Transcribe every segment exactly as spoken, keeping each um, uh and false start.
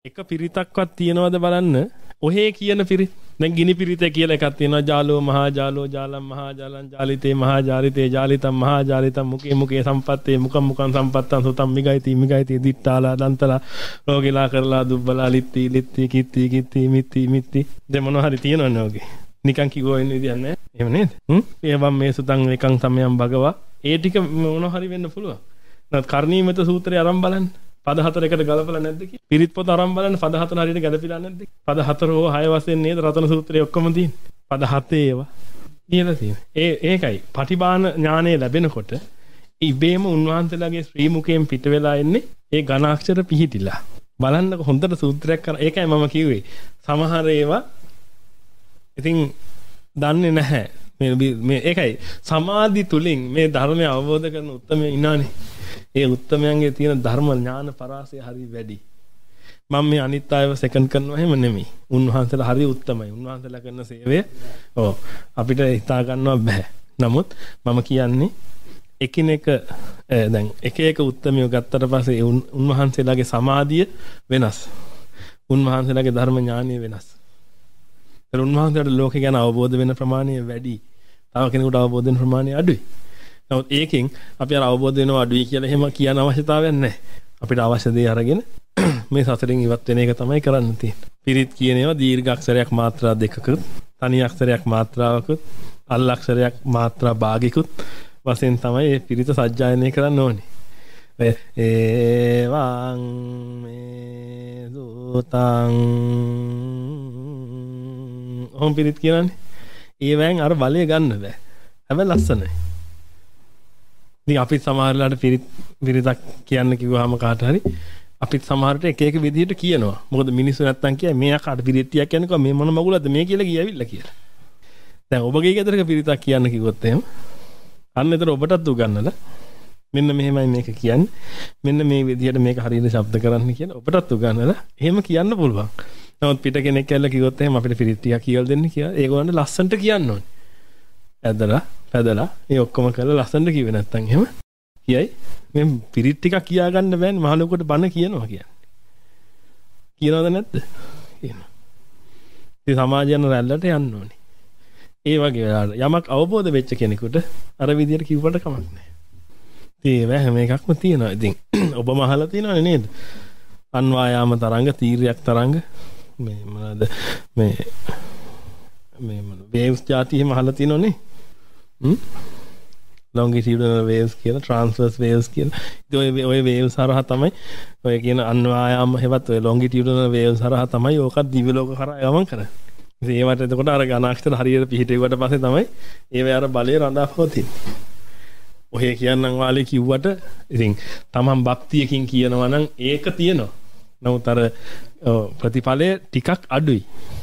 එක පිරිතක්වත් තියනවද බලන්න. ඔහේ කියන පිරිත. දැන් ගිනි පිරිත කියලා එකක් තියෙනවා. ජාලෝ මහා ජාලෝ ජාලම් මහා ජාලම් ජාලිතේ මහා ජාලිතේ ජාලිතම් මහා ජාලිතම් මුකේ මුකේ සම්පත්තේ මුකම් මුකම් සම්පත්තං සුතම් මිගයිති මිගයිති දිට්ඨාලා දන්තලා රෝගිලා කරලා දුබ්බලා ලිත්ති ලිත්ති කිත්ති කිත්ති මිත්ති මිත්ති. දැන් මොනවා හරි තියෙනවනේ ඔගේ. නිකන් කිව්ව වෙන විදියක් නැහැ. එහෙම නේද? හ්ම්. ඒවම් මේ සුතං එකං සමයම් භගවා. ඒ ටික මොනවා හරි වෙන්න පුළුවන්. නැත් කර්ණීයමෙත සූත්‍රය අරන් බලන්න. පද හතර එකට ගලපලා නැද්ද කියලා. පිරිත් පොත අරන් බලන්න පද හතර හරියට ගැලපිලා නැද්ද? පද හතර හෝ හය වශයෙන් නේද රතන සූත්‍රයේ ඔක්කොම තියෙන්නේ. පද හතේ ඒවා කියලා තියෙනවා. ඒ ඒකයි පටිභාන ඥානය ලැබෙනකොට ඉබේම උන්වහන්සේලාගේ ශ්‍රී මුඛයෙන් පිට වෙලා එන්නේ ඒ ඝනාක්ෂර පිහිටිලා. බලන්නකො හොඳට සූත්‍රයක් කරා. ඒකයි මම කිව්වේ. සමහර ඒවා ඉතින් දන්නේ නැහැ. මේ මේ ඒකයි සමාධි තුලින් මේ ධර්මය අවබෝධ කරන උත්තරමයන් ඉන්නානේ. ඒ උත්තරමයන්ගේ තියෙන ධර්ම ඥාන පරාසය හරි වැඩි. මම මේ අනිත් අයව සෙකන්ඩ් කරනවා එහෙම නෙමෙයි. උන්වහන්සේලා හරි උත්තරමයි. උන්වහන්සේලා කරන සේවය ඔව් අපිට හිතා ගන්නව බෑ. නමුත් මම කියන්නේ එකිනෙක දැන් එක එක උත්තරමිය ගත්තට පස්සේ උන්වහන්සේලාගේ සමාධිය වෙනස්. උන්වහන්සේලාගේ ධර්ම ඥානය වෙනස්. ඒ උන්වහන්සේලාට ලෝකේ ගැන අවබෝධ වෙන ප්‍රමාණය වැඩි. තව කෙනෙකුට අවබෝධ වෙන ප්‍රමාණය අඩුයි. නමුත් ඒකෙන් අපි අර අවබෝධ වෙනවා අඩුයි කියලා එහෙම කියන අවශ්‍යතාවයක් නැහැ. අපිට අවශ්‍ය දේ අරගෙන මේ සසරෙන් ඉවත් වෙන එක තමයි කරන්න තියෙන්නේ. පිරිත් කියන ඒවා දීර්ඝ අක්ෂරයක් මාත්‍රා දෙකකුත්, තනි අක්ෂරයක් මාත්‍රාවකුත්, අල් අක්ෂරයක් මාත්‍රා භාගිකුත් වශයෙන් තමයි මේ පිරිත සජ්ජායනය කරන්න ඕනේ. ඒවං මේ දූතං ඔහොම පිරිත් කියනනේ. ඒවෙන් අර බලය ගන්න බෑ. හැබැයි ලස්සනයි. ඉතින් අපිත් සමහරලාට පිරිත් පිරිතක් කියන්න කිව්වහම කාට හරි අපිත් සමහරට එක එක විදිහට කියනවා. මොකද මිනිස්සු නැත්තම් කියයි මේ අකට පිරිත්තියක් කියන්නේ කොහොම මේ මොන මගුලද මේ කියලා ගියවිල්ලා කියලා. දැන් ඔබගේ ගෙදරක පිරිතක් කියන්න කිව්වොත් එහෙම අන්න ඒතර ඔබටත් උගන්නලා මෙන්න මෙහෙමයි මේක කියන්නේ. මෙන්න මේ විදිහට මේක හරියට ශබ්ද කරන්න කියලා ඔබටත් උගන්නලා එහෙම කියන්න පුළුවන්. නමුත් පිට කෙනෙක් කියලා කිව්වොත් එහෙම අපිට පිරිත් ටිකක් කියලා දෙන්න කියලා ඒගොල්ලන්ට ලස්සනට කියන්න ඕනේ. ඇදලා පැදලා ඒ ඔක්කොම කරලා ලස්සනට කිව්වේ නැත්තම් එහෙම කියයි මේ පිරිත් ටිකක් කියා ගන්න බෑනේ මහලොකුට බණ කියනවා කියන්නේ. කියනවද නැද්ද? කියනවා. ඉතින් සමාජයන රැල්ලට යන්න ඕනේ. ඒ වගේ වෙලාවට යමක් අවබෝධ වෙච්ච කෙනෙකුට අර විදියට කිව්වට කමක් නැහැ. ඉතින් ඒ හැම එකක්ම තියෙනවා. ඉතින් ඔබම අහලා තියෙනවනේ නේද? අන්වායාම තරංග, තීරයක් තරංග මේ මොනවාද මේ මේ මොන වේව්ස් જાති එහෙම අහලා තියෙනවනේ. හ්ම් longitudinal waves කියලා transverse waves කියලා. ඉතින් ඔය ඔය waves හරහා තමයි ඔය කියන අන්වායාම හැවත් ඔය longitudinal waves හරහා තමයි ඕකත් දිව්‍ය ලෝක කරා යවම් කරන්නේ. ඉතින් ඒවට එතකොට අර ඝනාක්ෂර හරියට පිහිටෙව්වට පස්සේ තමයි ඒවේ අර බලය රඳා පවතින්නේ. ඔහේ කියන්නම් වාලේ කිව්වට ඉතින් තමන් භක්තියකින් කියනවා නම් ඒක තියෙනවා. නමුත් අර ප්‍රතිඵලය ටිකක් අඩුයි.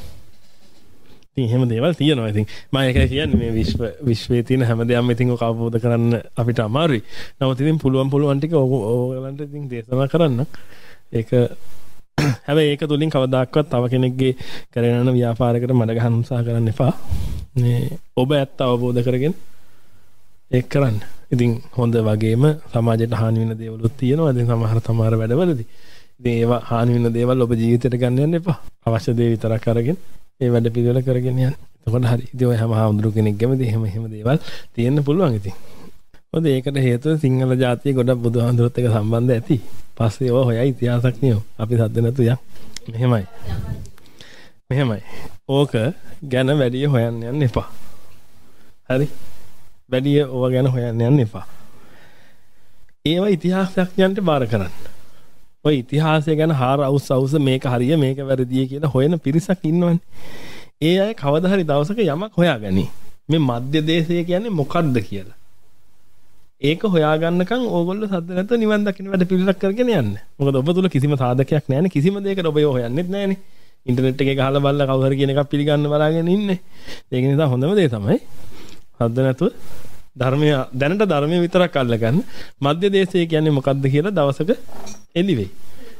ඉතින් එහෙම දේවල් තියෙනවා. ඉතින් මම ඒකයි කියන්නේ මේ විශ්ව විශ්වයේ තියෙන හැමදේම ඉතින් ඔක අවබෝධ කරන්න අපිට අමාරුයි. නමුත් ඉතින් පුළුවන් පුළුවන් ටික ඕගලන්ට ඉතින් දේශනා කරන්න. ඒක හැබැයි ඒක තුලින් කවදාකවත් තව කෙනෙක්ගේ කරගෙන යන ව්‍යාපාරයකට මඩ ගහන්න උත්සාහ කරන්න එපා. මේ ඔබ ඇත්ත අවබෝධ කරගෙන ඒක කරන්න. ඉතින් හොඳ වගේම සමාජයට හානි වෙන දේවලුත් තියෙනවා. ඉතින් සමහර සමහර වැඩවලදී ඉතින් ඒවා හානි වෙන දේවල් ඔබ ජීවිතයට ගන්න යන්න එපා. අවශ්‍ය දේ විතරක් අරගෙන ඒ වැඩ පිළිවෙල කරගෙන යන්න. එතකොට හරි. ඉතින් ඔය හැම හාමුදුරු කෙනෙක් ගැමද එහෙම එහෙම දේවල් තියෙන්න පුළුවන් ඉතින්. මොකද ඒකට හේතුව සිංහල ජාතිය ගොඩක් බුදුහාමුදුරුවොත් එක්ක සම්බන්ධ ඇති. පස්සේ ඔය හොයයි ඉතිහාසක් නියෝ. අපි සද්ද නැතු යන්. මෙහෙමයි. මෙහෙමයි. ඕක ගැන වැඩි හොයන්න යන්න එපා. හරි. වැඩි ඕවා ගැන හොයන්න යන්න එපා. ඒවා ඉතිහාසඥයන්ට බාර කරන්න. ඔය ඉතිහාසය ගැන හාර අවුස් අවුස මේක හරිය මේක වැරදිය කියලා හොයන පිරිසක් ඉන්නවනේ. ඒ අය කවදා හරි දවසක යමක් හොයාගනි. මේ මධ්‍ය දේශය කියන්නේ මොකක්ද කියලා. ඒක හොයාගන්නකම් ඕගොල්ලෝ සද්ද නැතුව නිවන් දකින්න වැඩ පිළිලක් කරගෙන යන්න. මොකද ඔබ තුල කිසිම සාධකයක් නැහැනේ. කිසිම දෙයකට ඔබ යෝ හොයන්නෙත් නැහැනේ. ඉන්ටර්නෙට් එකේ ගහලා බලලා කවුරු හරි කියන එකක් පිළිගන්න බලාගෙන ඉන්නේ. ඒක නිසා හොඳම දේ තමයි සද්ද නැතුව ධර්මය දැනට ධර්මයේ විතරක් අල්ලගන්න. මධ්‍ය දේශය කියන්නේ මොකක්ද කියලා දවසක එළි වෙයි.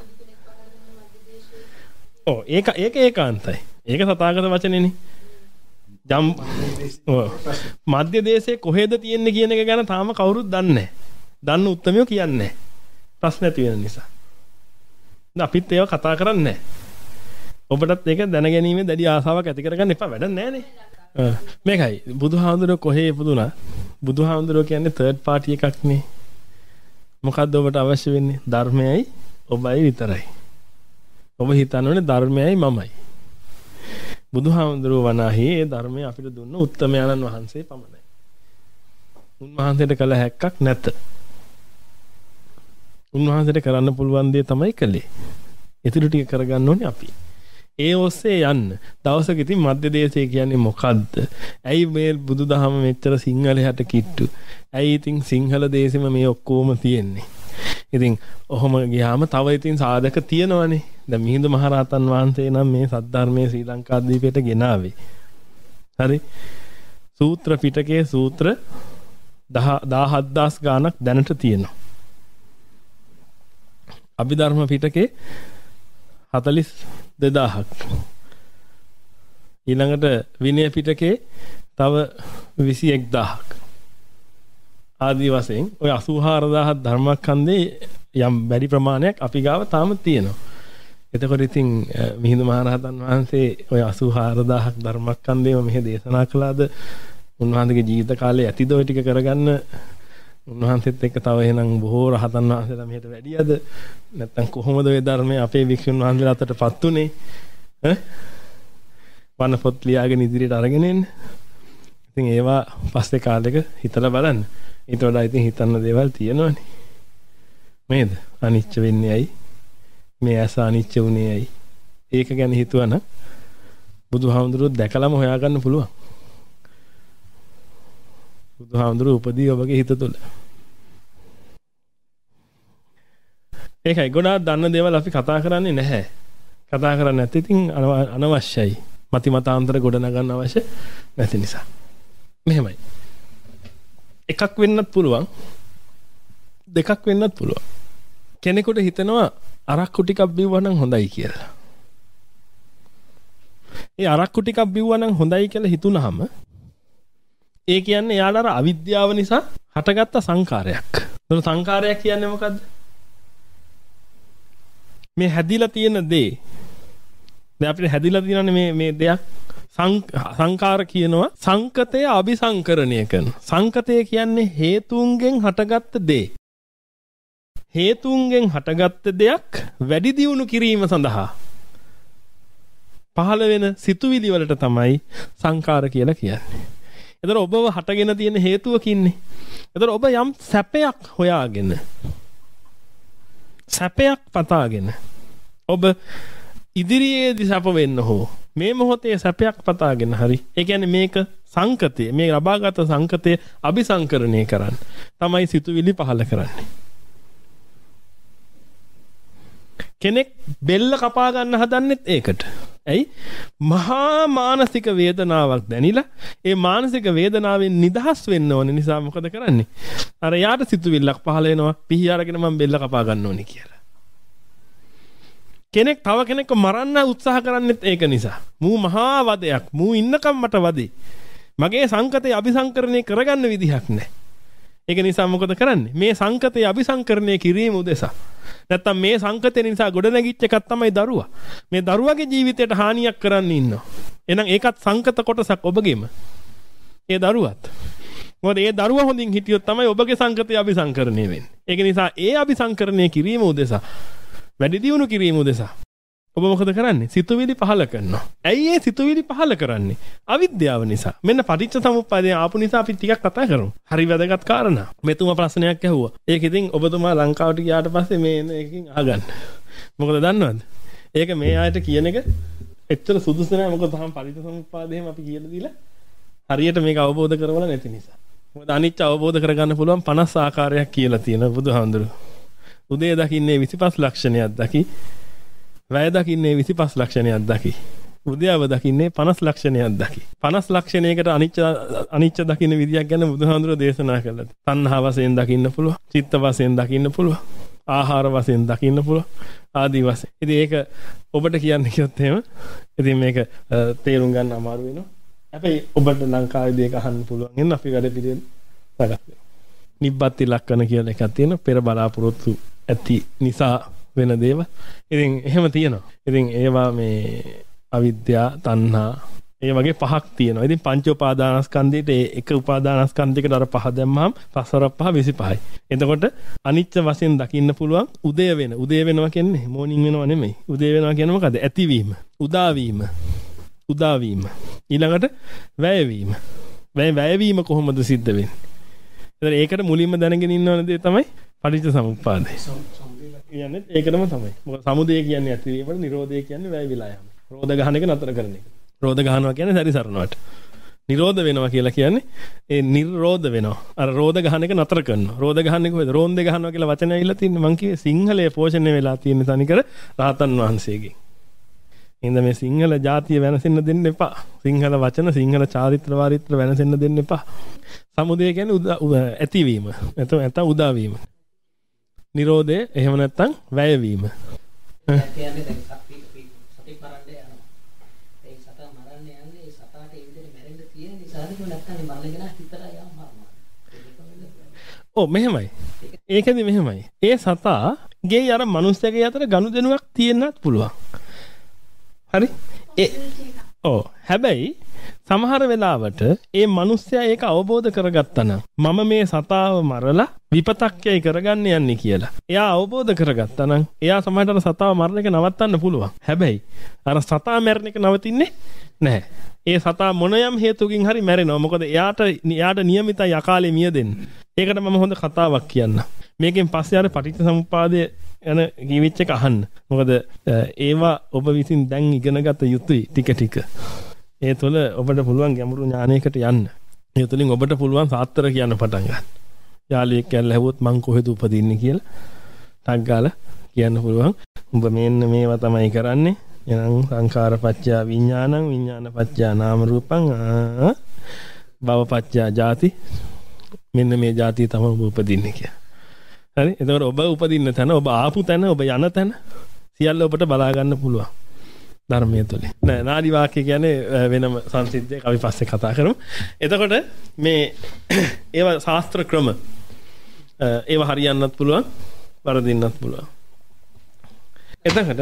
ඔව් ඒක ඒක ඒකාන්තයි. ඒක සතාගත වචනේනේ. ජම් ඔව් මධ්‍ය දේශයේ කොහෙද තියෙන්නේ කියන එක ගැන තාම කවුරුත් දන්නේ නැහැ. දන්න උත්තරමියෝ කියන්නේ නැහැ. ප්‍රශ්න ඇති වෙන නිසා. අපිත් ඒව කතා කරන්නේ නැහැ. ඔබටත් ඒක දැනගැනීමේ දැඩි ආසාවක් ඇති කරගන්න එපා. වැඩක් නැහැ නේ. මේකයි බුදුහාමුදුරුවෝ කොහේ ඉපදුනා? බුදුහාමුදුරුවෝ කියන්නේ තර්ඩ් පාර්ටි එකක් නේ. මොකද්ද ඔබට අවශ්‍ය වෙන්නේ? ධර්මයයි ඔබයි විතරයි. ඔබ හිතන්නේ ධර්මයයි මමයි. බුදුහාමුදුරුවෝ වනාහි ඒ ධර්මය අපිට දුන්න උත්තමයන්න් වහන්සේ පමණයි. උන්වහන්සේට කළ හැක්කක් නැත. උන්වහන්සේට කරන්න පුළුවන් දේ තමයි කළේ. ඉතිරි ටික කරගන්න ඕනේ අපි. ඒ ඔස්සේ යන්න. දවසක ඉතින් මධ්‍ය දේශය කියන්නේ මොකද්ද? ඇයි මේ බුදුදහම මෙච්චර සිංහලයට කිට්ටු? ඇයි ඉතින් සිංහල දේශෙම මේ ඔක්කොම තියෙන්නේ? ඉතින් ඔහොම ගියාම තව ඉතින් සාධක තියෙනවනේ. දැන් මිහිඳු මහරහතන් වහන්සේ නම් මේ සද්ධර්මයේ ශ්‍රී ලංකාද්වීපයට ගෙනාවේ. හරි. සූත්‍ර පිටකයේ සූත්‍ර දහහත් ගානක් දැනට තියෙනවා. අභිධර්ම පිටකේ හතළිස් දෙදාහක්. ඊළඟට විනය පිටකේ තව විසි එක් දාහක්. ආදී වශයෙන් ඔය අසූ හාරදාහක් ධර්මස්කන්ධේ යම් වැඩි ප්‍රමාණයක් අපි ගාව තාම තියෙනවා. එතකොට ඉතින් මිහිඳු මහරහතන් වහන්සේ ඔය අසූ හාරදාහක් ධර්මස්කන්ධේම මෙහි දේශනා කළාද? උන්වහන්සේගේ ජීවිත කාලේ ඇතිද ඔය ටික කරගන්න? උන්වහන්සේත් එක්ක තව එහෙනම් බොහෝ රහතන් වහන්සේලා මෙහෙට වැඩියද? නැත්නම් කොහොමද ඔය ධර්මයේ අපේ වික්ෂුන් වහන්සේලා අතටපත් උනේ? ඈ? වන පොත් ලියාගෙන ඉදිරියට අරගෙන එන්න. ඉතින් ඒවා පස්සේ කාලෙක හිතලා බලන්න. ඊට වඩා ඉතින් හිතන්න දේවල් තියෙනවනේ. නේද? අනිච්ච වෙන්නේ ඇයි? මේ ඇස අනිච්ච වුනේ ඇයි? ඒක ගැන හිතුවනම් බුදුහාමුදුරුවෝ දැකලාම හොයාගන්න පුළුවන්. බුදුහාමුදුරුවෝ උපදී ඔබගේ හිත තුළ. ඒකයි ගොඩාක් දන්න දේවල් අපි කතා කරන්නේ නැහැ. කතා කරන්නේ නැත්නම් ඉතින් අනවශ්‍යයි. මති මතාන්තර ගොඩ නගන්න අවශ්‍ය නැති නිසා. මෙහෙමයි. එකක් වෙන්නත් පුළුවන්. දෙකක් වෙන්නත් පුළුවන්. කෙනෙකුට හිතෙනවා අරක්කු ටිකක් බිව්වා නම් හොඳයි කියලා. ඒ අරක්කු ටිකක් බිව්වා නම් හොඳයි කියලා හිතුනහම ඒ කියන්නේ එයාලා අර අවිද්‍යාව නිසා හටගත්ත සංකාරයක්. එතන සංකාරයක් කියන්නේ මොකද්ද? මේ හැදිලා තියෙන දේ. දැන් අපිට හැදිලා තියෙනනේ මේ මේ දෙයක් සංකාර කියනවා සංකතය අபிසංකරණය කරන. සංකතය කියන්නේ හේතුන්ගෙන් හටගත්ත දේ. හේතුන්ගෙන් හටගත්ත දෙයක් වැඩි දියුණු කිරීම සඳහා පහළ වෙන සිතුවිලි වලට තමයි සංකාර කියලා කියන්නේ. එතකොට ඔබව හටගෙන තියෙන හේතුවකින්නේ. එතකොට ඔබ යම් සැපයක් හොයාගෙන සැපයක් පතාගෙන ඔබ ඉදිරියේදී සැප වෙන්න හෝ මේ මොහොතේ සැපයක් පතාගෙන හරි. ඒ කියන්නේ මේක සංකතය, මේ ලබාගත් සංකතය අபிසංකරණය කරන්න තමයි සිතුවිලි පහළ කරන්නේ. කෙනෙක් බෙල්ල කපා ගන්න හදන්නෙත් ඒකට. ඇයි? මහා මානසික වේදනාවක් දැනිලා ඒ මානසික වේදනාවෙන් නිදහස් වෙන්න ඕනේ නිසා මොකද කරන්නේ? අර යාට සිතුවිල්ලක් පහළ වෙනවා පිහි අරගෙන මම බෙල්ල කපා ගන්න ඕනේ කියලා. කෙනෙක් තව කෙනෙක්ව මරන්න උත්සාහ කරන්නෙත් ඒක නිසා. මූ මහා වදයක්. මූ ඉන්නකම් මට වදේ. මගේ සංකතය අபிසංකරණය කරගන්න විදිහක් නැහැ. ඒක නිසා මොකද කරන්නේ? මේ සංකතය අபிසංකරණය කිරීම උදෙසා. නැත්තම් මේ සංකතය නිසා ගොඩනැගිච්ච එකක් තමයි දරුවා. මේ දරුවාගේ ජීවිතයට හානියක් කරන්න ඉන්නවා. එහෙනම් ඒකත් සංකත කොටසක් ඔබගේම. ඒ දරුවත්. මොකද ඒ දරුවා හොඳින් හිටියොත් තමයි ඔබගේ සංකතය අபிසංකරණය වෙන්නේ. ඒක නිසා ඒ අபிසංකරණය කිරීම උදෙසා වැඩි දියුණු කිරීම උදෙසා ඔබ මොකද කරන්නේ? සිතුවිලි පහල කරනවා. ඇයි ඒ සිතුවිලි පහල කරන්නේ? අවිද්‍යාව නිසා. මෙන්න පටිච්ච සමුප්පාදය ආපු නිසා අපි ටිකක් කතා කරමු. හරි වැදගත් කාරණා. මෙතුමා ප්‍රශ්නයක් ඇහුවා. ඒක ඉතින් ඔබතුමා ලංකාවට ගියාට පස්සේ මේ එකකින් අහගන්න. මොකද දන්නවද? ඒක මේ ආයත කියන එක එච්චර සුදුසු නෑ. මොකද තාම පටිච්ච සමුප්පාදයෙන් අපි කියලා දීලා හරියට මේක අවබෝධ කරවල නැති නිසා. මොකද අනිච්ච අවබෝධ කරගන්න පුළුවන් පනස් ආකාරයක් කියලා තියෙනවා බුදුහාමුදුරුවෝ. උදේ දකින්නේ විසිපස් ලක්ෂණයක් දකි. වැය දකින්නේ විසිපස් ලක්ෂණයක් දකි. උද්‍යාව දකින්නේ පනස් ලක්ෂණයක් දකි. පනස් ලක්ෂණයකට අනිච්ච අනිච්ච දකින්න විදියක් ගැන බුදුහාමුදුරුවෝ දේශනා කළා. තණ්හා වශයෙන් දකින්න පුළුවන්. චිත්ත වශයෙන් දකින්න පුළුවන්. ආහාර වශයෙන් දකින්න පුළුවන්. ආදී වශයෙන්. ඉතින් ඒක ඔබට කියන්න කිව්වොත් එහෙම ඉතින් මේක තේරුම් ගන්න අමාරු වෙනවා. හැබැයි ඔබට ලංකාවේදී ඒක අහන්න පුළුවන්. එන්න අපි වැඩ පිළිවෙල සකස් කරමු. නිබ්බත් ලක්ෂණ කියලා එකක් තියෙනවා. පෙර බලාපොරොත්තු ඇති නිසා වෙන දේවල්. ඉතින් එහෙම තියෙනවා. ඉතින් ඒවා මේ අවිද්‍යා, තණ්හා ඒ වගේ පහක් තියෙනවා. ඉතින් පංච උපාදානස්කන්ධයට එක උපාදානස්කන්ධයකට අර පහ දැම්මහම පස්වර පහ විසිපහයි. එතකොට අනිච්ච වශයෙන් දකින්න පුළුවන් උදය වෙන. උදය වෙනවා කියන්නේ මෝර්නින් වෙනවා නෙමෙයි. උදය වෙනවා කියන්නේ මොකද? ඇතිවීම, උදාවීම, උදාවීම. ඊළඟට වැයවීම. වැය වැයවීම කොහොමද සිද්ධ වෙන්නේ? එතන ඒකට මුලින්ම දැනගෙන ඉන්න ඕන දේ තමයි පටිච්ච සමුප්පාදය. කියන්නේ ඒකටම තමයි. මොකද සමුදය කියන්නේ ඇතිවීමට, නිරෝධය කියන්නේ වැය විලා යාම. රෝධ ගහන එක නතර කරන එක. රෝධ ගහනවා කියන්නේ සැරිසරනවට. නිරෝධ වෙනවා කියලා කියන්නේ ඒ නිරෝධ වෙනවා. අර රෝධ ගහන එක නතර කරනවා. රෝධ ගහන්නේ කොහෙද? රෝන්දේ ගහනවා කියලා වචනය ඇවිල්ලා තින්නේ. මං කිව්වේ සිංහලයේ පෝෂණය වෙලා තියෙන තනිකර රහතන් වහන්සේගෙන්. ඉතින් මේ සිංහල ජාතිය වෙනසෙන්න දෙන්න එපා. සිංහල වචන, සිංහල චාරිත්‍ර වාරිත්‍ර වෙනසෙන්න දෙන්න එපා. සමුදය කියන්නේ ඇතිවීම. නැත්නම් නැත්නම් උදාවීම. නිරෝධය එහෙම නැත්නම් වැයවීම. කියන්නේ දැන් සත්‍ය සත්‍ය මරන්න යනවා. ඒ සතා මරන්න යන්නේ ඒ සතාට ඒ විදිහට මැරෙන්න තියෙන නිසාද නැත්නම් මරණගෙන හිතරයි යම් මරනවා. ඔව් මෙහෙමයි. ඒකෙදි මෙහෙමයි. ඒ සතාගේ අර මිනිස්සගේ අතර ගනුදෙනුවක් තියෙන්නත් පුළුවන්. හරි? ඒ ඔව් හැබැයි සමහර වෙලාවට ඒ මිනිස්සයා ඒක අවබෝධ කරගත්තා නම් මම මේ සතාව මරලා විපතක්යයි කරගන්න යන්නේ කියලා. එයා අවබෝධ කරගත්තා නම් එයා සමහරට සතාව මරණ එක නවත්තන්න පුළුවන්. හැබැයි අර සතා මරණ එක නවතින්නේ නැහැ. ඒ සතා මොන යම් හේතුකින් හරි මැරෙනවා. මොකද එයාට එයාට નિયમિતයි අකාලේ මිය දෙන්න. ඒකට මම හොඳ කතාවක් කියන්න. මේකෙන් පස්සේ අර පටිච්ච සමුප්පාදයේ යන කිවිච් එක අහන්න. මොකද ඒවා ඔබ විසින් දැන් ඉගෙනගත යුතුයි ටික ටික. ඒ තුළ ඔබට පුළුවන් ගැඹුරු ඥානයකට යන්න. ඒ තුළින් ඔබට පුළුවන් සාත්‍තර කියන්න පටන් ගන්න. යාළුවෙක් කියලා ඇහුවොත් මං කොහෙද උපදින්නේ කියලා ටක් ගාලා කියන්න පුළුවන්. ඔබ මෙන්න මේවා තමයි කරන්නේ. එනම් සංඛාරපච්චය විඥානං, විඥානපච්චය නාම රූපං, භවපච්චය ජාති. මෙන්න මේ ජාතිය තමයි ඔබ උපදින්නේ කියලා. හරි? එතකොට ඔබ උපදින්න තැන, ඔබ ආපු තැන, ඔබ යන තැන සියල්ල ඔබට බලා ගන්න පුළුවන්. ධර්මයේ තුලින්. නෑ නාඩි වාක්‍ය කියන්නේ වෙනම සංසිද්ධියක් අපි පස්සේ කතා කරමු. එතකොට මේ ඒවා ශාස්ත්‍ර ක්‍රම ඒවා හරියන්නත් පුළුවන්, වරදින්නත් පුළුවන්. එතකොට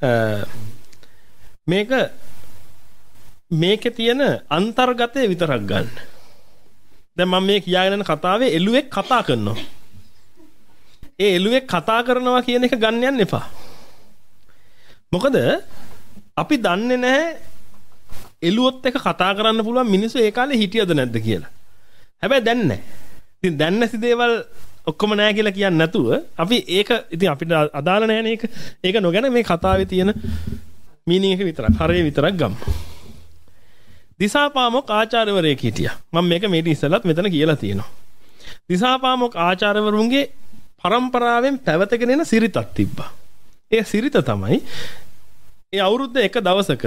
මේක මේකේ තියෙන අන්තර්ගතය විතරක් ගන්න. දැන් මම මේ කියාගෙන යන කතාවේ එළුවෙක් කතා කරනවා. ඒ එළුවෙක් කතා කරනවා කියන එක ගන්න යන්න එපා. මොකද අපි දන්නේ නැහැ එළුවොත් එක කතා කරන්න පුළුවන් මිනිස්සු ඒ කාලේ හිටියද නැද්ද කියලා. හැබැයි දැන් නැහැ. ඉතින් දැන් නැති දේවල් ඔක්කොම නැහැ කියලා කියන්නේ නැතුව අපි ඒක ඉතින් අපිට අදාළ නැහැනේ ඒක. ඒක නොගැන මේ කතාවේ තියෙන මීනින් එක විතරක්, හරය විතරක් ගමු. දිසාපාමොක් ආචාර්යවරයෙක් හිටියා. මම මේක මේක ඉස්සෙල්ලත් මෙතන කියලා තියෙනවා. දිසාපාමොක් ආචාර්යවරුන්ගේ පරම්පරාවෙන් පැවතගෙන එන සිරිතක් තිබ්බා. ඒ සිරිත තමයි ඒ අවුරුද්ද එක දවසක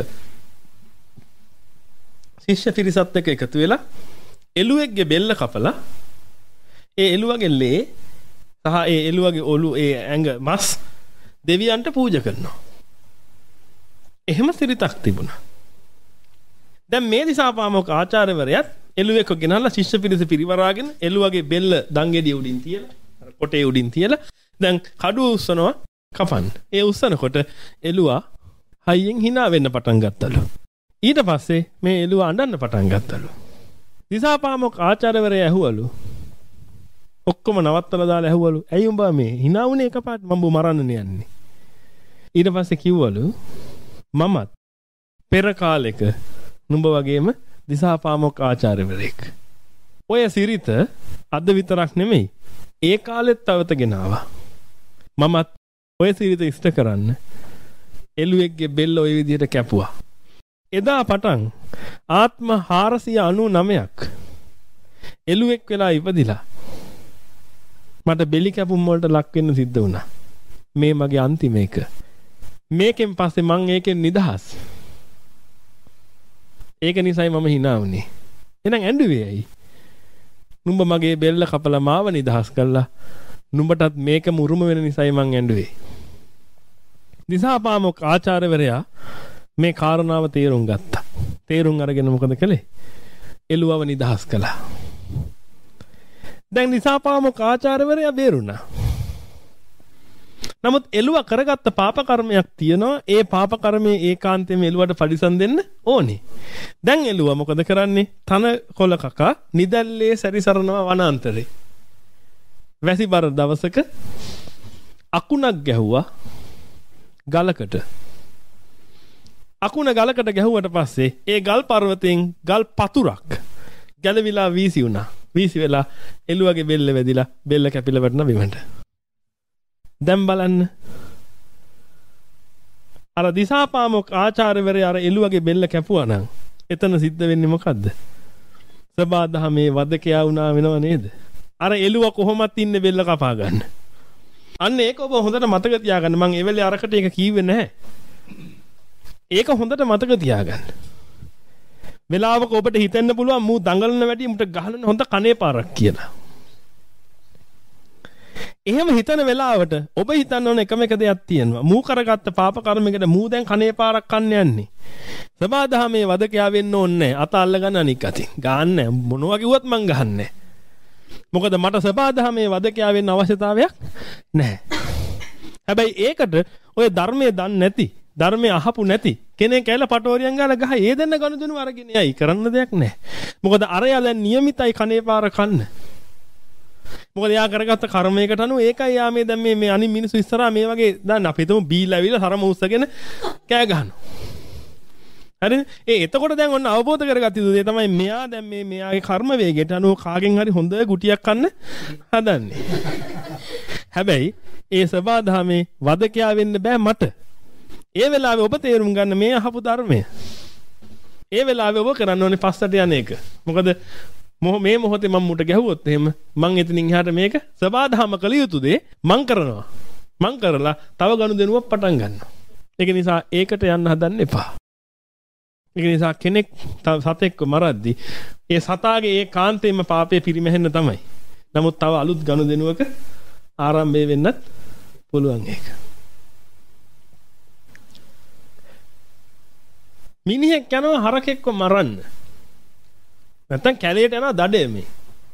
ශිෂ්‍ය පිරිසත් එක්ක එකතු වෙලා එළුවෙක්ගේ බෙල්ල කපලා ඒ එළුවගේ ලේ සහ ඒ එළුවගේ ඔලු ඒ ඇඟ මස් දෙවියන්ට පූජා කරනවා. එහෙම සිරිතක් තිබුණා. දැන් මේ දිසාපාමොක් ආචාර්යවරයාත් එළුවෙක්ව ගෙනල්ලා ශිෂ්‍ය පිරිස පිරිවරාගෙන එළුවගේ බෙල්ල දංගෙඩිය උඩින් තියලා අර කොටේ උඩින් තියලා දැන් කඩුව උස්සනවා කපන්න. ඒ උස්සනකොට එළුවා හයියෙන් hina වෙන්න පටන් ගත්තලු. ඊට පස්සේ මේ එළුවා අඬන්න පටන් ගත්තලු. දිසාපාමොක් ආචාර්යවරයා ඇහුවලු. ඔක්කොම නවත්තලා දාලා ඇහුවලු. ඇයි උඹ මේ hina වුනේ එකපාරට මම මරන්න යන්නේ. ඊට පස්සේ කිව්වලු මමත් පෙර කාලෙක නුඹ වගේම දිසාපාමොක් ආචාර්යවරයෙක්. ඔය සිරිත අද විතරක් නෙමෙයි. ඒ කාලෙත් තවතගෙන ආවා. මමත් ඔය සිරිත ඉෂ්ට කරන්න එළුවෙක්ගේ බෙල්ල ওই විදිහට කැපුවා. එදා පටන් ආත්ම හාරසිය අනූ නවයක් එළුවෙක් වෙලා ඉපදිලා මට බෙලි කැපුම් වලට ලක් වෙන්න සිද්ධ වුණා. මේ මගේ අන්තිම එක. මේකෙන් පස්සේ මං ඒකෙන් නිදහස්. ඒක නිසායි මම hina වුනේ. එහෙනම් ඇඬුවේ ඇයි? නුඹ මගේ බෙල්ල කපලා මාව නිදහස් කළා. නුඹටත් මේක මුරුම වෙන නිසායි මං ඇඬුවේ. දිසාපාමොක් ආචාර්යවරයා මේ කාරණාව තේරුම් ගත්තා. තේරුම් අරගෙන මොකද කළේ? එළුවව නිදහස් කළා. දැන් දිසාපාමොක් ආචාර්යවරයා බේරුණා. නමුත් එළුව කරගත්ත පාප කර්මයක් තියෙනවා. ඒ පාප කර්මයේ ඒකාන්තයෙන්ම එළුවට පරිසම් දෙන්න ඕනේ. දැන් එළුව මොකද කරන්නේ? තන කොළ කකා නිදැල්ලේ සැරිසරනවා වනාන්තරේ. වැසිබර දවසක අකුණක් ගැහුවා ගලකට. අකුණ ගලකට ගැහුවට පස්සේ ඒ ගල් පර්වතයෙන් ගල් පතුරක් ගැලවිලා වීසි වුණා. වීසි වෙලා එළුවගේ බෙල්ල වැදිලා බෙල්ල කැපිලා වැටුණා බිමට. දැන් බලන්න. අර දිසාපාමොක් ආචාර්යවරයා අර එළුවගේ බෙල්ල කැපුවා නම් එතන සිද්ධ වෙන්නේ මොකද්ද? සබාදහමේ වදකයා වුණා වෙනව නේද? අර එළුව කොහොමත් ඉන්නේ බෙල්ල කපා ගන්න. අන්න ඒක ඔබ හොඳට මතක තියාගන්න. මම ඒ වෙලේ අරකට ඒක කීවේ නැහැ. ඒක හොඳට මතක තියාගන්න. වෙලාවක ඔබට හිතෙන්න පුළුවන් මූ දඟලන වැඩි මුට ගහන හොඳ කනේ පාරක් කියලා. එහෙම හිතන වෙලාවට ඔබ හිතන්න ඕන එකම එක දෙයක් තියෙනවා. මූ කරගත්ත පාප කර්මයකට මූ දැන් කනේ පාරක් කන්න යන්නේ. සබාදහමේ වදකයා වෙන්න ඕනේ. අත අල්ල ගන්න අනික් අතින්. ගන්න මොනවා කිව්වත් මං ගහන්නේ. මොකද මට සබාදහමේ වදකයා වෙන්න අවශ්‍යතාවයක් නැහැ. හැබැයි ඒකට ඔය ධර්මයේ දන්නේ නැති ධර්මයේ අහපු නැති කෙනෙක් ඇල පටෝරියන් ගාලා ගහ ඒ දෙන්න ගනුදෙනු අරගෙන යයි කරන්න දෙයක් නැහැ. මොකද අරයා දැන් නියමිතයි කනේ පාර කන්න. මොකද යා කරගත්ත කර්මයකට අනුව ඒකයි යා මේ දැන් මේ මේ අනිත් මිනිස්සු ඉස්සරහා මේ වගේ දැන් අපි හිතමු බීලා ඇවිල්ලා තරම උස්සගෙන කෑ ගහනවා. හරිද? ඒ එතකොට දැන් ඔන්න අවබෝධ කරගත්ත යුතු දේ තමයි මෙයා දැන් මේ මෙයාගේ කර්ම වේගයට අනුව කාගෙන් හරි හොඳ ගුටියක් කන්න හදන්නේ. හැබැයි ඒ සබාධාමේ වදකයා වෙන්න බෑ මට. ඒ වෙලාවේ ඔබ තේරුම් ගන්න මේ අහපු ධර්මය. ඒ වෙලාවේ ඔබ කරන්න ඕනේ පස්සට යන එක. මොකද මේ මොහොතේ මම මුට ගැහුවොත් එහෙම මං එතනින් එහාට මේක සබාධාම කළ යුතු දේ මං කරනවා. මං කරලා තව ගනුදෙනුවක් පටන් ගන්නවා. ඒක නිසා ඒකට යන්න හදන්න එපා. ඒක නිසා කෙනෙක් සතෙක්ව මරද්දී ඒ සතාගේ ඒ කාන්තේම පාපේ පිරිමැහෙන්න තමයි. නමුත් තව අලුත් ගනුදෙනුවක ආරම්භය වෙන්නත් පුළුවන් ඒක. මිනිහෙක් යනවා හරකෙක්ව මරන්න. නැත්තම් කැලේට යනවා දඩයමේ.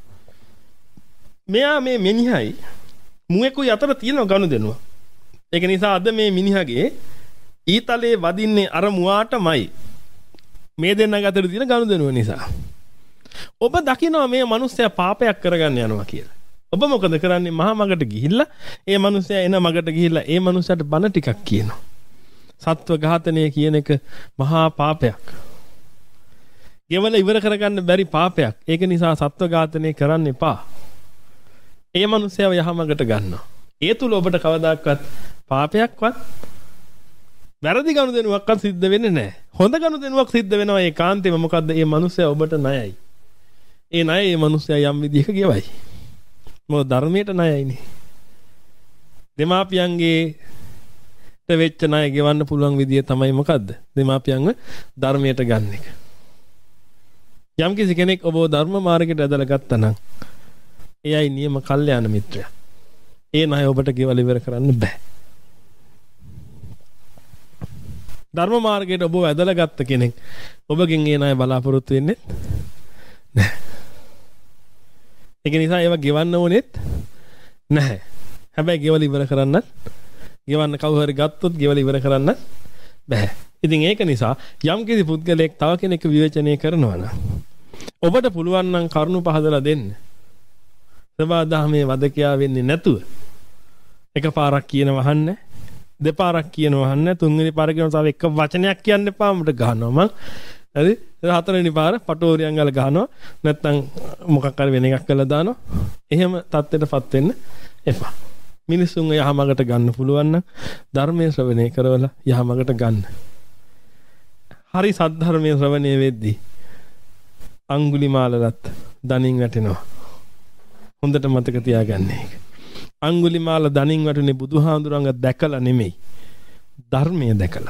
මෙයා මේ මිනිහයි මුවෙකුයි අතර තියෙන ගනුදෙනුව. ඒක නිසා අද මේ මිනිහගේ ඊතලේ වදින්නේ අර මුවාටමයි. මේ දෙන්නගේ අතර තියෙන ගනුදෙනුව නිසා. ඔබ දකිනවා මේ මිනිස්සයා පාපයක් කරගන්න යනවා කියලා. ඔබ මොකද කරන්නේ? මහා මගට ගිහිල්ලා ඒ මිනිස්සයා එන මගට ගිහිල්ලා ඒ මිනිස්සයාට බන ටිකක් කියනවා. සත්ව ඝාතනය කියන එක මහා පාපයක්. ගෙවල ඉවර කරගන්න බැරි පාපයක්. ඒක නිසා සත්ව ඝාතනය කරන්න එපා. ඒ මිනිස්සයව යහමගට ගන්නවා. ඒ තුල ඔබට කවදාකවත් පාපයක්වත් වැරදි ගනුදෙනුවක්වත් සිද්ධ වෙන්නේ නැහැ. හොඳ ගනුදෙනුවක් සිද්ධ වෙනවා ඒකාන්තයෙන්ම. මොකද්ද? ඒ මිනිස්සයා ඔබට ණයයි. ඒ ණය ඒ මිනිස්සයා යම් විදිහක ගෙවයි. මොකද ධර්මයට ණයයිනේ. දෙමාපියන්ගේ වෙච්ච ණය ගෙවන්න පුළුවන් විදිය තමයි මොකද්ද? දෙමාපියන්ව ධර්මයට ගන්න එක. යම් කිසි කෙනෙක් ඔබව ධර්ම මාර්ගයට ඇදලා ගත්තා නම් එයයි නියම කල්යාණ මිත්‍රයා. ඒ ණය ඔබට ගෙවලා ඉවර කරන්න බෑ. ධර්ම මාර්ගයට ඔබව ඇදලා ගත්ත කෙනෙක් ඔබගෙන් ඒ ණය බලාපොරොත්තු වෙන්නේ නැහැ. ඒක නිසා ඒවා ගෙවන්න ඕනෙත් නැහැ. හැබැයි ගෙවලා ඉවර කරන්නත් ගෙවන්න කවුරු හරි ගත්තොත් ගෙවලා ඉවර කරන්න බෑ. ඉතින් ඒක නිසා යම් කිසි පුද්ගලයෙක් තව කෙනෙක් විවේචනය කරනවා නම් ඔබට පුළුවන් නම් කරුණු පහදලා දෙන්න. සබාධාමේ වදකයා වෙන්නේ නැතුව එකපාරක් කියන වහන්න, දෙපාරක් කියන වහන්න, තුන්වෙනි පාර කියන තව එක වචනයක් කියන්න එපා මට ගහනවා මං. හරි? හතරවෙනි පාර පටෝරියන් ගාලා ගහනවා. නැත්නම් මොකක් හරි වෙන එකක් කරලා දානවා. එහෙම තත්ත්වයටපත් වෙන්න එපා. මිනිසුන් යහමගට ගන්න පුළුවන් නම් ධර්මයේ ශ්‍රවණය කරවලා යහමගට ගන්න. හරි සද්ධර්මයේ ශ්‍රවණය වෙද්දී අඟුලිමාලලත් දණින් වැටෙනවා. හොඳට මතක තියාගන්න ඒක. අඟුලිමාල දණින් වැටුනේ බුදුහාඳුරංග දැකලා නෙමෙයි. ධර්මයේ දැකලා.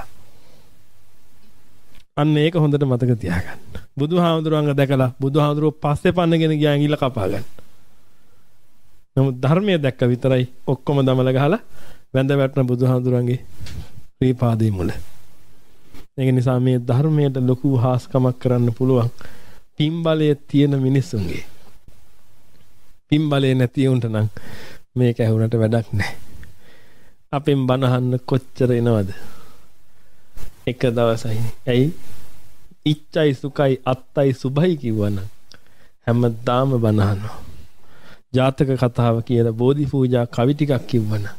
අන්න ඒක හොඳට මතක තියාගන්න. බුදුහාඳුරංග දැකලා බුදුහාඳුරෝ පස්සේ පන්නගෙන ගියා ඇඟිල්ල කපා ගන්න. නමුත් ධර්මයේ දැක්ක විතරයි ඔක්කොම දමල ගහලා වැඳ වැටෙන බුදුහාඳුරන්ගේ ශ්‍රීපාදයේ මුල. ඒක නිසා මේ ධර්මයට ලොකු හාස්කමක් කරන්න පුළුවන් පින්බලයේ තියෙන මිනිස්සුන්ගේ. පින්බලයේ නැති උන්ට නම් මේක ඇහුනට වැඩක් නැහැ. අපෙන් බනහන්න කොච්චර එනවද? එක දවසයි. ඇයි? ඉච්ඡයි සුඛයි අත්තයි සුභයි කිව්වනම් හැමදාම බනහනවා. ජාතක කතාව කියලා බෝධි පූජා කවි ටිකක් කිව්වනම්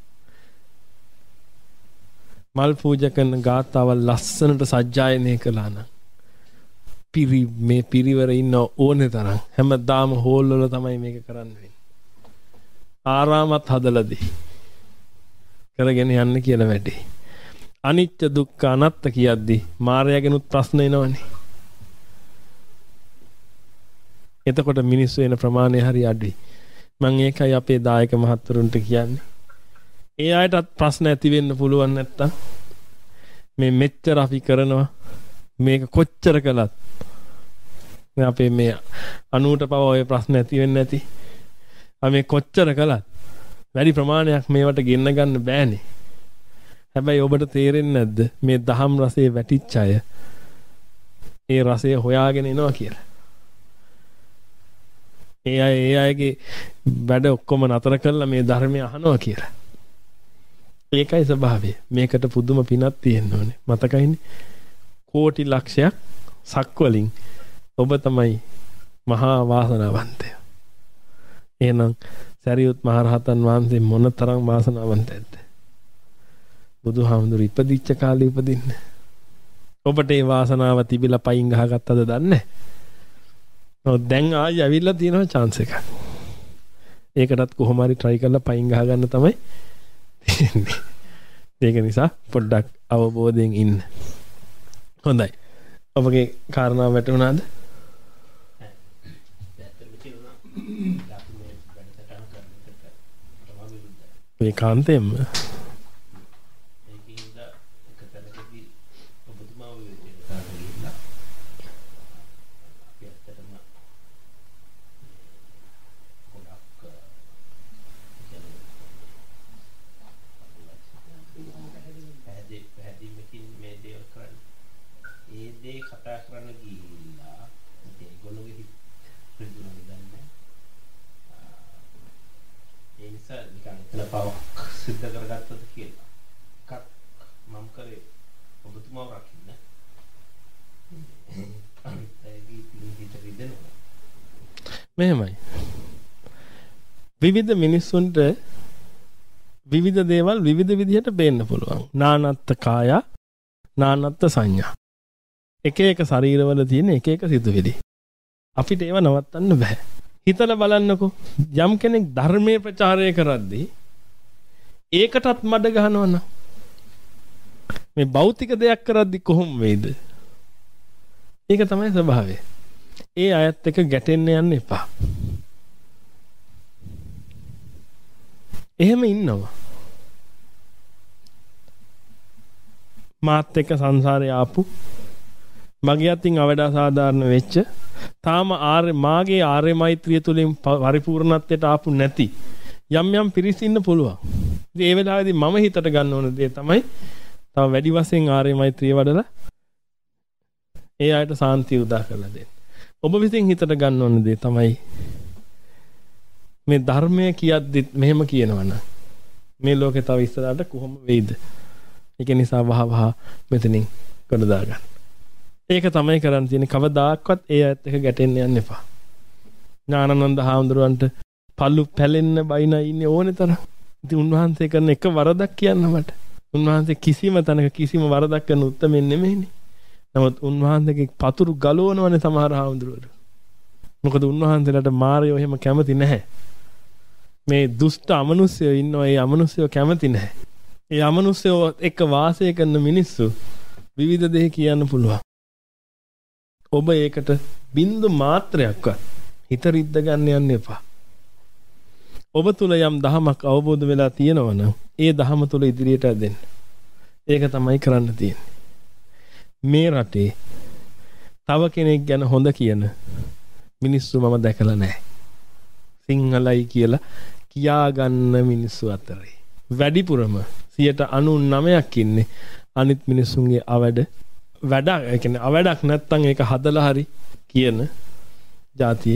මල් පූජා කරන ගාතාවල් ලස්සනට සජ්ජායනය කළා නම් පිරි මේ පිරිවර ඉන්න ඕනේ තරම් හැමදාම හෝල් වල තමයි මේක කරන්න වෙන්නේ. ආරාමත් හදලා දෙයි. කරගෙන යන්න කියලා වැඩේ. අනිත්‍ය දුක්ඛ අනාත්ත කියද්දි මායාගෙනුත් ප්‍රශ්න එනවනේ. එතකොට මිනිස්සු එන ප්‍රමාණය හරි අඩුයි. මම ඒකයි අපේ දායක මහත්වරුන්ට කියන්නේ. ඒ අයටත් ප්‍රශ්න ඇති වෙන්න පුළුවන් නැත්තම් මේ මෙච්චර අපි කරනවා මේක කොච්චර කළත් මේ අපේ මේ අනූට පව ඔය ප්‍රශ්න ඇති වෙන්නේ නැති. අපි කොච්චර කළත් වැඩි ප්‍රමාණයක් මේවට ගෙන්න ගන්න බෑනේ. හැබැයි ඔබට තේරෙන්නේ නැද්ද මේ දහම් රසයේ වැටිච්ච අය ඒ රසය හොයාගෙන එනවා කියලා. ඒ අය ඒ අයගේ වැඩ ඔක්කොම නතර කරලා මේ ධර්මය අහනවා කියලා. ඒකයි ස්වභාවය. මේකට පුදුම පිනක් තියෙන්න ඕනේ. මතකයිනේ. කෝටි ලක්ෂයක් සක්වලින් ඔබ තමයි මහා වාසනාවන්තය. එහෙනම් සරියුත් මහරහතන් වහන්සේ මොනතරම් වාසනාවන්තයද? බුදුහාමුදුරු ඉපදිච්ච කාලේ ඉපදින්න. ඔබට ඒ වාසනාව තිබිලා පයින් ගහගත්තද දන්නේ? ඔව් දැන් ආයෙ ඇවිල්ලා තියෙනවා chance එකක්. ඒකටත් කොහොම හරි try කරලා පයින් ගහ ගන්න තමයි තියෙන්නේ. ඒක නිසා පොඩ්ඩක් අවබෝධයෙන් ඉන්න. හොඳයි. ඔබගේ කාරණාව වැටුණාද? මේ කාන්තේම සිද්ධ කරගත්තද කියලා එකක් මම කරේ ඔබතුමාව රකින්න අනිත් අයගේ පිළිහිට රිදෙනවා. මෙහෙමයි. විවිධ මිනිස්සුන්ට විවිධ දේවල් විවිධ විදිහට පේන්න පුළුවන්. නානත්ත් කාය නානත්ත් සංඥා. එක එක ශරීරවල තියෙන එක එක සිතුවිලි. අපිට ඒව නවත්තන්න බෑ. හිතලා බලන්නකෝ. යම් කෙනෙක් ධර්මයේ ප්‍රචාරය කරද්දී ඒකටත් මඩ ගහනවනම් මේ භෞතික දෙයක් කරද්දි කොහොම වෙයිද? ඒක තමයි ස්වභාවය. ඒ අයත් එක ගැටෙන්න යන්න එපා. එහෙම ඉන්නවා. මාත් එක්ක සංසාරේ ආපු මගේ අතින් අවඩා සාධාරණ වෙච්ච තාම ආර්ය මාගේ ආර්ය මෛත්‍රිය තුලින් පරිපූර්ණත්වයට ආපු නැති යම් යම් පිරිස් ඉන්න පුළුවන්. ඉතින් ඒ වෙලාවේදී මම හිතට ගන්න ඕන දේ තමයි තව වැඩි වශයෙන් ආර්ය මෛත්‍රිය වඩලා ඒ අයට සාන්තිය උදා කරලා දෙන්න. ඔබ විසින් හිතට ගන්න ඕන දේ තමයි මේ ධර්මය කියද්දිත් මෙහෙම කියනවනම් මේ ලෝකේ තව ඉස්සරහට කොහොම වෙයිද? ඒක නිසා වහ වහ මෙතනින් කොට දාගන්න. ඒක තමයි කරන්න තියෙන්නේ. කවදාක්වත් ඒ අයත් එක ගැටෙන්න යන්න එපා. ඥානানন্দ හාමුදුරුවන්ට පල්ලු පැලෙන්න බයින ඉන්නේ ඕනේ තරම්. ඉතින් උන්වහන්සේ කරන එක වරදක් කියන්න මට. උන්වහන්සේ කිසිම තැනක කිසිම වරදක් කරන උත්තරෙන්නේ නෙමෙයිනේ. නමුත් උන්වහන්සේගේ පතුරු ගලවනවනේ සමහර හාමුදුරුවෝ. මොකද උන්වහන්සේලාට මායෝ එහෙම කැමති නැහැ. මේ දුෂ්ට අමනුෂ්‍යයෝ ඉන්නවා. ඒ අමනුෂ්‍යයෝ කැමති නැහැ. ඒ අමනුෂ්‍යයෝ එක්ක වාසය කරන මිනිස්සු විවිධ දේ කියන්න පුළුවන්. ඔබ ඒකට බින්දු මාත්‍රයක්වත් හිත රිද්ද ගන්න යන්න එපා. ඔබ තුල යම් දහමක් අවබෝධ වෙලා තියෙනවා නම් ඒ දහම තුල ඉදිරියට ඇදෙන්න. ඒක තමයි කරන්න තියෙන්නේ. මේ රටේ තව කෙනෙක් ගැන හොඳ කියන මිනිස්සු මම දැකලා නැහැ. සිංහලයි කියලා කියා ගන්න මිනිස්සු අතරේ වැඩිපුරම සියයට අනූනවයක් ඉන්නේ අනිත් මිනිස්සුන්ගේ අවඩ වැඩක්. ඒ කියන්නේ අවඩක් නැත්තම් ඒක හදලා හරි කියන જાතියේ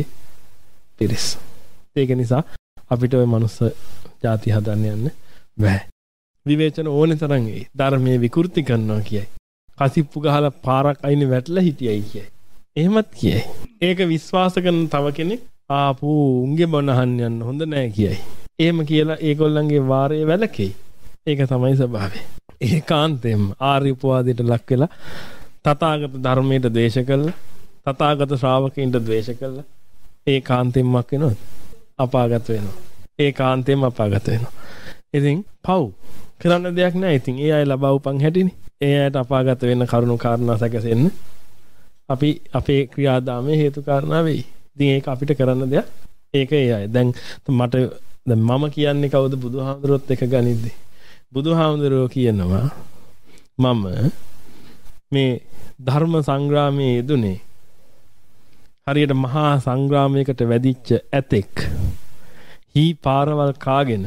පිරිස්. ඒක නිසා අපිට ওই මනුස්ස ಜಾති හදන්න යන්න බෑ. විවේචන ඕනේ තරම් එයි. ධර්මයේ විකෘති කරනවා කියයි. කසිප්පු ගහලා පාරක් අයිනේ වැටලා හිටියයි කියයි. එහෙමත් කියයි. ඒක විශ්වාස කරන තව කෙනෙක් ආපු උන්ගේ බණ අහන්න යන්න හොඳ නෑ කියයි. එහෙම කියලා ඒගොල්ලන්ගේ වාරයේ වැළකෙයි. ඒක තමයි ස්වභාවය. ඒකාන්තයෙන්ම ආර්ය උපවාදයට ලක් වෙලා තථාගත ධර්මයට ද්වේෂ කළා. තථාගත ශ්‍රාවකයන්ට ද්වේෂ කළා. ඒකාන්තයෙන්මක් වෙනවද? අපාගත වෙනවා. ඒකාන්තයෙන්ම අපාගත වෙනවා. ඉතින් පව් කරන්න දෙයක් නෑ. ඉතින් ඒ අය ලබා උපන් හැටිනේ. ඒ අයට අපාගත වෙන්න කරුණු කාරණා සැකසෙන්න අපි අපේ ක්‍රියාදාමයේ හේතු කාරණා වෙයි. ඉතින් ඒක අපිට කරන්න දෙයක් ඒක ඒ අය. දැන් මට දැන් මම කියන්නේ කවුද? බුදුහාමුදුරුවොත් එක ගනිද්දි. බුදුහාමුදුරුවෝ කියනවා මම මේ ධර්ම සංග්‍රාමයේ යෙදුනේ හරියට මහා සංග්‍රාමයකට වැදිච්ච ඇතෙක් හී පාරවල් කාගෙන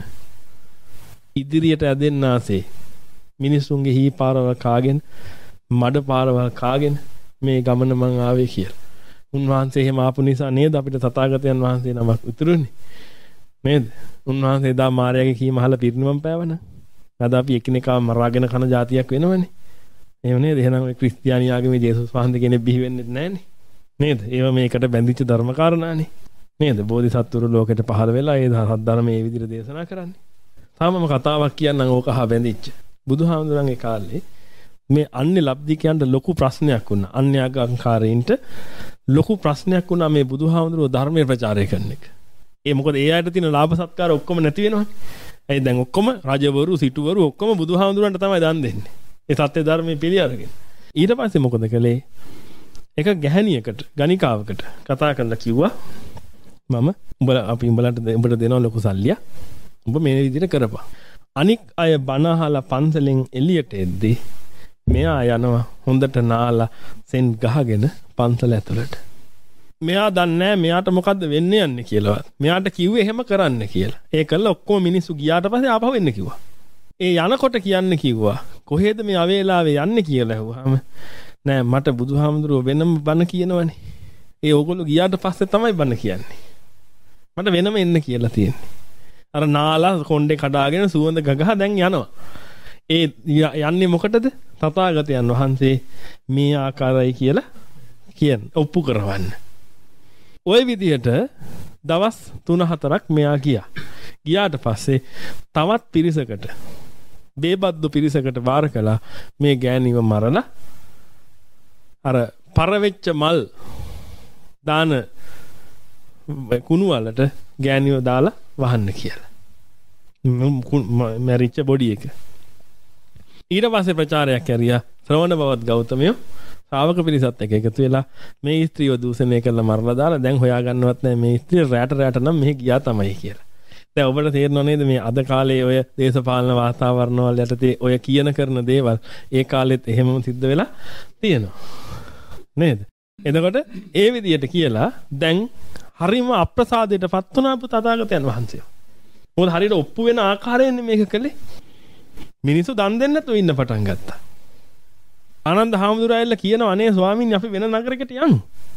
ඉදිරියට ඇදෙන්නාසේ මිනිසුන්ගේ හී පාරවල් කාගෙන මඩ පාරවල් කාගෙන මේ ගමන මං ආවේ කියලා. උන්වහන්සේ එහෙම ආපු නිසා නේද අපිට තථාගතයන් වහන්සේ නමක් උතුරුනේ. නේද? උන්වහන්සේ දා මාර්යාගේ කීම අහලා පිරිනිවන් පෑවනම් අද අපි එකිනෙකාව මරාගෙන කන જાතියක් වෙනවනේ. එහෙම නේද? එහෙනම් ඔය ක්‍රිස්තියානි ආගමේ ජේසුස් වහන්සේ කෙනෙක් බිහි වෙන්නේ නැහනේ. නේද? ඒව මේකට බැඳිච්ච ධර්ම කාරණානේ. නේද? බෝධිසත්වරු ලෝකෙට පහළ වෙලා ඒ ධර්ම මේ විදිහට දේශනා කරන්නේ. තාමම කතාවක් කියන්නම් ඕක අහ බැඳිච්ච. බුදුහාමුදුරන්ගේ කාලේ මේ අන්‍ය ලබ්ධිකයන්ට ලොකු ප්‍රශ්නයක් වුණා. අන්‍යාගම්කාරයින්ට ලොකු ප්‍රශ්නයක් වුණා මේ බුදුහාමුදුරුවෝ ධර්මයේ ප්‍රචාරය කරන එක. ඒ මොකද ඒ අයට තියෙන ලාභ සත්කාර ඔක්කොම නැති වෙනවනේ. ඒ දැන් ඔක්කොම රජවරු සිටුවරු ඔක්කොම බුදුහාමුදුරන්ට තමයි දන් දෙන්නේ. ඒ සත්‍ය ධර්මයේ පිළි අරගෙන. ඊට පස්සේ මොකද කළේ? එක ගැහණියකට ගණිකාවකට කතා කරලා කිව්වා මම උඹලා අපි උඹලට උඹට දෙනවා ලොකු සල්ලියක්. උඹ මේ විදිහට කරපන්. අනික් අය බණ අහලා පන්සලෙන් එළියට එද්දී මෙයා යනවා හොඳට නාලා සෙන් ගහගෙන පන්සල ඇතුළට. මෙයා දන්නේ මෙයාට මොකද්ද වෙන්න යන්නේ කියලාවත්. මෙයාට කිව්වේ එහෙම කරන්න කියලා. ඒ කළා ඔක්කොම මිනිස්සු ගියාට පස්සේ ආපහු එන්න කිව්වා. ඒ යනකොට කියන්න කිව්වා කොහෙද මේ අවේලාවේ යන්නේ කියලා ඇහුවාම නෑ මට බුදුහාමුදුරුවෝ වෙනම බණ කියනවනේ. ඒ ඕගොල්ලෝ ගියාට පස්සේ තමයි බණ කියන්නේ. මට වෙනම එන්න කියලා තියෙන්නේ. අර නාලා කොණ්ඩේ කඩාගෙන සුවඳ ගගහ දැන් යනවා. ඒ යන්නේ මොකටද? තථාගතයන් වහන්සේ මේ ආකාරයි කියලා කියන්නේ ඔප්පු කරවන්න. ওই විදිහට දවස් තුන හතරක් මෙයා ගියා. ගියාට පස්සේ තවත් පිරිසකට බේබද්දු පිරිසකට වාර කළා මේ ගෑණිව මරලා අර පරවෙච්ච මල් දාන කුණු වලට ගෑණිව දාලා වහන්න කියලා. මැරිච්ච බොඩි එක. ඊට පස්සේ ප්‍රචාරයක් කරියා ශ්‍රවණ බවත් ගෞතමයෝ ශ්‍රාවක පිරිසත් එක්ක එකතු වෙලා මේ ස්ත්‍රීව දූෂණය කරලා මරලා දාලා දැන් හොයා ගන්නවත් නැහැ මේ ස්ත්‍රිය රැට රැට නම් මෙහි ගියා තමයි කියලා. දැන් ඔබට තේරෙනව නේද මේ අද කාලේ ඔය දේශපාලන වාතාවරණ වල යටතේ ඔය කියන කරන දේවල් ඒ කාලෙත් එහෙමම සිද්ධ වෙලා තියෙනවා. නේද? එතකොට ඒ විදියට කියලා දැන් හරිම අප්‍රසාදයටපත් වුණා තථාගතයන් වහන්සේ. මොකද හරියට ඔප්පු වෙන ආකාරයෙන් මේක කළේ. මිනිස්සු දන් දෙන්න නැතුව ඉන්න පටන් ගත්තා. ආනන්ද හාමුදුරුවෝ කියනවා අනේ ස්වාමීන් අපි වෙන නගරයකට යමු.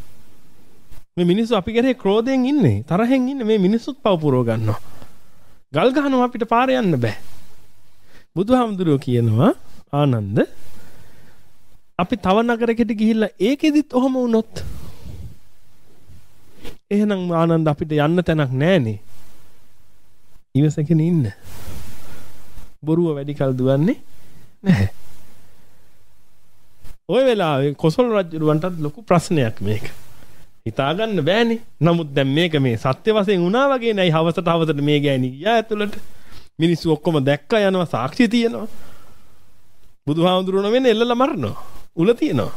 මේ මිනිස්සු අපි කරේ ක්‍රෝධයෙන් ඉන්නේ, තරහෙන් ඉන්නේ. මේ මිනිස්සුත් පව පුරව ගන්නවා. ගල් ගහනවා අපිට පාරේ යන්න බෑ. බුදුහාමුදුරුවෝ කියනවා ආනන්ද අපි තව නගරයකට ගිහිල්ලා ඒකෙදිත් ඔහම වුණොත් එහෙනම් ආනන්ද අපිට යන්න තැනක් නැහනේ. ඉවසගෙන ඉන්න. බොරුව වැඩි කල් දුවන්නේ නැහැ. ওই වෙලාවේ කොසල් රජුවන්ටත් ලොකු ප්‍රශ්නයක් මේක. හිතාගන්න බෑනේ. නමුත් දැන් මේක මේ සත්‍ය වශයෙන් වුණා වගේ නයි හවසට හවසට මේ ගෑණි ගියා ඇතුළට. මිනිස්සු ඔක්කොම දැක්කා යනවා සාක්ෂි තියෙනවා. බුදුහාමුදුරුවෝ වෙන්නේ එල්ලලා මරනවා. උල තියෙනවා.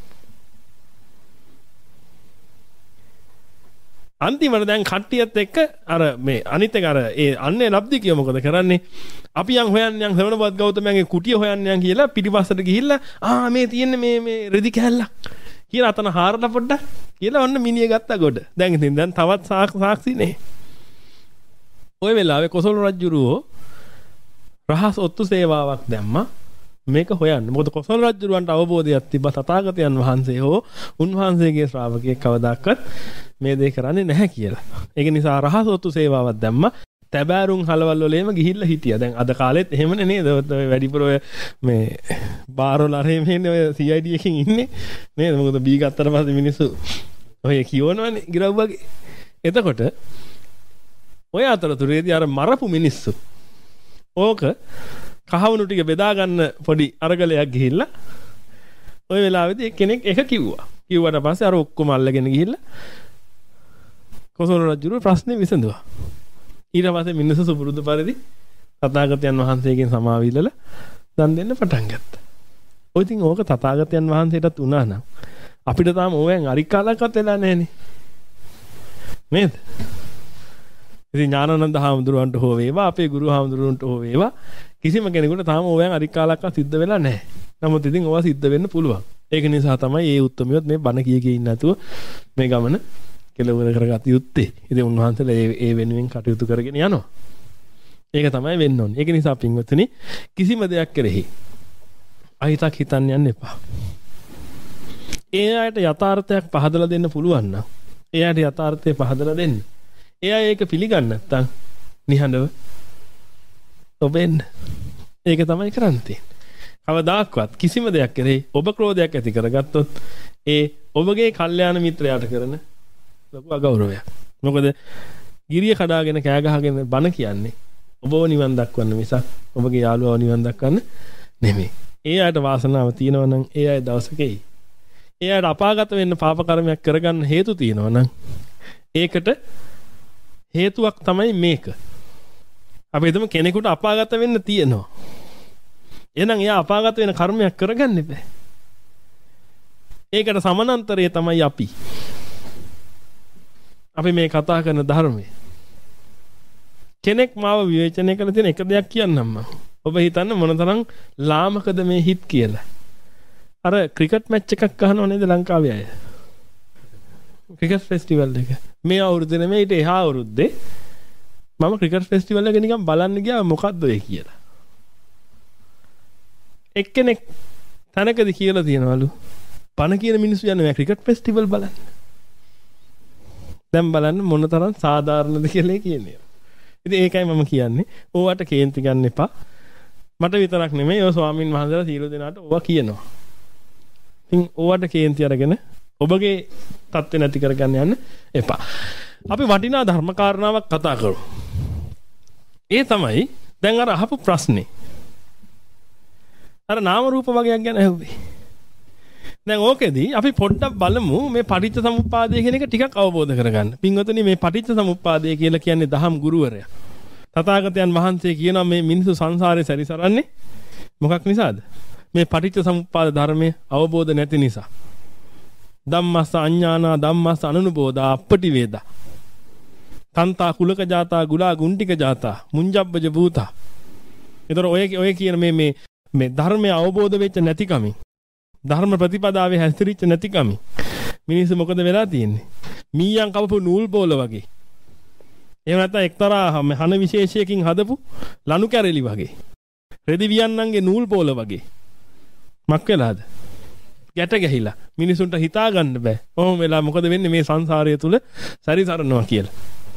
අන්තිමට දැන් කට්ටියත් එක්ක අර මේ අනිත් එක අර ඒ අන්නේ ලබ්ධි කිය මොකද කරන්නේ? අපි යන් හොයන්න යන් ශ්‍රවණපත් ගෞතමයන්ගේ කුටිය හොයන්න යන් කියලා පිටිපස්සට ගිහිල්ලා ආ මේ තියෙන්නේ මේ මේ රෙදි කැල්ලක් කියලා අතන හාරලා පොඩ්ඩක් කියලා ඔන්න මිනිහ ගත්තා ගොඩ. දැන් ඉතින් දැන් තවත් සාක්ෂිනේ. ওই වෙලාවේ කොසල් රජුරෝ රහස් ඔත්තු සේවාවක් දැම්මා. මේක හොයන්න. මොකද කොසල් රජුරවන්ට අවබෝධයක් තිබ්බා තථාගතයන් වහන්සේ හෝ උන්වහන්සේගේ ශ්‍රාවකයෙක් කවදාකවත් මේ දේ කරන්නේ නැහැ කියලා. ඒක නිසා රහස් ඔත්තු සේවාවක් දැම්මා. තැබෑරුම් හලවල් වලේම ගිහිල්ලා හිටියා. දැන් අද කාලෙත් එහෙමනේ නේද? ඔය වැඩිපුර ඔය මේ බාරවල අරගෙන ඉන්නේ ඔය සී අයි ඩී එකකින් ඉන්නේ නේද? මොකද බී ගත්තට පස්සේ මිනිස්සු ඔය කියවනවනේ ගිරව් වගේ. එතකොට ඔය අතරතුරේදී අර මරපු මිනිස්සු ඕක කහවණු ටික බෙදා ගන්න පොඩි අරගලයක් ගිහිල්ලා ඔය වෙලාවේදී එක්කෙනෙක් එක කිව්වා. කිව්වට පස්සේ අර ඔක්කොම අල්ලගෙන ගිහිල්ලා කොසල් රජුගේ ප්‍රශ්නේ විසඳුවා. ඊට පස්සේ මිනිස්සු සුපුරුදු පරිදි තථාගතයන් වහන්සේගෙන් සමාව ඉල්ලලා දන් දෙන්න පටන් ගත්තා. ඔය ඉතින් ඕක තථාගතයන් වහන්සේටත් උනා නම් අපිට තාම ඕවෙන් අරිකාලක්වත් වෙලා නැහනේ. නේද? ඉතින් ඥානানন্দ හාමුදුරුවන්ට හෝ වේවා අපේ ගුරු හාමුදුරුවන්ට හෝ වේවා කිසිම කෙනෙකුට තාම ඕවෙන් අරිකාලක්වත් සිද්ධ වෙලා නැහැ. නමුත් ඉතින් ඕවා සිද්ධ වෙන්න පුළුවන්. ඒක නිසා තමයි මේ උත්තරමියොත් මේ බණ කිය කිය ඉන්න නැතුව මේ ගමන කෙලවර කරගත යුත්තේ. ඉතින් උන්වහන්සේලා ඒ ඒ වෙනුවෙන් කටයුතු කරගෙන යනවා. ඒක තමයි වෙන්න ඕනේ. ඒක නිසා පින්වත්නි කිසිම දෙයක් කෙරෙහි අහිතක් හිතන්න යන්න එපා. ඒ අයට යථාර්ථයක් පහදලා දෙන්න පුළුවන් නම් ඒ අයට යථාර්ථය පහදලා දෙන්න. ඒ අය ඒක පිළිගන්න නැත්නම් නිහඬව ඔබෙන් ඒක තමයි කරන්න තියෙන්නේ. කවදාක්වත් කිසිම දෙයක් කෙරෙහි ඔබ ක්‍රෝධයක් ඇති කරගත්තොත් ඒ ඔබගේ කල්යාණ මිත්‍රයාට කරන ලොකු අගෞරවයක්. මොකද ගිරිය කඩාගෙන කෑ ගහගෙන බන කියන්නේ ඔබව නිවන් දක්වන්න මිසක් ඔබගේ යාළුවව නිවන් දක්වන්න නෙමෙයි. ඒ අයට වාසනාව තියෙනවා නම් ඒ අය දවසකයි. ඒ අයට අපාගත වෙන්න පාප කර්මයක් කරගන්න හේතු තියෙනවා නම් ඒකට හේතුවක් තමයි මේක. අපි හිතමු කෙනෙකුට අපාගත වෙන්න තියෙනවා. එහෙනම් එයා අපාගත වෙන කර්මයක් කරගන්න බෑ. ඒකට සමානතරය තමයි අපි. අපි මේ කතා කරන ධර්මය. කෙනෙක් මාව විවේචනය කරන තියෙන එක දෙයක් කියන්නම් මම. ඔබ හිතන්න මොනතරම් ලාමකද මේ හිත් කියලා. අර ක්‍රිකට් මැච් එකක් ගහනව නේද ලංකාවේ අය? ක්‍රිකට් ෆෙස්ටිවල් එක. මේ අවුරුද්දේ නෙමෙයි ඊට එහා අවුරුද්දේ මම ක්‍රිකට් ෆෙස්ටිවල් එක නිකන් බලන්න ගියා මොකද්ද ඔය කියලා. එක්කෙනෙක් තනකදී කියලා තියනවලු පණ කියන මිනිස්සු යනවා ක්‍රිකට් ෆෙස්ටිවල් බලන්න. දැන් බලන්න මොනතරම් සාධාරණද කියලා කියන්නේ. ඉතින් ඒකයි මම කියන්නේ. ඕවට කේන්ති ගන්න එපා. මට විතරක් නෙමෙයි ඔය ස්වාමින් වහන්සේලා සීල දෙනාට ඕවා කියනවා. ඉතින් ඕවට කේන්ති අරගෙන ඔබගේ தත්ත්ව නැති කරගන්න යන්න එපා. අපි වටිනා ධර්ම කාරණාවක් කතා කරමු. ඒ තමයි දැන් අර අහපු ප්‍රශ්නේ. අර නාම රූප වගයක් ගැන අහුවේ. දැන් ඕකෙදී අපි පොඩ්ඩක් බලමු මේ පටිච්ච සමුප්පාදය කියන එක ටිකක් අවබෝධ කරගන්න. පින්වතුනි මේ පටිච්ච සමුප්පාදය කියලා කියන්නේ දහම් ගුරුවරයා. තථාගතයන් වහන්සේ කියනවා මේ මිනිස්සු සංසාරේ සැරිසරන්නේ මොකක් නිසාද? මේ පටිච්ච සමුප්පාද ධර්මය අවබෝධ නැති නිසා. ධම්මස්ස අඤ්ඤානා ධම්මස්ස අනනුබෝධා අපටි වේදා. තන්තා කුලක ජාතා ගුලා ගුණ්ටික ජාතා මුංජබ්බජ භූතා. ඒතර ඔය ඔය කියන මේ මේ මේ ධර්මය අවබෝධ වෙච්ච නැතිකමින් ධර්ම ප්‍රතිපදාවේ හැසිරිච්ච නැතිකමින් මිනිස්සු මොකද වෙලා තියෙන්නේ? මීයන් කවපු නූල් බෝල වගේ. එහෙම නැත්නම් එක්තරා හන විශේෂයකින් හදපු ලනු කැරලි වගේ. රෙදි වියන්නන්ගේ නූල් බෝල වගේ. මක් වෙලාද? ගැට ගැහිලා මිනිසුන්ට හිතා ගන්න බෑ. ඔහොම වෙලා මොකද වෙන්නේ මේ සංසාරය තුල සැරිසරනවා කියලා.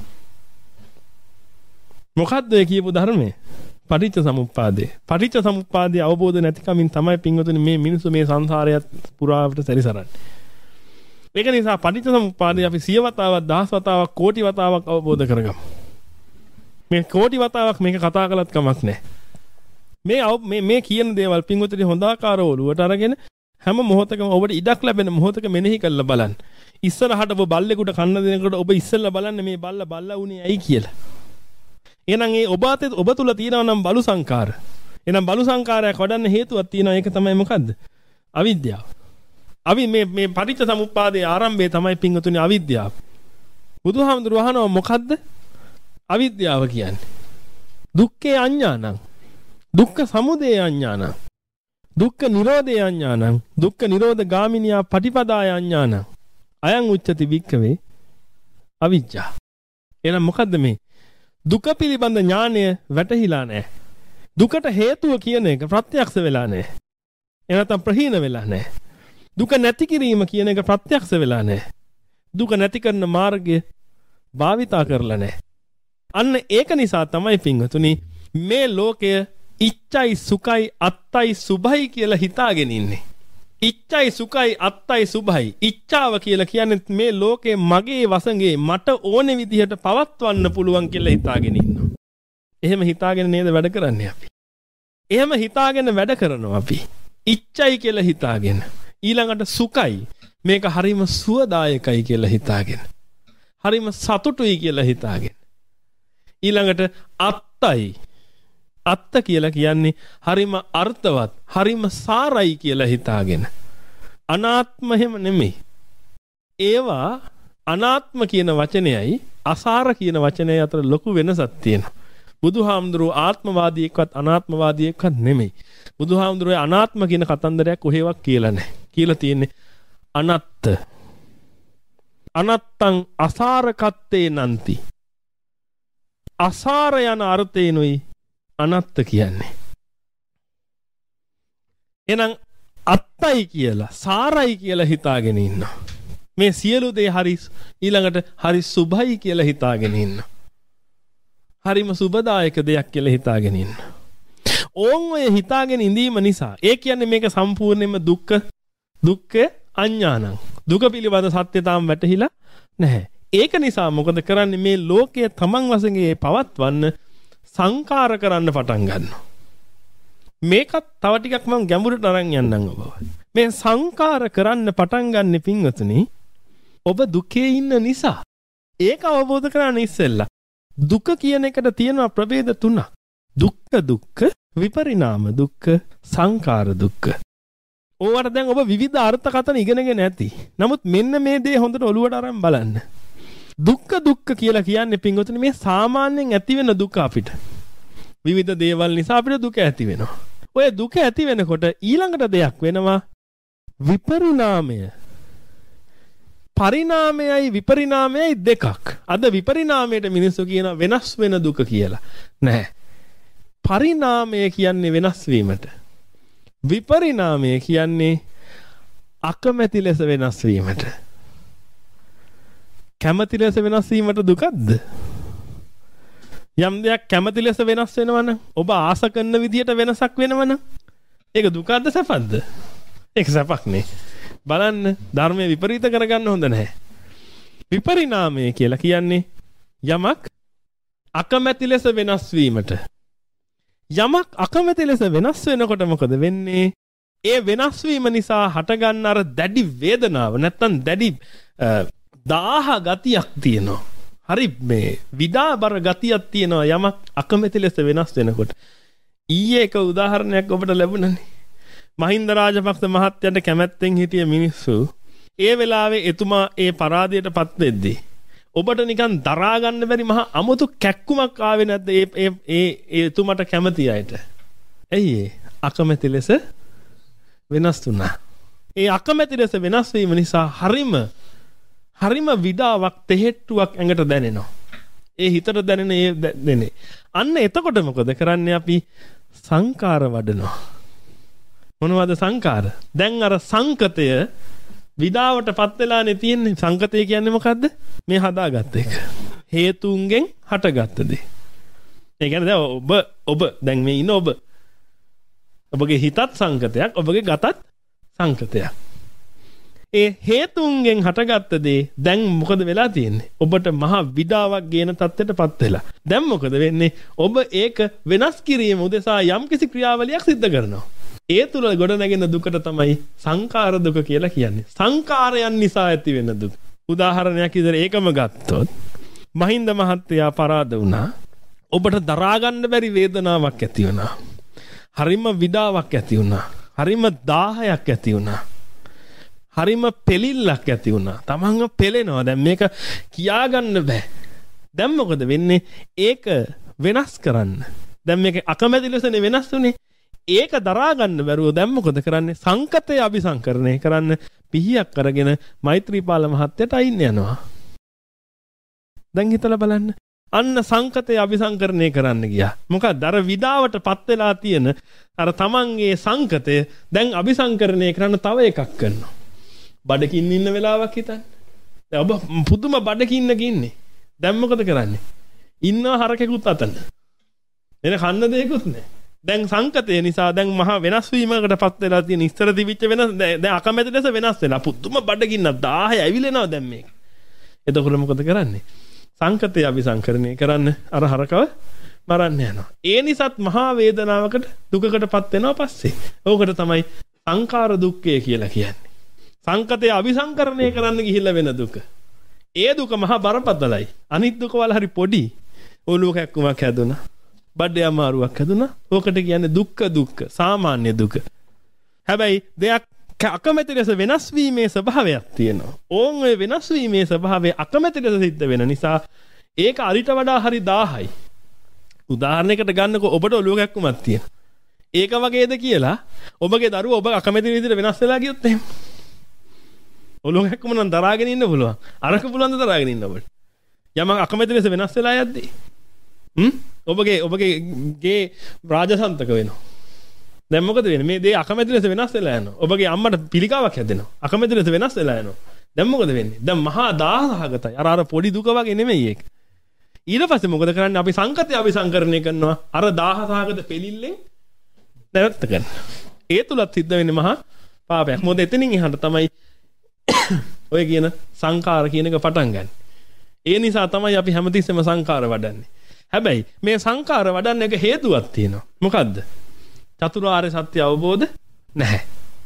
මොකද්ද ඒ කියපු ධර්මය? පටිච්ච සමුප්පාදේ. පටිච්ච සමුප්පාදේ අවබෝධ නැතිකමින් තමයි පින්වතුනි මේ මිනිස්සු මේ සංසාරයත් පුරාවට සැරිසරන්නේ. ඒක නිසා පටිච්ච සමුප්පාදේ අපි සිය වතාවක් දහස් වතාවක් කෝටි වතාවක් අවබෝධ කරගමු. මේ කෝටි වතාවක් මේක කතා කළත් කමක් නැහැ. මේ මේ මේ කියන දේවල් පින්වතුනි හොඳ ආකාරව ඔලුවට අරගෙන හැම මොහොතකම ඔබට ඉඩක් ලැබෙන මොහොතක මෙනෙහි කරලා බලන්න. ඉස්සරහට ඔබ බල්ලෙකුට කන්න දෙනකොට ඔබ ඉස්සෙල්ලා බලන්න මේ බල්ල බල්ලා උනේ ඇයි කියලා. එහෙනම් ඒ ඔබ අතේ ඔබ තුල තියෙනවා නම් බලු සංකාර. එහෙනම් බලු සංකාරයක් වඩන්න හේතුවක් තියෙනවා. ඒක තමයි මොකද්ද? අවිද්‍යාව. අවි මේ මේ පටිච්ච සමුප්පාදයේ ආරම්භය තමයි පින්වතුනි අවිද්‍යාව. බුදුහාමුදුරුවෝ අහනවා මොකද්ද? අවිද්‍යාව කියන්නේ. දුක්ඛේ අඥානං. දුක්ඛ සමුදය අඥානං. දුක්ඛ නිරෝධය අඥානං. දුක්ඛ නිරෝධ ගාමිනියා පටිපදාය අඥානං. අයං උච්චති වික්ඛවේ අවිජ්ජා. එහෙනම් මොකද්ද මේ? දුක පිළිබඳ ඥානය වැටහිලා නැහැ. දුකට හේතුව කියන එක ප්‍රත්‍යක්ෂ වෙලා නැහැ. එනතම් ප්‍රහීන වෙලා නැහැ. දුක නැති කිරීම කියන එක ප්‍රත්‍යක්ෂ වෙලා නැහැ. දුක නැති කරන මාර්ගය භාවිතා කරලා නැහැ. අන්න ඒක නිසා තමයි පින්වතුනි මේ ලෝකය ඉච්ඡයි සුඛයි අත්තයි සුභයි කියලා හිතාගෙන ඉන්නේ. ඉච්ඡයි සුඛයි අත්තයි සුභයි. ඉච්ඡාව කියලා කියන්නේ මේ ලෝකේ මගේ වසඟේ මට ඕනේ විදිහට පවත්වන්න පුළුවන් කියලා හිතාගෙන ඉන්නවා. එහෙම හිතාගෙන නේද වැඩ කරන්නේ අපි. එහෙම හිතාගෙන වැඩ කරනවා අපි. ඉච්ඡයි කියලා හිතාගෙන. ඊළඟට සුඛයි. මේක හරිම සුවදායකයි කියලා හිතාගෙන. හරිම සතුටුයි කියලා හිතාගෙන. ඊළඟට අත්තයි. අත්ත කියලා කියන්නේ හරිම අර්ථවත්, හරිම සාරයි කියලා හිතාගෙන. අනාත්ම හැම නෙමෙයි. ඒවා අනාත්ම කියන වචනයයි අසාර කියන වචනයයි අතර ලොකු වෙනසක් තියෙනවා. බුදුහාමුදුරුවෝ ආත්මවාදියෙක්වත් අනාත්මවාදියෙක්වත් නෙමෙයි. බුදුහාමුදුරුවෝ අනාත්ම කියන කතන්දරයක් කොහෙවත් කියලා නැහැ. කියලා තියෙන්නේ අනත්ත. අනත්තං අසාරකත්තේ නන්ති. අසාර යන අර්ථේනුයි අනත්ත කියන්නේ. එහෙනම් අත්තයි කියලා සාරයි කියලා හිතාගෙන ඉන්නවා. මේ සියලු දේ හරි ඊළඟට හරි සුභයි කියලා හිතාගෙන ඉන්නවා. හරිම සුබදායක දෙයක් කියලා හිතාගෙන ඉන්නවා. ඕන් ඔය හිතාගෙන ඉඳීම නිසා ඒ කියන්නේ මේක සම්පූර්ණයෙන්ම දුක්ඛ දුක්ඛ අඥානං. දුක පිළිබඳ සත්‍ය තාම වැටහිලා නැහැ. ඒක නිසා මොකද කරන්නේ මේ ලෝකයේ තමන් වශයෙන් පවත්වන්න සංකාර කරන්න පටන් ගන්නවා. මේකත් තව ටිකක් මම ගැඹුරට අරන් යන්නම් ඔබ. මේ සංකාර කරන්න පටන් ගන්න පින්වතුනි ඔබ දුකේ ඉන්න නිසා. ඒක අවබෝධ කරගන්න ඉස්සෙල්ලා දුක කියන එකට තියෙනවා ප්‍රභේද තුනක්. දුක්ඛ දුක්ඛ, විපරිණාම දුක්ඛ, සංකාර දුක්ඛ. ඕවට දැන් ඔබ විවිධ අර්ථකථන ඉගෙනගෙන ඇති. නමුත් මෙන්න මේ දේ හොඳට ඔලුවට අරන් බලන්න. දුක්ඛ දුක්ඛ කියලා කියන්නේ පින්වතුනි මේ සාමාන්‍යයෙන් ඇති වෙන දුක අපිට. විවිධ දේවල් නිසා අපිට දුක ඇති වෙනවා. ඔය දුක ඇති වෙනකොට ඊළඟට දෙයක් වෙනවා විපරිණාමය. පරිණාමයයි විපරිණාමයයි දෙකක්. අද විපරිණාමයට මිනිස්සු කියන වෙනස් වෙන දුක කියලා. නැහැ. පරිණාමය කියන්නේ වෙනස් වීමට. විපරිණාමය කියන්නේ අකමැති ලෙස වෙනස් වීමට. කැමැති ලෙස වෙනස් වීමට දුකක්ද? යම් දෙයක් කැමැති ලෙස වෙනස් වෙනවනම් ඔබ ආස කරන විදියට වෙනසක් වෙනවනම් ඒක දුකක්ද සැපක්ද? ඒක සැපක් නේ. බලන්න ධර්මයේ විපරීත කරගන්න හොඳ නැහැ. විපරිණාමය කියලා කියන්නේ යමක් අකමැති ලෙස වෙනස් වීමට. යමක් අකමැති ලෙස වෙනස් වෙනකොට මොකද වෙන්නේ? ඒ වෙනස් වීම නිසා හටගන්න අර දැඩි වේදනාව නැත්තම් දැඩි දාහ ගතියක් තියෙනවා. හරි මේ විඩාබර ගතියක් තියෙනවා යමක් අකමැති ලෙස වෙනස් වෙනකොට. ඊයේ එක උදාහරණයක් ඔබට ලැබුණනේ. මහින්ද රාජපක්ෂ මහත්තයාට කැමැත්තෙන් හිටිය මිනිස්සු ඒ වෙලාවේ එතුමා ඒ පරාදයටපත් වෙද්දී ඔබට නිකන් දරා ගන්න බැරි මහා අමුතු කැක්කුමක් ආවේ නැද්ද ඒ ඒ ඒ එතුමාට කැමති අයට? ඇයි ඒ අකමැති ලෙස වෙනස් වුණා. ඒ අකමැති ලෙස වෙනස් වීම නිසා හරිම හරිම විඩාවක් තෙහෙට්ටුවක් ඇඟට දැනෙනවා. ඒ හිතට දැනෙන ඒ දැනේ. අන්න එතකොට මොකද කරන්නේ අපි සංකාර වඩනවා. මොනවද සංකාර? දැන් අර සංකතය විඩාවටපත් වෙලානේ තියෙන්නේ. සංකතය කියන්නේ මොකද්ද? මේ හදාගත්ත එක. හේතුන්ගෙන් හටගත්ත දේ. ඒ කියන්නේ දැන් ඔබ ඔබ දැන් මේ ඉන්න ඔබ. ඔබගේ හිතත් සංකතයක්, ඔබගේ ගතත් සංකතයක්. ඒ හේතුන්ගෙන් හටගත්ත දේ දැන් මොකද වෙලා තියෙන්නේ? ඔබට මහා විඩාවක් ගේන තත්ත්වයටපත් වෙලා. දැන් මොකද වෙන්නේ? ඔබ ඒක වෙනස් කිරීම උදෙසා යම්කිසි ක්‍රියාවලියක් සිදු කරනවා. ඒ තුල ගොඩ නැගෙන දුකට තමයි සංකාර දුක කියලා කියන්නේ. සංකාරයන් නිසා ඇති වෙන දුක. උදාහරණයක් විදිහට ඒකම ගත්තොත් මහින්ද මහත්තයා පරාද වුණා. ඔබට දරා ගන්න බැරි වේදනාවක් ඇති වුණා. හරිම විඩාවක් ඇති වුණා. හරිම දාහයක් ඇති වුණා. හරිම පෙලිල්ලක් ඇති වුණා. තමන්ව පෙලෙනවා. දැන් මේක කියාගන්න බෑ. දැන් මොකද වෙන්නේ? ඒක වෙනස් කරන්න. දැන් මේක අකමැති ලෙසනේ වෙනස් වුනේ. ඒක දරා ගන්න බැරුව දැන් මොකද කරන්නේ? සංකතය අபிසංකරණය කරන්න පිහියක් අරගෙන මෛත්‍රීපාල මහත්තයට අයින් යනවා. දැන් හිතලා බලන්න. අන්න සංකතය අபிසංකරණය කරන්න ගියා. මොකද අර විඩාවටපත් වෙලා තියෙන අර තමන්ගේ සංකතය දැන් අபிසංකරණය කරන්න තව එකක් කරනවා. බඩකින් ඉන්න වෙලාවක් හිතන්න. දැන් ඔබ පුදුම බඩකින්නක ඉන්නේ. දැන් මොකද කරන්නේ? ඉන්නවා හරකෙකුත් අතන. එන කන්න දෙයක්වත් නැහැ. දැන් සංකතය නිසා දැන් මහා වෙනස් වීමකටපත් වෙලා තියෙන ඉස්තර තිබිච්ච වෙනස් දැන් අකමැති ලෙස වෙනස් වෙලා පුදුම බඩගින්න දහය ඇවිලෙනවා දැන් මේක. එතකොට මොකද කරන්නේ? සංකතය අபிසංකරණය කරන්න අර හරකව මරන්න යනවා. ඒ නිසාත් මහා වේදනාවකට දුකකටපත් වෙනවා පස්සේ. ඕකට තමයි සංකාර දුක්ඛය කියලා කියන්නේ. සංකතය අபிසංකරණය කරන්න ගිහිල්ලා වෙන දුක. ඒ දුක මහා බරපතලයි. අනිත් දුක වල හරි පොඩි. ඔලුව කැක්කුමක් හැදුනා. බඩේ අමාරුවක් හැදුනා. ඕකට කියන්නේ දුක්ඛ දුක්ඛ සාමාන්‍ය දුක. හැබැයි දෙයක් අකමැති ලෙස වෙනස් වීමේ ස්වභාවයක් තියෙනවා. ඕන් ඔය වෙනස් වීමේ ස්වභාවය අකමැති ලෙස සිද්ධ වෙන නිසා ඒක අරිට වඩා හරි දාහයි. උදාහරණයකට ගන්නකො ඔබට ඔලුව කැක්කුමක් තියෙනවා. ඒක වගේද කියලා ඔබගේ දරුවා ඔබ අකමැති විදිහට වෙනස් වෙලා ගියොත් එහෙම. ඔලුව කැක්කුම නම් දරාගෙන ඉන්න පුළුවන්. අරක පුළුවන් ද දරාගෙන ඉන්න ඔබට. යමක් අකමැති ලෙස වෙනස් වෙලා යද්දී හ්ම් ඔබගේ ඔබගේ ගේ රාජසන්තක වෙනවා. දැන් මොකද වෙන්නේ? මේ දේ අකමැති ලෙස වෙනස් වෙලා යනවා. ඔබගේ අම්මට පිළිකාවක් හැදෙනවා. අකමැති ලෙස වෙනස් වෙලා යනවා. දැන් මොකද වෙන්නේ? දැන් මහා දාහසහගතයි. අර අර පොඩි දුක වගේ නෙමෙයි ඒක. ඊට පස්සේ මොකද කරන්නේ? අපි සංකතය අபிසංකරණය කරනවා. අර දාහසහගත පෙලිල්ලෙන් නැවත කරනවා. ඒ තුලත් සිද්ධ වෙන්නේ මහා පාපයක්. මොකද එතනින් එහාට තමයි ඔය කියන සංකාර කියන එක පටන් ගන්න. ඒ නිසා තමයි අපි හැමතිස්සෙම සංකාර වඩන්නේ. හැබැයි මේ සංකාර වඩන්න එක හේතුවක් තියෙනවා. මොකද්ද? චතුරාර්ය සත්‍ය අවබෝධ නැහැ.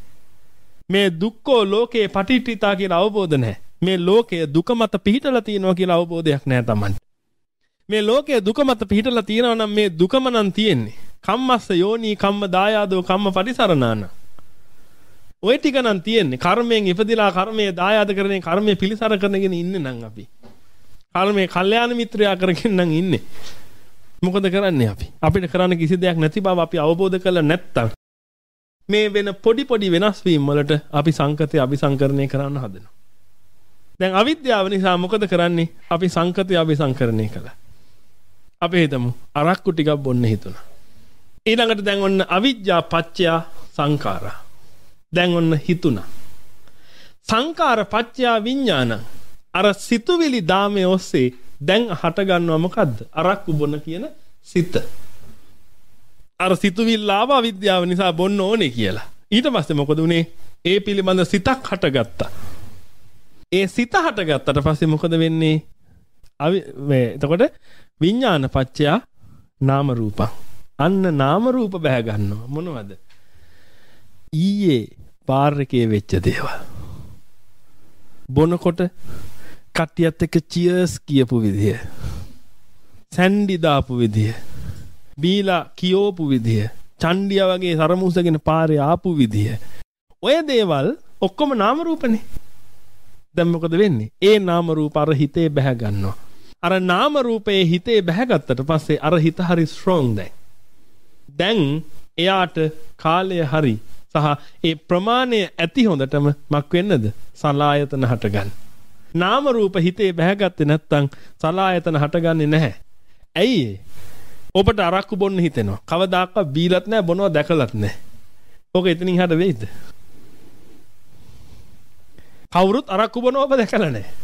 මේ දුක්ඛෝ ලෝකේ පටිච්චිතා කියලා අවබෝධ නැහැ. මේ ලෝකය දුක මත පිහිටලා තියෙනවා කියලා අවබෝධයක් නැහැ Taman. මේ ලෝකය දුක මත පිහිටලා තියෙනවා නම් මේ දුකම නම් තියෙන්නේ. කම්මස්ස යෝනි කම්ම දායාදෝ කම්ම පටිසරණාන. ඔය ටික නම් තියෙන්නේ. කර්මයෙන් ඉපදිලා කර්මයේ දායාද කරන්නේ කර්මයේ පිළිසර කරගෙන ඉන්නේ නම් අපි. කර්මයේ කල්යාණ මිත්‍රයා කරගෙන නම් ඉන්නේ. මොකද කරන්නේ අපි? අපිට කරන්න කිසි දෙයක් නැති බව අපි අවබෝධ කරලා නැත්තම් මේ වෙන පොඩි පොඩි වෙනස් වීම් වලට අපි සංකතය අபிසංකරණය කරන්න හදනවා. දැන් අවිද්‍යාව නිසා මොකද කරන්නේ? අපි සංකතය අபிසංකරණය කළා. අපි හිතමු අරක්කු ටිකක් බොන්න හිතුණා. ඊළඟට දැන් ඔන්න අවිජ්ජා පත්‍ය සංඛාරා. දැන් ඔන්න හිතුණා. සංඛාර පත්‍ය විඥාන. අර සිතුවිලි දාමේ ඔස්සේ දැන් හට ගන්නවා මොකද්ද? අරක්කු බොන කියන සිත. අර සිතුවිල්ල ආව අවිද්‍යාව නිසා බොන්න ඕනේ කියලා. ඊට පස්සේ මොකද උනේ? ඒ පිළිබඳ සිතක් හටගත්තා. ඒ සිත හටගත්තට පස්සේ මොකද වෙන්නේ? මේ එතකොට විඥාන පත්‍ය නාම රූපං. අන්න නාම රූප බැහැ ගන්නවා. මොනවද? ඊයේ පාරකේ වෙච්ච දේවල්. බොනකොට කට්ටියත් එක්ක චියර්ස් කියපු විදිය. සැන්ඩි දාපු විදිය. බීලා කියෝපු විදිය. චණ්ඩියා වගේ සරමුසගෙන පාරේ ආපු විදිය. ඔය දේවල් ඔක්කොම නාම රූපනේ. දැන් මොකද වෙන්නේ? ඒ නාම රූප අර හිතේ බැහැ ගන්නවා. අර නාම රූපේ හිතේ බැහැගත්තට පස්සේ අර හිත හරි ස්ට්‍රෝං දැන්. දැන් එයාට කාලය හරි සහ ඒ ප්‍රමාණය ඇති හොඳටම මක් වෙන්නද? සලායතන හටගන්න. නාම රූප හිතේ බැහැගත්තේ නැත්නම් සලායතන හටගන්නේ නැහැ. ඇයි ඒ? ඔබට අරක්කු බොන්න හිතෙනවා. කවදාකවත් බීලත් නැහැ බොනවා දැකලත් නැහැ. ඕක එතනින් හට වෙයිද? කවුරුත් අරක්කු බොනවා ඔබ දැකලා නැහැ.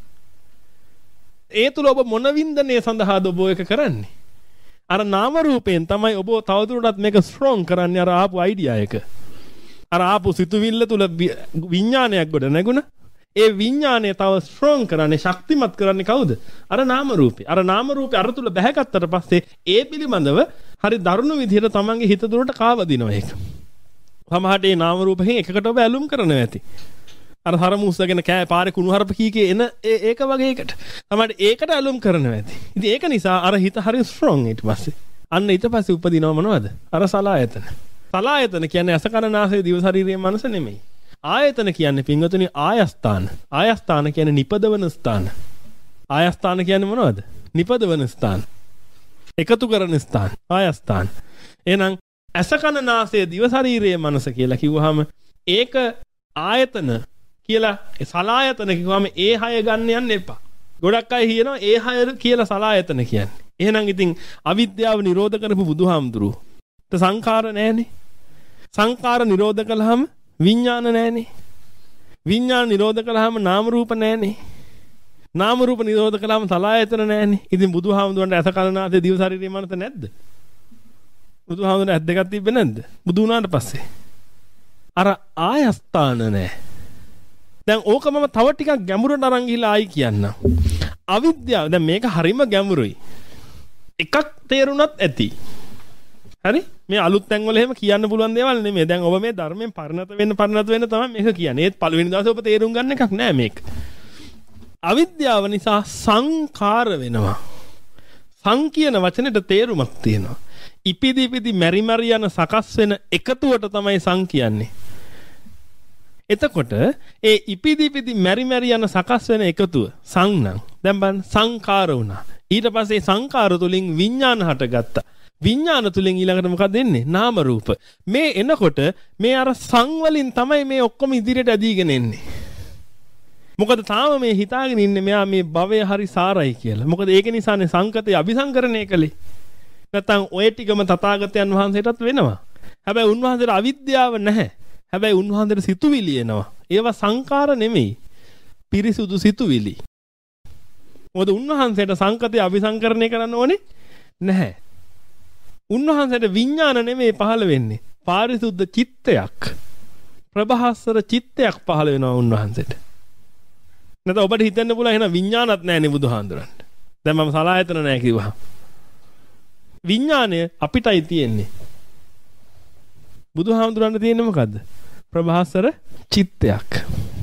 ඒ තුල ඔබ මොන වින්දනය සඳහාද ඔබ ඒක කරන්නේ? අර නාම රූපයෙන් තමයි ඔබ තවදුරටත් මේක ස්ට්‍රෝං කරන්නේ. අර ආපු අයිඩියා එක. අර ආපු සිතුවිල්ල තුල විඥානයක් ගොඩ නැගුණා. ඒ විඥානය තව ස්ට්‍රෝං කරන්නේ ශක්තිමත් කරන්නේ කවුද? අර නාම රූපේ. අර නාම රූපේ අර තුල බැහැගත්තට පස්සේ ඒ පිළිබඳව හරි දරුණු විදිහට තමන්ගේ හිත දුරට කාවදිනවා ඒක. සමහරට ඒ නාම රූපයෙන් එකකට ඔබ ඇලුම් කරනවා ඇති. අර හරමුස්සගෙන කෑ පාරේ කුණු හරප කීකේ එන ඒක වගේ එකට. සමහරට ඒකට ඇලුම් කරනවා ඇති. ඉතින් ඒක නිසා අර හිත හරි ස්ට්‍රෝං ඊට පස්සේ. අන්න ඊට පස්සේ උපදිනව මොනවද? අර සලායතන. සලායතන කියන්නේ අස කන නාසය දිව ශරීරයේ මනස නෙමෙයි. ආයතන කියන්නේ පින්වතුනි ආයස්ථාන. ආයස්ථාන කියන්නේ නිපදවන ස්ථාන. ආයස්ථාන කියන්නේ මොනවද? නිපදවන ස්ථාන. එකතු කරන ස්ථාන. ආයස්ථාන. එහෙනම් අස කන නාසය දිව ශරීරයේ මනස කියලා කිව්වහම ඒක ආයතන කියලා සලායතන කිව්වම ඒ හය ගන්න යන්න එපා. ගොඩක් අය කියනවා ඒ හය කියලා සලායතන කියන්නේ. එහෙනම් ඉතින් අවිද්‍යාව නිරෝධ කරපු බුදුහාමුදුරුවෝ සංඛාර නැහැනේ. සංඛාර නිරෝධ කළාම විඥාන නැහැනේ. විඥාන නිරෝධ කළාම නාම රූප නැහැනේ. නාම රූප නිරෝධ කළාම සලආයතන නැහැනේ. ඉතින් බුදුහාමුදුරන්ට ඇස කලනාසේ දිව ශරීරය මනස නැද්ද? බුදුහාමුදුරන්ට ඇස් දෙකක් තිබ්බේ නැද්ද? බුදු වුණාට පස්සේ. අර ආයස්ථාන නැහැ. දැන් ඕක මම තව ටිකක් ගැඹුරට අරන් ගිහලා ආයි කියන්නම්. අවිද්‍යාව දැන් මේක හරිම ගැඹුරුයි. එකක් තේරුණත් ඇති. හරි? මේ අලුත් තැන් වල එහෙම කියන්න පුළුවන් දේවල් නෙමෙයි. දැන් ඔබ මේ ධර්මයෙන් පරිණත වෙන්න පරිණත වෙන්න තමයි මේක කියන්නේ. ඒත් පළවෙනි දවසේ ඔබ තේරුම් ගන්න එකක් නෑ මේක. අවිද්‍යාව නිසා සංකාර වෙනවා. සං කියන වචනෙට තේරුමක් තියෙනවා. ඉපිදි ඉපිදි මෙරි මෙරි යන සකස් වෙන එකතුවට තමයි සං කියන්නේ. එතකොට ඒ ඉපිදි ඉපිදි මෙරි මෙරි යන සකස් වෙන එකතුව සං නම් දැන් බලන්න සංකාර වුණා. ඊට පස්සේ සංකාර තුලින් විඥාන හටගත්තා. විඥාන තුලින් ඊළඟට මොකක්ද එන්නේ? නාම රූප. මේ එනකොට මේ අර සං වලින් තමයි මේ ඔක්කොම ඉදිරියට ඇදීගෙන එන්නේ. මොකද තාම මේ හිතාගෙන ඉන්නේ මෙයා මේ භවය හරි සාරයි කියලා. මොකද ඒක නිසානේ සංකතය අபிසංකරණය කළේ. නැත්තම් ඔය ටිකම තථාගතයන් වහන්සේටත් වෙනවා. හැබැයි උන්වහන්සේට අවිද්‍යාව නැහැ. හැබැයි උන්වහන්සේට සිතුවිලි එනවා. ඒවා සංකාර නෙමෙයි. පිරිසුදු සිතුවිලි. මොකද උන්වහන්සේට සංකතය අபிසංකරණය කරන්න ඕනේ නැහැ. උන්වහන්සේට විඥාන නෙමෙයි පහළ වෙන්නේ. පාරිසුද්ධ චිත්තයක්. ප්‍රභාස්වර චිත්තයක් පහළ වෙනවා උන්වහන්සේට. නැත්නම් ඔබට හිතෙන්න පුළුවන් එහෙනම් විඥානත් නැහැ නේ බුදුහාඳුරන්ට. දැන් මම සලආයතන නැහැ කිව්වා. විඥානය අපිටයි තියෙන්නේ. බුදුහාඳුරන්ට තියෙන්නේ මොකද්ද? ප්‍රභාස්වර චිත්තයක්.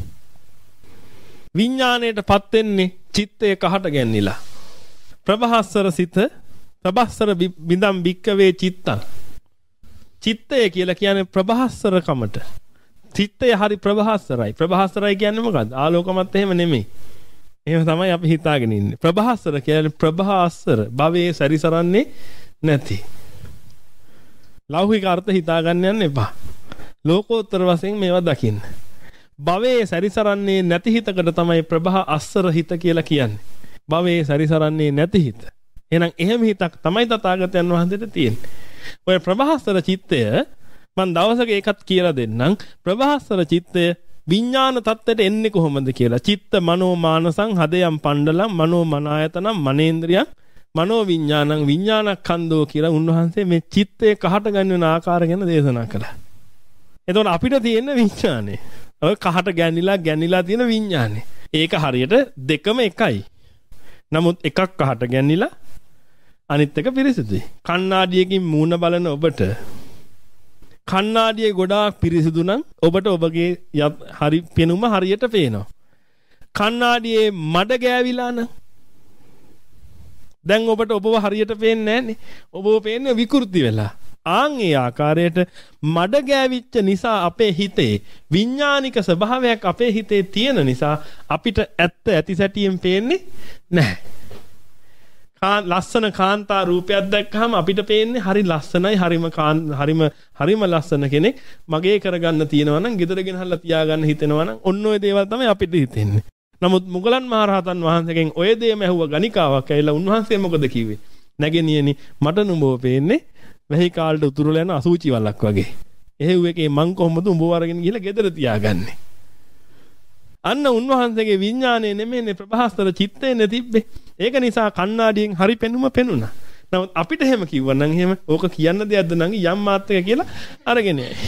විඥාණයටපත් වෙන්නේ චිත්තය කහට ගැන්නිලා. ප්‍රභාස්වර සිත ප්‍රභාස්වර බින්දම් බික්කවේ චිත්තං. චිත්තය කියලා කියන්නේ ප්‍රභාස්වර කමට. චිත්තය හරි ප්‍රභාස්වරයි. ප්‍රභාස්වරයි කියන්නේ මොකද්ද? ආලෝකමත් එහෙම නෙමෙයි. එහෙම තමයි අපි හිතාගෙන ඉන්නේ. ප්‍රභාස්වර කියන්නේ ප්‍රභාස්වර භවයේ සැරිසරන්නේ නැති. ලෞකික අර්ථ හිතා ගන්න යන්න එපා. ලෝකෝත්තර වශයෙන් මේවා දකින්න. භවයේ සැරිසරන්නේ නැති හිතකට තමයි ප්‍රභා අස්සර හිත කියලා කියන්නේ. භවයේ සැරිසරන්නේ නැති හිත. එහෙනම් එහෙම හිතක් තමයි තථාගතයන් වහන්සේට තියෙන්නේ. ඔය ප්‍රභාස්වර චිත්තය මම දවසක එකක් කියලා දෙන්නම්. ප්‍රභාස්වර චිත්තය විඥාන තත්ත්වයට එන්නේ කොහොමද කියලා. චිත්ත මනෝ මානසං හදයන් පණ්ඩලං මනෝ මනායතනම් මනේන්ද්‍රියං මනෝ විඥානං විඥානක්ඛන්தோ කියලා උන්වහන්සේ මේ චිත්තේ කහට ගන්වන ආකාර ගැන දේශනා කළා. එතකොට අපිට තියෙන විඥානේ ඔය කහට ගැන්නිලා ගැන්නිලා තියෙන විඥානේ. ඒක හරියට දෙකම එකයි. නමුත් එකක් කහට ගැන්නිලා අනිත් එක පිරිසිදුයි. කණ්ණාඩියකින් මූණ බලන ඔබට කණ්ණාඩියේ ගොඩාක් පිරිසිදු නම් ඔබට ඔබගේ හරි පෙනුම හරියට පේනවා. කණ්ණාඩියේ මඩ ගෑවිලා නම් දැන් ඔබට ඔබව හරියට පේන්නේ නැහනේ. ඔබව පේන්නේ විකෘති වෙලා. ආන් ඒ ආකාරයට මඩ ගෑවිච්ච නිසා අපේ හිතේ විඥානික ස්වභාවයක් අපේ හිතේ තියෙන නිසා අපිට ඇත්ත ඇති සැටියෙන් පේන්නේ නැහැ. ලස්සන කාන්තා රූපයක් දැක්කහම අපිට පේන්නේ හරි ලස්සනයි හරිම හරිම හරිම ලස්සන කෙනෙක් මගේ කරගන්න තියෙනවා නම් ගෙදර ගෙනහල්ලා තියාගන්න හිතෙනවා නම් ඔන්න ඔය දේවල් තමයි අපිට හිතෙන්නේ. නමුත් මුගලන් මහරහතන් වහන්සේගෙන් ඔය දේම ඇහුව ගණිකාවක් ඇවිල්ලා උන්වහන්සේ මොකද කිව්වේ? නැගෙනියනි මට නුඹව පේන්නේ වෙහි කාලට උතුරලා යන අසූචි වලක් වගේ. එහෙව් එකේ මං කොහොමද උඹව අරගෙන ගිහලා ගෙදර තියාගන්නේ? අන්න උන්වහන්සේගේ විඥානය නෙමෙයිනේ ප්‍රභාස්වර චිත්තේනේ තිබ්බේ. ඒක නිසා කණ්ණාඩියෙන් හරි පෙනුම පෙනුණා. නමුත් අපිට එහෙම කිව්වනම් එහෙම ඕක කියන්න දෙයක්ද නම් යම් මාත්‍රක කියලා අරගෙන යයි.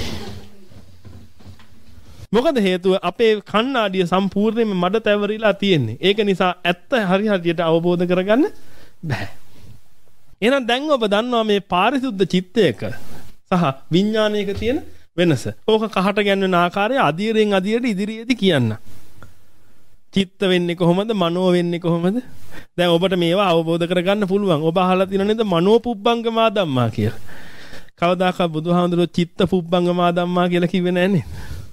මොකද හේතුව අපේ කණ්ණාඩිය සම්පූර්ණයෙන්ම මඩ තැවරිලා තියෙන්නේ. ඒක නිසා ඇත්ත හරි හරියට අවබෝධ කරගන්න බෑ. එහෙනම් දැන් ඔබ දන්නවා මේ පාරිශුද්ධ චිත්තයක සහ විඥානයක තියෙන වෙනස. ඕක කහට ගැන්වෙන ආකාරය අධීරයෙන් අධීරට ඉදිරියේදී කියන්න. චිත්ත වෙන්නේ කොහොමද? මනෝ වෙන්නේ කොහොමද? දැන් ඔබට මේවා අවබෝධ කරගන්න පුළුවන්. ඔබ අහලා තියෙන නේද මනෝ පුබ්බංගමා ධම්මා කියලා. කවදාකවත් බුදුහාමුදුරුවෝ චිත්ත පුබ්බංගමා ධම්මා කියලා කිව්වේ නැහැ නේද?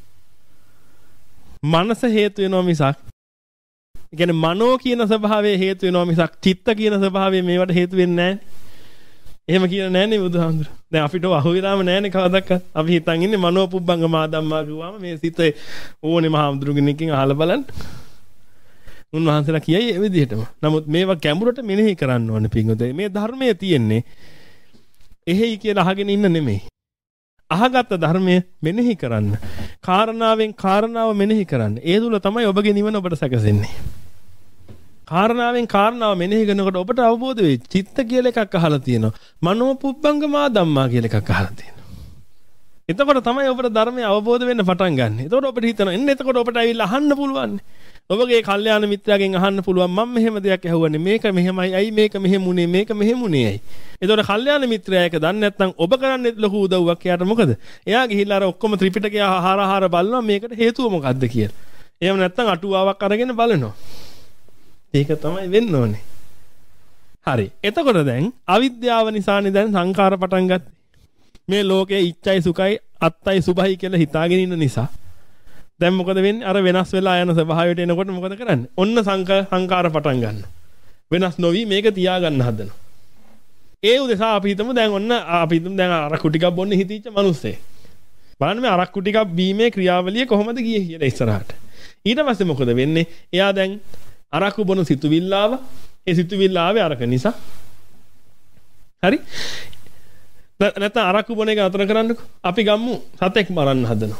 මනස හේතු වෙනවා මිසක්. ඒ කියන්නේ මනෝ කියන ස්වභාවය හේතු වෙනවා මිසක් චිත්ත කියන ස්වභාවය මේවට හේතු වෙන්නේ නැහැ. එහෙම කියලා නැහැනේ බුදුහාමුදුරුවෝ. දැන් අපිට අහු වෙලාම නැහැනේ කවදාවත්. අපි හිතන් ඉන්නේ මනෝ පුබ්බංගමා ධම්මා කිව්වම මේ සිතේ ඕනේ මහාමුදුරුවෝ අහලා බලන්න. උන්වහන්සේලා කියයි ඒ විදිහටම. නමුත් මේවා ගැඹුරට මෙනෙහි කරන්න ඕනේ පින්වතුනි. මේ ධර්මයේ තියෙන්නේ එහෙයි කියලා අහගෙන ඉන්න නෙමෙයි. අහගත්ත ධර්මය මෙනෙහි කරන්න. කාරණාවෙන් කාරණාව මෙනෙහි කරන්න. ඒ තුල තමයි ඔබගේ නිවන ඔබට සැකසෙන්නේ. කාරණාවෙන් කාරණාව මෙනෙහි කරනකොට ඔබට අවබෝධ වෙයි. චිත්ත කියලා එකක් අහලා තියෙනවා. මනෝ පුබ්බංගමා ධම්මා කියලා එකක් අහලා තියෙනවා. එතකොට තමයි ඔබට ධර්මය අවබෝධ වෙන්න පටන් ගන්න. එතකොට ඔබට හිතනවා එන්න එතකොට ඔබට ඇවිල්ලා අහන්න පුළුවන්. ඔබගේ කල්යාණ මිත්‍රයාගෙන් අහන්න පුළුවන් මම මෙහෙම දෙයක් ඇහුවනේ මේක මෙහෙමයි අයි මේක මෙහෙමුනේ මේක මෙහෙමුනේ අයි. එතකොට කල්යාණ මිත්‍රයා එක දන්නේ නැත්නම් ඔබ කරන්නේ ලොකු උදව්වක් එයාට මොකද? එයා ගිහිල්ලා අර ඔක්කොම ත්‍රිපිටකය ආහාර ආහාර බලනවා මේකට හේතුව මොකද්ද කියලා. එහෙම නැත්නම් අටුවාවක් අරගෙන බලනවා. ඒක තමයි වෙන්න ඕනේ. හරි. එතකොට දැන් අවිද්‍යාව නිසානේ දැන් සංඛාර පටන් ගත්තේ. මේ ලෝකයේ ඉච්ඡයි සුඛයි අත්තයි සුභයි කියලා හිතාගෙන ඉන්න නිසා දැන් මොකද වෙන්නේ? අර වෙනස් වෙලා යන ස්වභාවයට එනකොට මොකද කරන්නේ? ඔන්න සංඛාර පටන් ගන්නවා. වෙනස් නොවි මේක තියාගන්න හදනවා. ඒ උදෙසා අපි හිතමු දැන් ඔන්න අපි හිතමු දැන් අරක්කු ටිකක් බොන්න හිතීච්ච මිනිස්සේ. බලන්න මේ අරක්කු ටිකක් බීමේ ක්‍රියාවලිය කොහොමද ගියේ කියලා ඉස්සරහට. ඊට පස්සේ මොකද වෙන්නේ? එයා දැන් අරක්කු බොන සිතුවිල්ල ආව. ඒ සිතුවිල්ල ආවේ අරක නිසා. හරි? නැත්නම් අරක්කු බොන එක අතර කරන්නකෝ. අපි ගම්මු සතෙක් මරන්න හදනවා.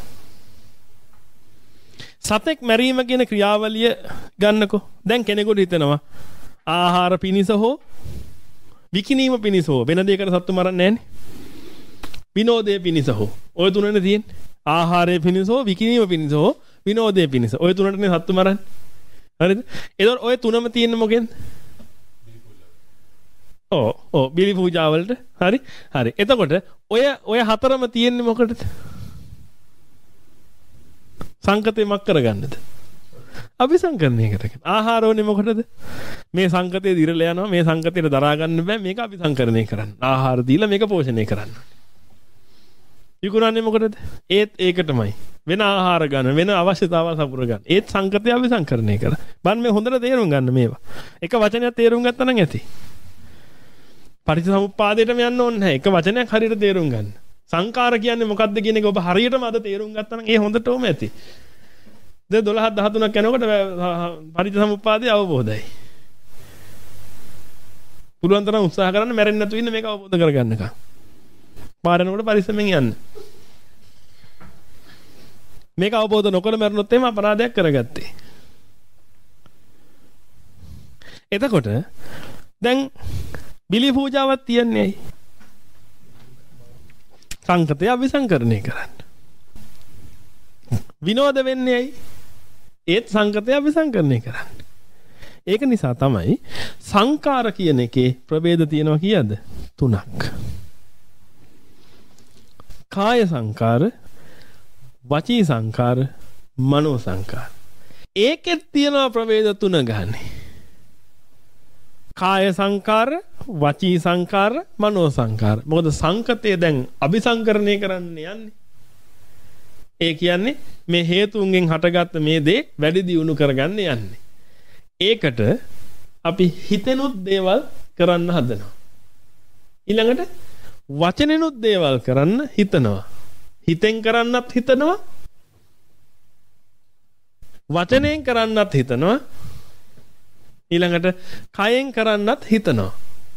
සතෙක් මැරීම කියන ක්‍රියාවලිය ගන්නකෝ. දැන් කෙනෙකුට හිතෙනවා ආහාර පිණිස හෝ විකිනීම පිණිස හෝ වෙන දෙයකට සත්තු මරන්නේ නැහනේ. විනෝදයේ පිණිස හෝ ඔය තුනනේ තියෙන්නේ. ආහාරයේ පිණිස හෝ විකිනීම පිණිස හෝ විනෝදයේ පිණිස. ඔය තුනටනේ සත්තු මරන්නේ. හරිද? එතකොට ඔය තුනම තියෙන්නේ මොකෙන්ද? ඔව් ඔව් බිලි පූජා වලට. හරි? හරි. එතකොට ඔය ඔය හතරම තියෙන්නේ මොකටද? සංකතේ මක් කරගන්නද? අபிසංකරණය කරගෙන. ආහාර ඕනේ මොකටද? මේ සංකතේ දිරලා යනවා. මේ සංකතේට දරා ගන්න බෑ. මේක අபிසංකරණය කරන්න. ආහාර දීලා මේක පෝෂණය කරන්න. විකුණන්නේ මොකටද? ඒත් ඒකටමයි. වෙන ආහාර ගන්න, වෙන අවශ්‍යතාවල් සපුර ගන්න. ඒත් සංකතය අபிසංකරණය කර. බන් මේ හොඳට තේරුම් ගන්න මේවා. එක වචනයක් තේරුම් ගත්තා නම් ඇති. පටිච්චසමුප්පාදයටම යන්න ඕනේ නැහැ. එක වචනයක් හරියට තේරුම් ගන්න. සංකාර කියන්නේ මොකක්ද කියන එක ඔබ හරියටම අද තේරුම් ගත්තා නම් ඒ හොඳටම ඇති. දැන් දොළහ දහතුනක් යනකොට පටිච්චසමුප්පාදය අවබෝධයි. පුළුවන් තරම් උත්සාහ කරන්න මැරෙන්නේ නැතුව ඉන්න මේක අවබෝධ කරගන්නකම්. පාරනකොට පරිස්සමෙන් යන්න. මේක අවබෝධ නොකර මැරුණොත් එහෙම අපරාධයක් කරගත්තේ. එතකොට දැන් බිලි පූජාවක් තියන්නේ ඇයි? සංකතය අபிසංකරණය කරන්න. විනෝද වෙන්නේ ඇයි? ඒත් සංකතය අபிසංකරණය කරන්න. ඒක නිසා තමයි සංකාර කියන එකේ ප්‍රභේද තියෙනවා කීයද? තුනක්. කාය සංකාර, වචී සංකාර, මනෝ සංකාර. ඒකෙත් තියෙනවා ප්‍රභේද තුන ගන්නේ. කාය සංකාර, වචී සංකාර, මනෝ සංකාර. මොකද සංකතය දැන් අபிසංකරණය කරන්න යන්නේ. ඒ කියන්නේ මේ හේතුන්ගෙන් හටගත්ත මේ දේ වැඩි දියුණු කරගන්න යන්නේ. ඒකට අපි හිතෙනුත් දේවල් කරන්න හදනවා. ඊළඟට වචනෙනුත් දේවල් කරන්න හිතනවා. හිතෙන් කරන්නත් හිතනවා. වචනයෙන් කරන්නත් හිතනවා. ඊළඟට කයෙන් කරන්නත් හිතනවා.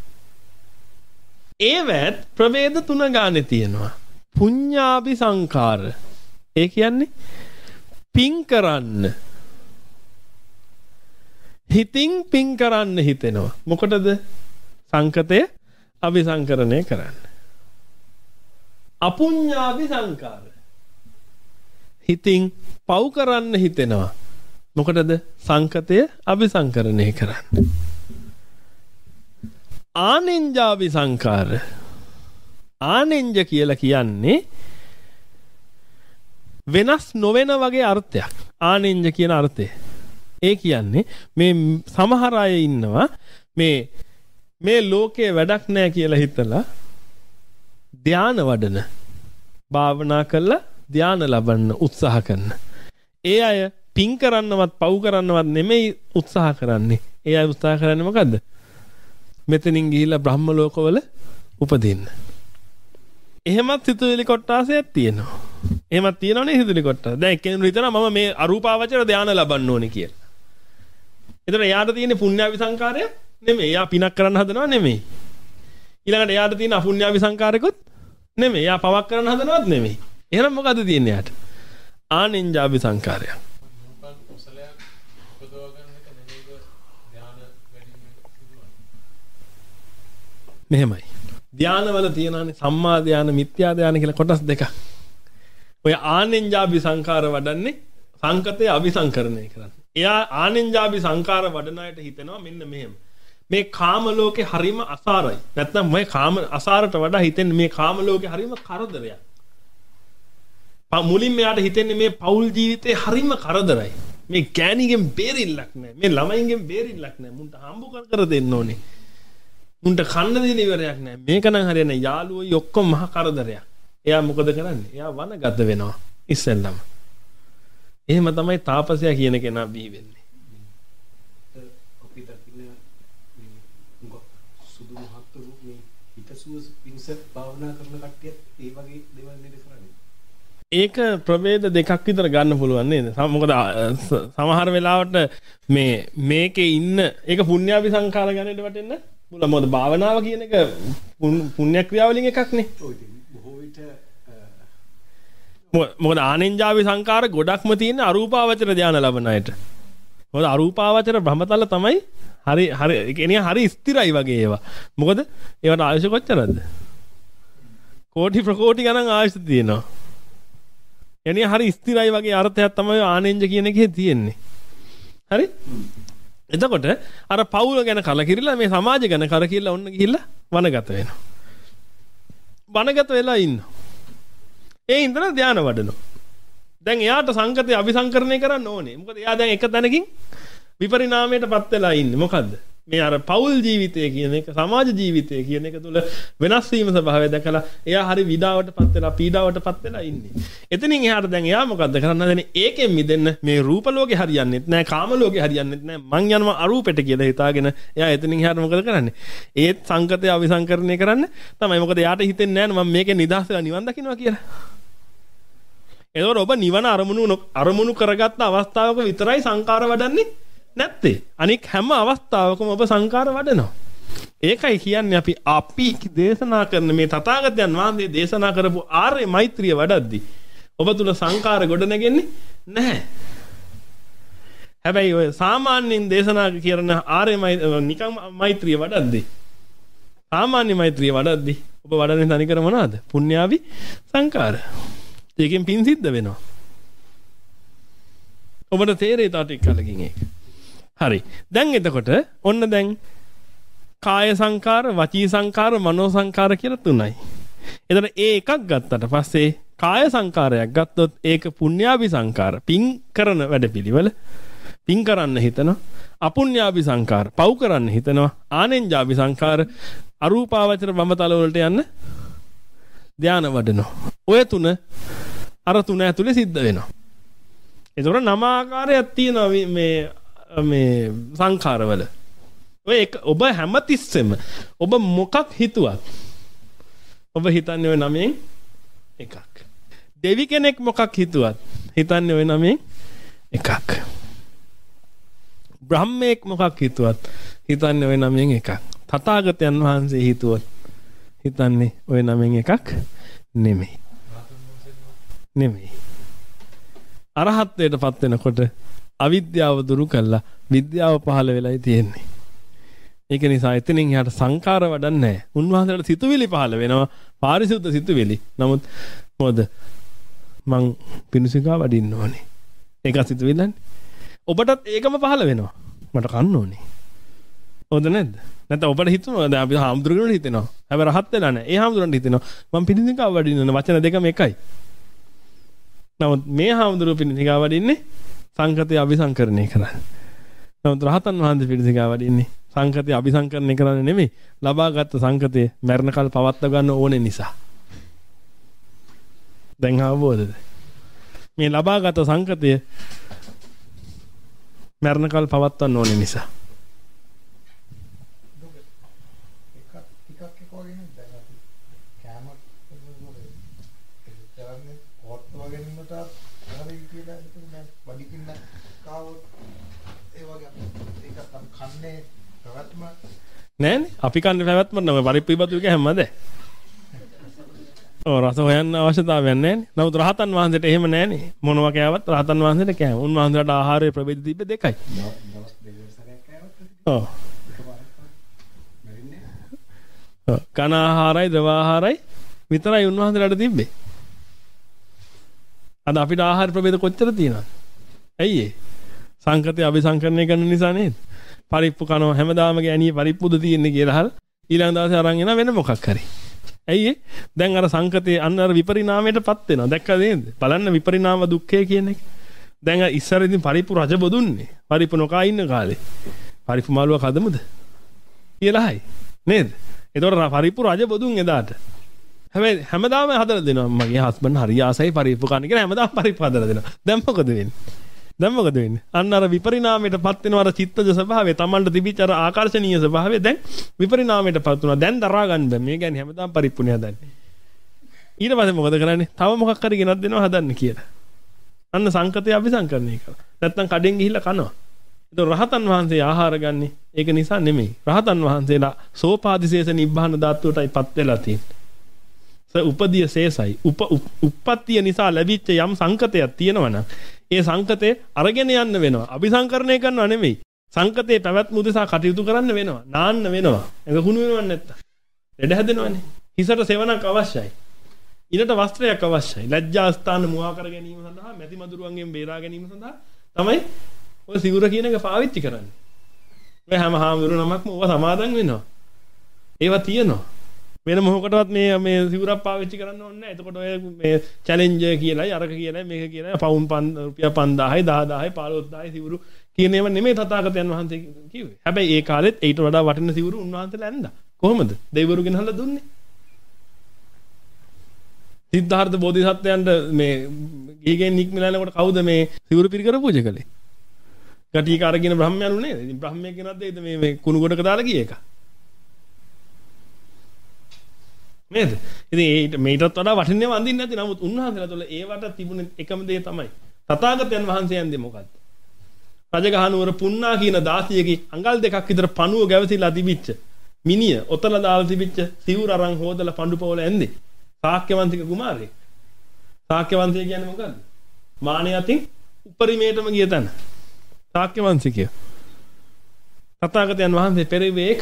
ඒවත් ප්‍රවේද තුන ගානේ තියෙනවා. පුඤ්ඤාභි සංකාර. ඒ කියන්නේ පින් කරන්න. හිතින් පින් කරන්න හිතෙනවා. මොකටද? සංකතය අபிසංකරණය කරන්න. අපුඤ්ඤාභි සංකාර. හිතින් පව් කරන්න හිතෙනවා. මොකටද? සංකතය අபிසංකරණය කරන්න. ආනෙන්ජාභි සංකාර. ආනෙන්ජ කියලා කියන්නේ වෙනස් නොවන වගේ අර්ථයක්. ආනෙන්ජ කියන අර්ථය. ඒ කියන්නේ මේ සමහර අය ඉන්නවා මේ මේ ලෝකේ වැඩක් නැහැ කියලා හිතලා ධාන වඩන භාවනා කළා ධාන ලබන්න උත්සාහ කරන. ඒ අය පින් කරන්නවත් පව් කරන්නවත් නෙමෙයි උත්සාහ කරන්නේ. ඒ අය උත්සාහ කරන්නේ මොකද්ද? මෙතනින් ගිහිල්ලා බ්‍රහ්ම ලෝකවල උපදින්න. එහෙමත් සිතුවිලි කොටාසයක් තියෙනවා. එහෙමත් තියෙනවනේ සිතුවිලි කොටාස. දැන් එක්කෙනෙකු හිතනවා මම මේ අරූපාවචර ධාන ලබන්න ඕනේ කියලා. එතකොට එයාට තියෙන පුණ්‍යාවි සංකාරය නෙමෙයි. එයා පිනක් කරන්න හදනව නෙමෙයි. ඊළඟට එයාට තියෙන අපුණ්‍යාවි සංකාරයකොත් නෙමෙයි. එයා පවක් කරන්න හදනවත් නෙමෙයි. එහෙනම් මොකද්ද තියෙන්නේ එයාට? ආනෙන්ජාභි සංකාරය. මෙහෙමයි. ධානවල තියෙනනේ සම්මා ධාන, මිත්‍යා ධාන කියලා කොටස් දෙකක්. ඔය ආනෙන්ජාබි සංඛාර වඩන්නේ සංකතේ අபிසංකරණය කරන්නේ. එයා ආනෙන්ජාබි සංඛාර වඩන අයට හිතෙනවා මෙන්න මෙහෙම. මේ කාම ලෝකේ හරීම අසාරයි. නැත්නම් මේ කාම අසාරට වඩා හිතෙන්නේ මේ කාම ලෝකේ හරීම කරදරයක්. මුලින්ම එයාට හිතෙන්නේ මේ පෞල් ජීවිතේ හරීම කරදරයි. මේ ගෑණිගෙන් බේරිල්ලක් නැහැ. මේ ළමයින්ගෙන් බේරිල්ලක් නැහැ. මුන්ට හම්බ කර කර දෙන්න ඕනේ. මුන්ට කන්න දෙන ඉවරයක් නැහැ. මේක නම් හරියන්නේ යාළුවෝයි ඔක්කොම මහ කරදරයක්. එයා මොකද කරන්නේ? එයා වනගත වෙනවා ඉස්සෙල්ලම. එහෙම තමයි තාපසයා කියන කෙනා බිහි වෙන්නේ. අපි දකින්න මේ සුදු මහත්තුරු මේ හිතසුව පිංස භාවනා කරන කට්ටියත් ඒ වගේ දේවල් නේද කරන්නේ. ඒක ප්‍රවේද දෙකක් විතර ගන්න පුළුවන් නේද? මොකද සමහර වෙලාවට මේ මේකේ ඉන්න ඒක පුණ්‍යාවි සංඛාර ගන්නට වටෙන්න පුළුවන්. මොකද භාවනාව කියන එක පුණ්‍ය ක්‍රියාවලින් එකක් නේ. ඔව් ඉතින් බොහෝ විට මොකද ආනෙන්ජාවි සංඛාර ගොඩක්ම තියෙන අරූපාවචර ධානය ලබන අයට. මොකද අරූපාවචර බ්‍රහ්මතල තමයි හරි හරි ඒ කියන්නේ හරි ස්ථිරයි වගේ ඒවා. මොකද ඒවට ආයුෂ කොච්චරද? කෝටි ප්‍රකෝටි ගණන් ආයුෂ තියෙනවා. එනිය හරි ස්ථිරයි වගේ අර්ථයක් තමයි ආනෙන්ජ කියන එකේ තියෙන්නේ. හරි? එතකොට අර පවුල ගැන කලකිරිලා මේ සමාජය ගැන කරකිරිලා ඔන්න ගිහිල්ලා වනගත වෙනවා. වනගත වෙලා ඉන්නවා. ඒ ඉඳලා ධානය වඩනවා. දැන් එයාට සංකතය අபிසංකරණය කරන්න ඕනේ. මොකද එයා දැන් එක තැනකින් විපරිණාමයටපත් වෙලා ඉන්නේ. මොකද්ද? මේ අර පෞල් ජීවිතය කියන එක සමාජ ජීවිතය කියන එක තුල වෙනස් වීම ස්වභාවය දැකලා එයා හරි විඩාවටපත් වෙලා පීඩාවටපත් වෙලා ඉන්නේ. එතනින් එහාට දැන් එයා මොකද්ද කරන්න හදන්නේ? ඒකෙන් මිදෙන්න මේ රූප ලෝකේ හරියන්නේත් නැහැ, කාම ලෝකේ හරියන්නේත් නැහැ. මං යනවා අරූපෙට කියලා හිතාගෙන එයා එතනින් එහාට මොකද කරන්නේ? ඒත් සංකතය අවිසංකරණය කරන්න තමයි. මොකද එයාට හිතෙන්නේ නැහැ මම මේකෙන් නිදහස් වෙලා නිවන් දකින්නවා කියලා. එතකොට ඔබ නිවන අරමුණු අරමුණු කරගත්ත අවස්ථාවක විතරයි සංකාර වඩන්නේ නැත්තේ. අනික හැම අවස්ථාවකම ඔබ සංකාර වඩනවා. ඒකයි කියන්නේ අපි අපි දේශනා කරන මේ තථාගතයන් වහන්සේ දේශනා කරපු ආර්ය මෛත්‍රිය වඩද්දී ඔබ තුල සංකාර ගොඩ නැගෙන්නේ නැහැ. හැබැයි ඔය සාමාන්‍යයෙන් දේශනා කරන ආර්ය නිකම් මෛත්‍රිය වඩද්දී සාමාන්‍ය මෛත්‍රිය වඩද්දී ඔබ වඩන්නේ තනිකර මොනවද? පුණ්‍යාවි සංකාර. ඒකෙන් පින් සිද්ධ වෙනවා. ඔබට තේරෙයි තාට එක්කලකින් ඒක. හරි. දැන් එතකොට ඔන්න දැන් කාය සංකාර, වචී සංකාර, මනෝ සංකාර කියලා තුනයි. එතන ඒ එකක් ගත්තට පස්සේ කාය සංකාරයක් ගත්තොත් ඒක පුණ්‍යාවි සංකාර. පින් කරන වැඩපිළිවෙල. පින් කරන්න හිතනවා. අපුණ්‍යාවි සංකාර. පව් කරන්න හිතනවා. ආනෙන්ජාවි සංකාර අරූපාවචර බඹතල වලට යන්න ධානය වඩනවා. ඔය තුන අර තුන ඇතුලේ සිද්ධ වෙනවා. ඒතකොට නම ආකාරයක් තියෙනවා මේ මේ සංඛාරවල. ඔය එක ඔබ හැමතිස්සෙම ඔබ මොකක් හිතුවත් ඔබ හිතන්නේ ඔය නමෙන් එකක්. දෙවි කෙනෙක් මොකක් හිතුවත් හිතන්නේ ඔය නමෙන් එකක්. බ්‍රහ්මෙක් මොකක් හිතුවත් හිතන්නේ ඔය නමෙන් එකක්. තථාගතයන් වහන්සේ හිතුවත් හිතන්නේ ඔය නමෙන් එකක් නෙමෙයි. නෙමෙයි. අරහත්ත්වයටපත් වෙනකොට අවිද්‍යාව දුරු කළා විද්‍යාව පහළ වෙලයි තියෙන්නේ. ඒක නිසා එතනින් එහාට සංකාර වඩන්නේ නැහැ. උන්වහන්සේට සිතුවිලි පහළ වෙනවා, පාරිශුද්ධ සිතුවිලි. නමුත් මොකද මං පිණුසිකා වඩින්න ඕනේ. ඒක සිතුවිල්ලන්නේ. ඔබටත් ඒකම පහළ වෙනවා. මට කන්න ඕනේ. හොඳ නැද්ද? නැත්නම් ඔබට හිතනවා දැන් අපි හාමුදුරුවෝ හිතෙනවා. හැබැයි රහත් වෙලා නැහැ. ඒ හාමුදුරන්ට හිතෙනවා මං පිණුසිකා වඩින්න වචන දෙකම එකයි. නමුත් මේ හාමුදුරුවෝ පිණුසිකා වඩින්නේ සංකතය අபிසංකරණය කරන්නේ. නමුත් රහතන් වහන්සේ පිණුසිකා වඩින්නේ සංකතය අபிසංකරණය කරන්නේ නෙමෙයි. ලබාගත් සංකතය මරණකල් පවත්වා ගන්න ඕනේ නිසා. දැන් අවබෝධද? මේ ලබාගත් සංකතය මරණකල් පවත්වන්න ඕනේ නිසා. නෑනේ අපි කන්නේ පැවැත්ම නම පරිප්පු ඉබතු එක හැමද? ඔව් රස හොයන්න අවශ්‍යතාවයක් නෑනේ. නමුත් රහතන් වහන්සේට එහෙම නෑනේ. මොනවා කෑවත් රහතන් වහන්සේට කෑම. උන්වහන්සේට ආහාරයේ ප්‍රභේද තිබ්බ දෙකයි. ඔව්. කන ආහාරයි ද්‍රව ආහාරයි විතරයි උන්වහන්සේලාට තිබ්බේ. අද අපිට ආහාර ප්‍රභේද කොච්චර තියෙනවද? ඇයි ඒ? සංකතය අபிසංකරණය කරන නිසා නේද? පරිප්පු කනවා හැමදාම ගෑණියේ පරිප්පුද තියෙන්නේ කියලා අහලා ඊළඟ දවසේ අරන් එනවා වෙන මොකක් හරි. ඇයි ඒ? දැන් අර සංකතේ අන්න අර විපරිණාමයටපත් වෙනවා. දැක්කද නේද? බලන්න විපරිණාම දුක්ඛය කියන එක. දැන් ඉස්සර ඉතින් පරිප්පු රජ බොදුන්නේ. පරිප්පු නොකා ඉන්න කාලේ. පරිප්පු මාළුවා කදමුද? කියලායි. නේද? ඒතකොට පරිප්පු රජ බොදුන් එදාට. හැබැයි හැමදාම හදලා දෙනවා. මගේ හස්බන්ඩ් හරි ආසයි පරිප්පු කන්න කියලා හැමදාම පරිප්පු හදලා දෙනවා. දැන් මොකද වෙන්නේ? දැන් මොකද වෙන්නේ? අන්න අර විපරිණාමයටපත් වෙනවා අර චිත්තජ ස්වභාවය, Tamanට තිබිච්ච අර ආකර්ෂණීය ස්වභාවය දැන් විපරිණාමයටපත් වුණා. දැන් දරා ගන්න බෑ. මේ කියන්නේ හැමදාම පරිප්පුනේ හදන්නේ. ඊට පස්සේ මොකද කරන්නේ? තව මොකක් හරි ගෙනත් දෙනවා හදන්න කියලා. අන්න සංකතය අபிසංකරණය කරනවා. නැත්තම් කඩෙන් ගිහිල්ලා කනවා. ඒක රහතන් වහන්සේ ආහාර ගන්නෙ ඒක නිසා නෙමෙයි. රහතන් වහන්සේලා සෝපාදිශේෂ නිබ්බාන ධාතුවටයිපත් වෙලා තියෙන්නේ. උපදිය ශේෂයි. උප උප්පත්තිය නිසා ලැබිච්ච යම් සංකතයක් තියෙනවනම් ඒ සංකතේ අරගෙන යන්න වෙනවා. අபிසංකරණය කරනව නෙමෙයි. සංකතේ පැවැත්ම උදෙසා කටයුතු කරන්න වෙනවා. නාන්න වෙනවා. ඒක කුණු වෙනව නැත්තම්. ලෙඩ හැදෙනවනේ. හිසට සෙවණක් අවශ්‍යයි. ඊළට වස්ත්‍රයක් අවශ්‍යයි. ලැජ්ජා ස්ථාන මුවා කර ගැනීම සඳහා මැති මදුරුවන්ගෙන් බේරා ගැනීම සඳහා තමයි ඔය සිවුර කියන එක පාවිච්චි කරන්නේ. ඔය හැම හාමුදුරු නමක්ම ඕවා සමාදන් වෙනවා. ඒවා තියෙනවා. වෙන මොහොකටවත් මේ මේ සිවුරක් පාවිච්චි කරන්න ඕනේ නැහැ. එතකොට ඔය මේ චැලෙන්ජර් කියලායි අරක කියලායි මේක කියලායි පවුන් රුපියල් පන්දාහයි දහදාහයි පහළොස්දාහයි සිවුරු කියන ඒවා නෙමෙයි තථාගතයන් වහන්සේ කිව්වේ. හැබැයි ඒ කාලෙත් ඊට වඩා වටින සිවුරු උන්වහන්සේලා ඇඳා. කොහොමද? දෙවිවරු ගෙනහලා දුන්නේ. සිද්ධාර්ථ බෝධිසත්වයන්ට මේ ගිහිගෙන් නික්මලනකොට කවුද මේ සිවුරු පිරිකර පූජා කළේ? ගටියක අරගෙන බ්‍රහ්මයන්ු නේද? ඉතින් බ්‍රහ්මයෙක් ගෙනත් දෙයිද මේ මේ කුණු ගොඩක දාලා ගිය එක. නේද? ඉතින් ඒ මේටත් වඩා වටිනේ වඳින්න නැති. නමුත් උන්වහන්සේලා තුළ ඒවට තිබුණ එකම දේ තමයි තථාගතයන් වහන්සේ යන්නේ මොකද්ද? රජගහ නුවර පුන්නා කියන දාසියගේ අඟල් දෙකක් විතර පණුව ගැවසිලා තිබිච්ච මිනිය ඔතල දාලා තිබිච්ච සිවුර අරන් හොදලා පඳු පොවල ඇන්දේ. සාක්‍යවන්තික කුමාරයෙක්. සාක්‍යවන්තය කියන්නේ මොකද්ද? මානෙ අතින් උපරිමයටම ගිය තැන. සාක්‍යවන්තිකය. තථාගතයන් වහන්සේ පෙරෙව්වේ ඒක.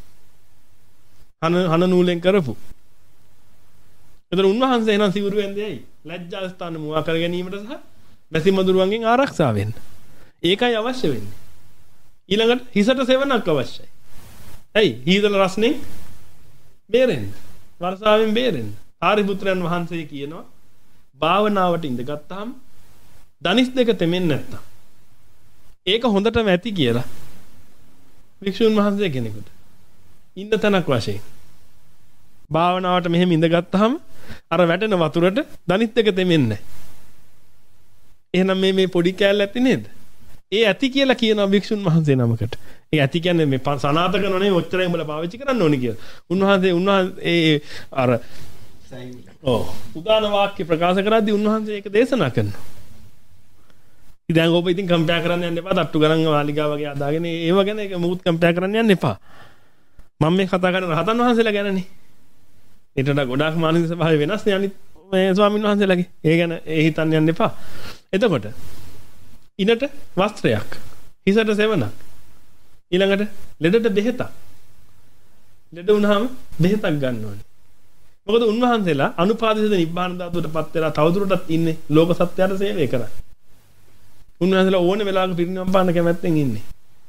හන හන නූලෙන් කරපු. එතන උන්වහන්සේ එන සිවුරු වෙන්දේ ඇයි? ලැජ්ජා ස්ථාන මුවා කර ගැනීමට සහ මැසි මදුරුවන්ගෙන් ආරක්ෂා වෙන්න. ඒකයි අවශ්‍ය වෙන්නේ. ඊළඟට හිසට සෙවණක් අවශ්‍යයි. ඇයි? හීතල රස්නෙන් බේරෙන්න. වර්ෂාවෙන් බේරෙන්න. ආරිපුත්‍රයන් වහන්සේ කියනවා භාවනාවට ඉඳගත්තාම දනිස් දෙක තෙමෙන්නේ නැත්තම් ඒක හොඳටම ඇති කියලා වික්ෂුන් වහන්සේ කෙනෙකුට ඉන්න තැනක් වශයෙන් භාවනාවට මෙහෙම ඉඳගත්තාම අර වැටෙන වතුරට දනිස් දෙක තෙමෙන්නේ නැහැ. එහෙනම් මේ මේ පොඩි කෑල්ල ඇති නේද? ඒ ඇති කියලා කියනවා වික්ෂුන් වහන්සේ නමකට. ඒ ඇති කියන්නේ මේ සනාත කරනව නෙවෙයි ඔච්චරයි උඹලා පාවිච්චි කරන්න ඕනේ කියලා. උන්වහන්සේ උන්වහන්සේ ඒ අර ඔව් උදාන වාක්‍ය ප්‍රකාශ කරද්දී උන්වහන්සේ ඒක දේශනා කරනවා. ඉතින් දැන් ඔබ ඉතින් කම්පෙයාර් කරන්න යන්න එපා. තට්ටු ගණන් මාලිගා වගේ අදාගෙන ඒව ගැන ඒක මොකුත් කම්පෙයාර් කරන්න යන්න එපා. මම මේ කතා කරන්නේ රහතන් වහන්සේලා ගැනනේ. ඊට වඩා ගොඩාක් මානසික ස්වභාවය වෙනස් නේ අනිත් මේ ස්වාමීන් වහන්සේලාගේ. ඒ ගැන ඒ හිතන්න යන්න එපා. එතකොට ඉනට වස්ත්‍රයක්, හිසට සෙවණක්, ඊළඟට ලෙඩට බෙහෙතක්. ලෙඩ වුණාම බෙහෙතක් ගන්න ඕනේ. මොකද උන්වහන්සේලා අනුපාදිත නිබ්බාන ධාතුවටපත් වෙලා තවදුරටත් ඉන්නේ ලෝක සත්‍යයට සේවය කරා. උන්වහන්සේලා ඕනේ වෙලාවක පිරිනිවන් පාන්න කැමැත්තෙන් ඉන්නේ.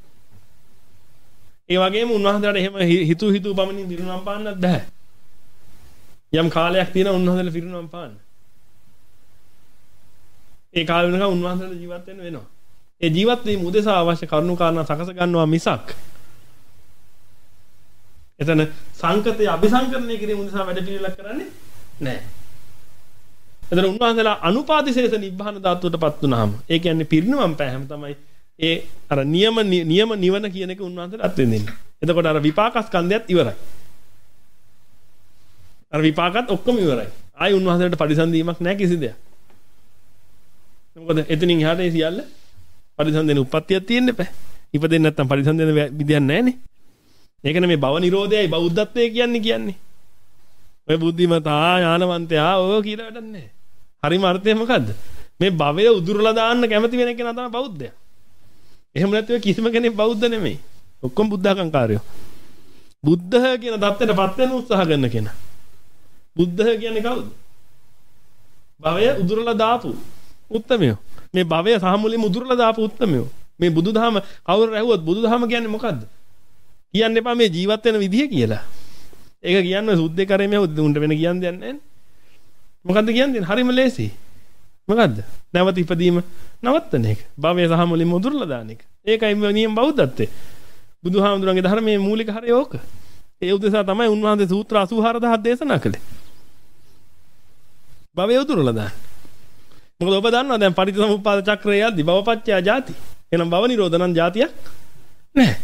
ඒ වගේම උන්වහන්සේලාට එහෙම හිතු හිතු පමණින් පිරිනිවන් පාන්නත් බෑ. යම් කාලයක් තියෙනවා උන්වහන්සේලා පිරිනිවන් පාන්න. ඒ කාලෙ වෙනකන් උන්වහන්සේලා ජීවත් වෙන්න වෙනවා. ඒ ජීවත් වීම උදෙසා අවශ්‍ය කරුණු කාරණා සකස ගන්නවා මිසක් එතන සංකතය අபிසංකරණය කිරීම උදෙසා වැඩ පිළිවෙලක් කරන්නේ නැහැ. එතන උන්වහන්සේලා අනුපාදිශේෂ නිබ්බාන ධාතුවටපත් වුනහම ඒ කියන්නේ පිරිනුවම් පෑම තමයි ඒ අර නියම නියම නිවන කියන එක උන්වහන්සේලා අත්විඳින්නේ. එතකොට අර විපාක ස්කන්ධයත් ඉවරයි. අර විපාකත් ඔක්කොම ඉවරයි. ආයි උන්වහන්සේලාට පරිසන්දීමක් නැහැ කිසි දෙයක්. මොකද එතනින් එහාට ඒ සියල්ල පරිසන්දෙන උප්පත්තියක් තියෙන්න බෑ. ඉපදෙන්නේ නැත්තම් පරිසන්දෙන විදියක් නැහැනේ. ඒකනේ මේ භව නිරෝධයයි බෞද්ධත්වයේ කියන්නේ කියන්නේ. ඔය බුද්ධිමතා ඥානවන්තයා ඔය කියලා වැඩක් නැහැ. හරිම අර්ථය මොකද්ද? මේ භවය උදුරලා දාන්න කැමති වෙන කෙනා තමයි බෞද්ධයා. එහෙම නැත්නම් කිසිම කෙනෙක් බෞද්ධ නෙමෙයි. ඔක්කොම බුද්ධඝංකාරයෝ. බුද්ධහ කියන தත්ත්වයටපත් වෙන උත්සාහ කරන කෙනා. බුද්ධහ කියන්නේ කවුද? භවය උදුරලා දාපු උත්තමයෝ. මේ භවය සහ මුලින්ම උදුරලා දාපු උත්තමයෝ. මේ බුදුදහම කවුරු රැහුවොත් බුදුදහම කියන්නේ මොකද්ද? කියන්න එපා මේ ජීවත් වෙන විදිය කියලා. ඒක කියන්නේ සුද්ධේ කරේ මේ උන්ට වෙන කියන්න දෙයක් නැහැ. මොකද්ද කියන්නේ? හරිම ලේසි. මොකද්ද? නැවත ඉපදීම නවත්තන එක. භවය සහ මුලින්ම උදුරලා දාන එක. ඒකයි නියම බෞද්ධත්වය. බුදුහාමුදුරන්ගේ ධර්මයේ මූලික හරය ඕක. ඒ උදෙසා තමයි උන්වහන්සේ සූත්‍ර අසූහාර දහස් දේශනා කළේ. භවය උදුරලා දාන්න. මොකද ඔබ දන්නවා දැන් පටිච්චසමුප්පාද චක්‍රය යද්දි භවපච්චය ජාති. එහෙනම් භව නිරෝධ නම් ජාතියක් නැහැ.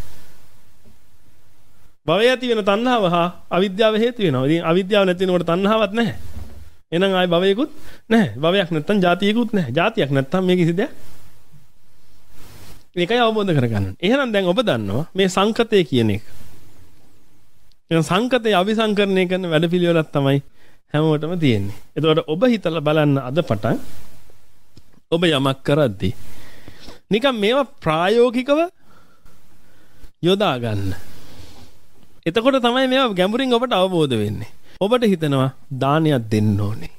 භවය ඇති වෙන තණ්හාව හා අවිද්‍යාව හේතු වෙනවා. ඉතින් අවිද්‍යාව නැති වෙනකොට තණ්හාවක් නැහැ. එහෙනම් ආයි භවයකුත් නැහැ. භවයක් නැත්තම් ජාතියකුත් නැහැ. ජාතියක් නැත්තම් මේ කිසි දෙයක්. මේකයි අවබෝධ කරගන්න. එහෙනම් දැන් ඔබ දන්නවා මේ සංකතය කියන එක. එහෙනම් සංකතය අபிසංකරණය කරන වැඩපිළිවෙලක් තමයි හැමෝටම තියෙන්නේ. එතකොට ඔබ හිතලා බලන්න අද පටන් ඔබ යමක් කරද්දී නිකන් මේවා ප්‍රායෝගිකව යොදා ගන්න. එතකොට තමයි මේවා ගැඹුරින් ඔබට අවබෝධ වෙන්නේ. ඔබට හිතෙනවා දානයක් දෙන්න ඕනේ.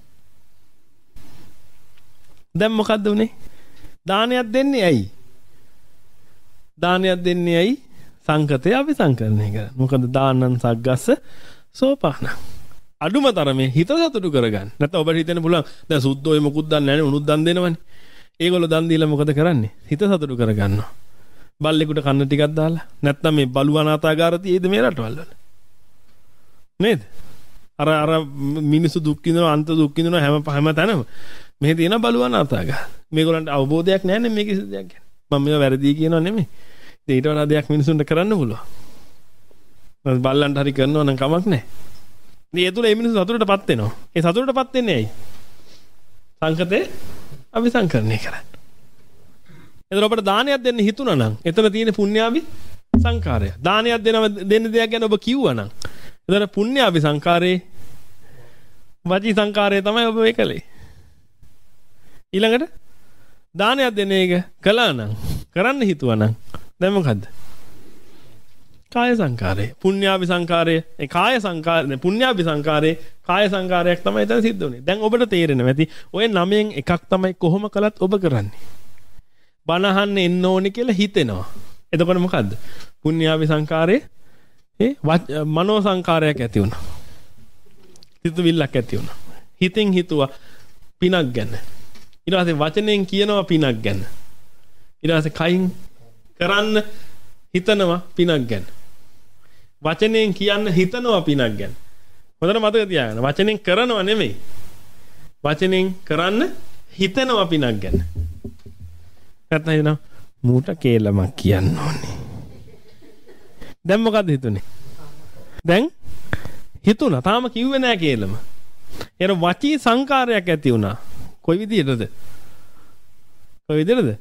දැන් මොකද්ද උනේ? දානයක් දෙන්නේ ඇයි? දානයක් දෙන්නේ ඇයි? සංකතය අபிසංකරණය කරන්න. මොකද දානං සග්ගස්ස සෝපාන. අඩුම තරමේ හිත සතුටු කරගන්න. නැත්නම් ඔබට හිතෙන්න පුළුවන් දැන් සුද්ධෝ ඔය මොකුත් දන්නේ නැහැ නේ උනුත් දන් දෙනවනේ. ඒගොල්ලෝ දන් දීලා මොකද කරන්නේ? හිත සතුටු කරගන්නවා. බල්ලෙකුට කන්න ටිකක් දාලා. නැත්නම් මේ බලු අනාථාගාර තියෙයිද මේ රටවල් වල? නේද? අර අර මිනිස්සු දුක් විඳිනවා අන්ත දුක් විඳිනවා හැම හැම තැනම. මෙහි තියෙන බලු අනාථාගාර. මේගොල්ලන්ට අවබෝධයක් නැහැ නේ මේ කිසි දෙයක් ගැන. මම මේවා වැරදි කියනවා නෙමෙයි. ඊට වඩා දෙයක් මිනිසුන්ට කරන්න පුළුවන්. බල්ලන්ට හරි කරනවා නම් කමක් නැහැ. ඉතින් ඒ තුල මේ මිනිස්සු සතුටටපත් වෙනවා. ඒ සතුටටපත් වෙන්නේ ඇයි? සංකතේ අபிසංකරණය කරන්න. එතකොට ඔබට දානයක් දෙන්න හිතුණා නම් එතන තියෙන පුණ්‍යාවි සංකාරය. දානයක් දෙනව දෙන්න දෙයක් ගැන ඔබ කිව්වා නම් එතන පුණ්‍යාවි සංකාරේ වචී සංකාරය තමයි ඔබ ඒ කළේ. ඊළඟට දානයක් දෙන එක කළා නම් කරන්න හිතුවා නම් දැන් මොකද්ද? කාය සංකාරය. පුණ්‍යාවි සංකාරය. ඒ කාය සංකාරය පුණ්‍යාවි සංකාරේ කාය සංකාරයක් තමයි එතන සිද්ධ වෙන්නේ. දැන් ඔබට තේරෙනවා ඇති ඔය නවයෙන් එකක් තමයි කොහොම කළත් ඔබ කරන්නේ. බනහන්න එන්න ඕනේ කියලා හිතෙනවා. එතකොට මොකද්ද? පුණ්‍යාවි සංකාරේ ඒ මනෝ සංකාරයක් ඇති වුණා. හිතවිල්ලක් ඇති වුණා. හිතින් හිතුවා පිනක් ගැන. ඊට පස්සේ වචනෙන් කියනවා පිනක් ගැන. ඊට පස්සේ කයින් කරන්න හිතනවා පිනක් ගැන. වචනෙන් කියන්න හිතනවා පිනක් ගැන. හොඳට මතක තියාගන්න. වචනෙන් කරනවා නෙමෙයි. වචනෙන් කරන්න හිතනවා පිනක් ගැන. නැත්නම් එනවා මූට කේලමක් කියන්න ඕනේ. දැන් මොකද්ද හිතුනේ? දැන් හිතුණා. තාම කිව්වේ නෑ කේලම. එන වචී සංකාරයක් ඇති වුණා. කොයි විදියටද? කොයි විදියටද?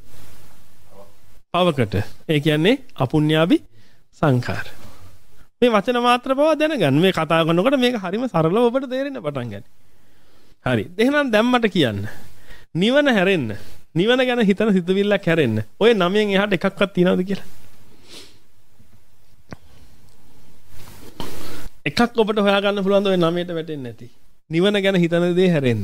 පවකට. ඒ කියන්නේ අපුණ්‍යාවි සංකාර. මේ වචන මාත්‍ර බව දැනගන්න. මේ කතා කරනකොට මේක හරිම සරලව ඔබට තේරෙන්න පටන් ගන්නවා. හරි. එහෙනම් දැන් මට කියන්න. නිවන හැරෙන්න. නිවන ගැන හිතන සිතුවිල්ලක් හැරෙන්න. ඔය නවයෙන් එහාට එකක්වත් තියනවද කියලා? එකක් ඔබට හොයාගන්න පුළුවන් ද ඔය නවයට වැටෙන්නේ නැති. නිවන ගැන හිතන දේ හැරෙන්න.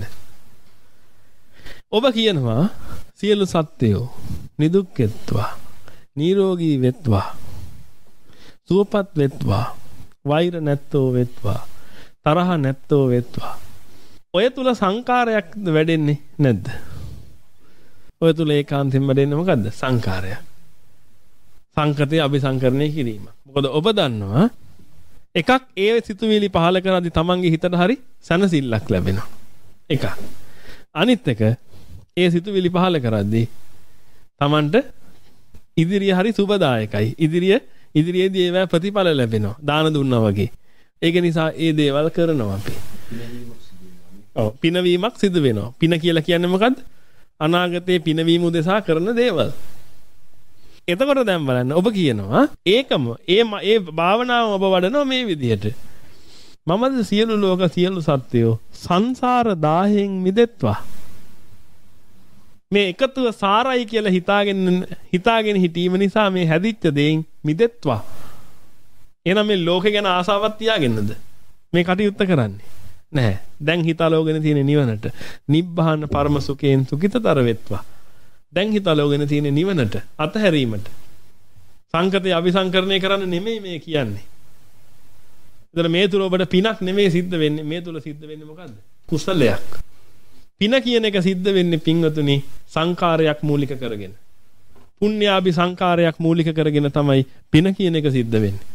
ඔබ කියනවා සියලු සත්ත්වයෝ නිදුක් වෙත්වා නිරෝගී වෙත්වා සුවපත් වෙත්වා වෛර නැත්තෝ වෙත්වා තරහ නැත්තෝ වෙත්වා. ඔය තුල සංකාරයක් වැඩෙන්නේ නැද්ද? ඔය තුල ඒකාන්තයෙන්ම වැඩෙන්නේ මොකද්ද? සංකාරයක්. සංකතේ අபிසංකරණය කිරීම. මොකද ඔබ දන්නවා එකක් ඒ සිතුවිලි පහල කරද්දී තමන්ගේ හිතට හරි සැනසෙල්ලක් ලැබෙනවා. එකක්. අනිත් එක ඒ සිතුවිලි පහල කරද්දී තමන්ට ඉදිරිය හරි සුබදායකයි. ඉදිරිය ඉදිරියේදී ඒවා ප්‍රතිඵල ලැබෙනවා. දාන දුන්නා වගේ. ඒක නිසා ඒ දේවල් කරනවා අපි. ඔව් පිනවීමක් සිදු වෙනවා. පින කියලා කියන්නේ මොකද්ද? අනාගතයේ පිනවීම උදෙසා කරන දේවල්. එතකොට දැන් බලන්න ඔබ කියනවා ඒකම ඒ ඒ භාවනාව ඔබ වඩනවා මේ විදිහට. මමද සියලු ලෝක සියලු සත්වයෝ සංසාර දාහයෙන් මිදෙත්වා. මේ එකතුව සාරයි කියලා හිතාගෙන හිතාගෙන හිටීම නිසා මේ හැදිච්ච දෙයින් මිදෙත්වා. එහෙනම් මේ ලෝකේ ගැන ආසාවක් තියාගෙනද මේ කටයුත්ත කරන්නේ? නැහැ. දැන් හිතාලෝගෙන තියෙන නිවනට. නිබ්බාන පරම සුඛයෙන් සුඛිතතර වෙත්වා. දැන් හිතාලෝගෙන තියෙන නිවනට අතහැරීමට. සංකතය අபிසංකරණය කරන්න නෙමෙයි මේ කියන්නේ. ඒතර මේ තුල ඔබට පිනක් නෙමෙයි සිද්ධ වෙන්නේ. මේ තුල සිද්ධ වෙන්නේ මොකද්ද? කුසලයක්. පින කියන එක සිද්ධ වෙන්නේ පින්වතුනි සංකාරයක් මූලික කරගෙන. පුණ්‍යාභි සංකාරයක් මූලික කරගෙන තමයි පින කියන එක සිද්ධ වෙන්නේ.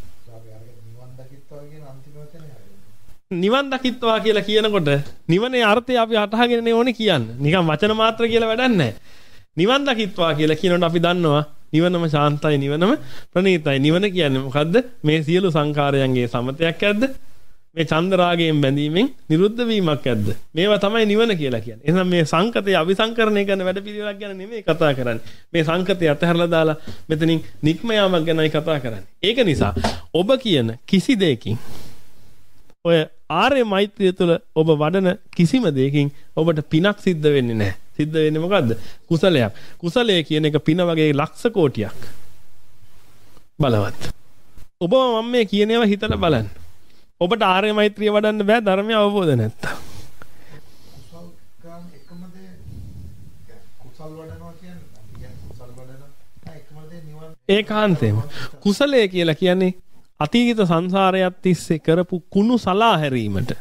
නිවන් දකිත්වා කියලා කියනකොට නිවනේ අර්ථය අපි අටහගෙන ඕනේ කියන්න. නිකන් වචන මාත්‍ර කියලා වැඩක් නැහැ. නිවන් දකිත්වා කියලා කියනකොට අපි දන්නවා නිවනම ශාන්තයි නිවනම ප්‍රණීතයි. නිවන කියන්නේ මොකද්ද? මේ සියලු සංකාරයන්ගේ සමතයක් ඇද්ද? මේ චන්ද රාගයෙන් බැඳීමෙන් නිරුද්ධ වීමක් ඇද්ද? මේවා තමයි නිවන කියලා කියන්නේ. එහෙනම් මේ සංකතය අபிසංකරණය කරන වැඩ පිළිවෙලක් ගැන නෙමෙයි කතා කරන්නේ. මේ සංකතය අතහැරලා දාලා මෙතනින් නික්ම යාමක් ගැනයි කතා කරන්නේ. ඒක නිසා ඔබ කියන කිසි දෙයකින් ඔය ආර්ය මෛත්‍රිය තුළ ඔබ වඩන කිසිම දෙයකින් ඔබට පිනක් සිද්ධ වෙන්නේ නැහැ. සිද්ධ වෙන්නේ මොකද්ද? කුසලයක්. කුසලය කියන එක පින වගේ ලක්ෂ කෝටියක් බලවත්. ඔබ මම මේ කියන ඒවා හිතලා බලන්න. ඔබට ආර්ය මෛත්‍රිය වඩන්න බෑ ධර්මය අවබෝධ නැත්තම්. කුසල් ගන්න එකම දේ කුසල් වඩනවා කියන්නේ කුසල් වඩනවා එකම දේ නිවන් ඒකාන්තයෙන්ම කුසලය කියලා කියන්නේ අතීත සංසාරයත් තිස්සේ කරපු කුණු සලා හැරීමට.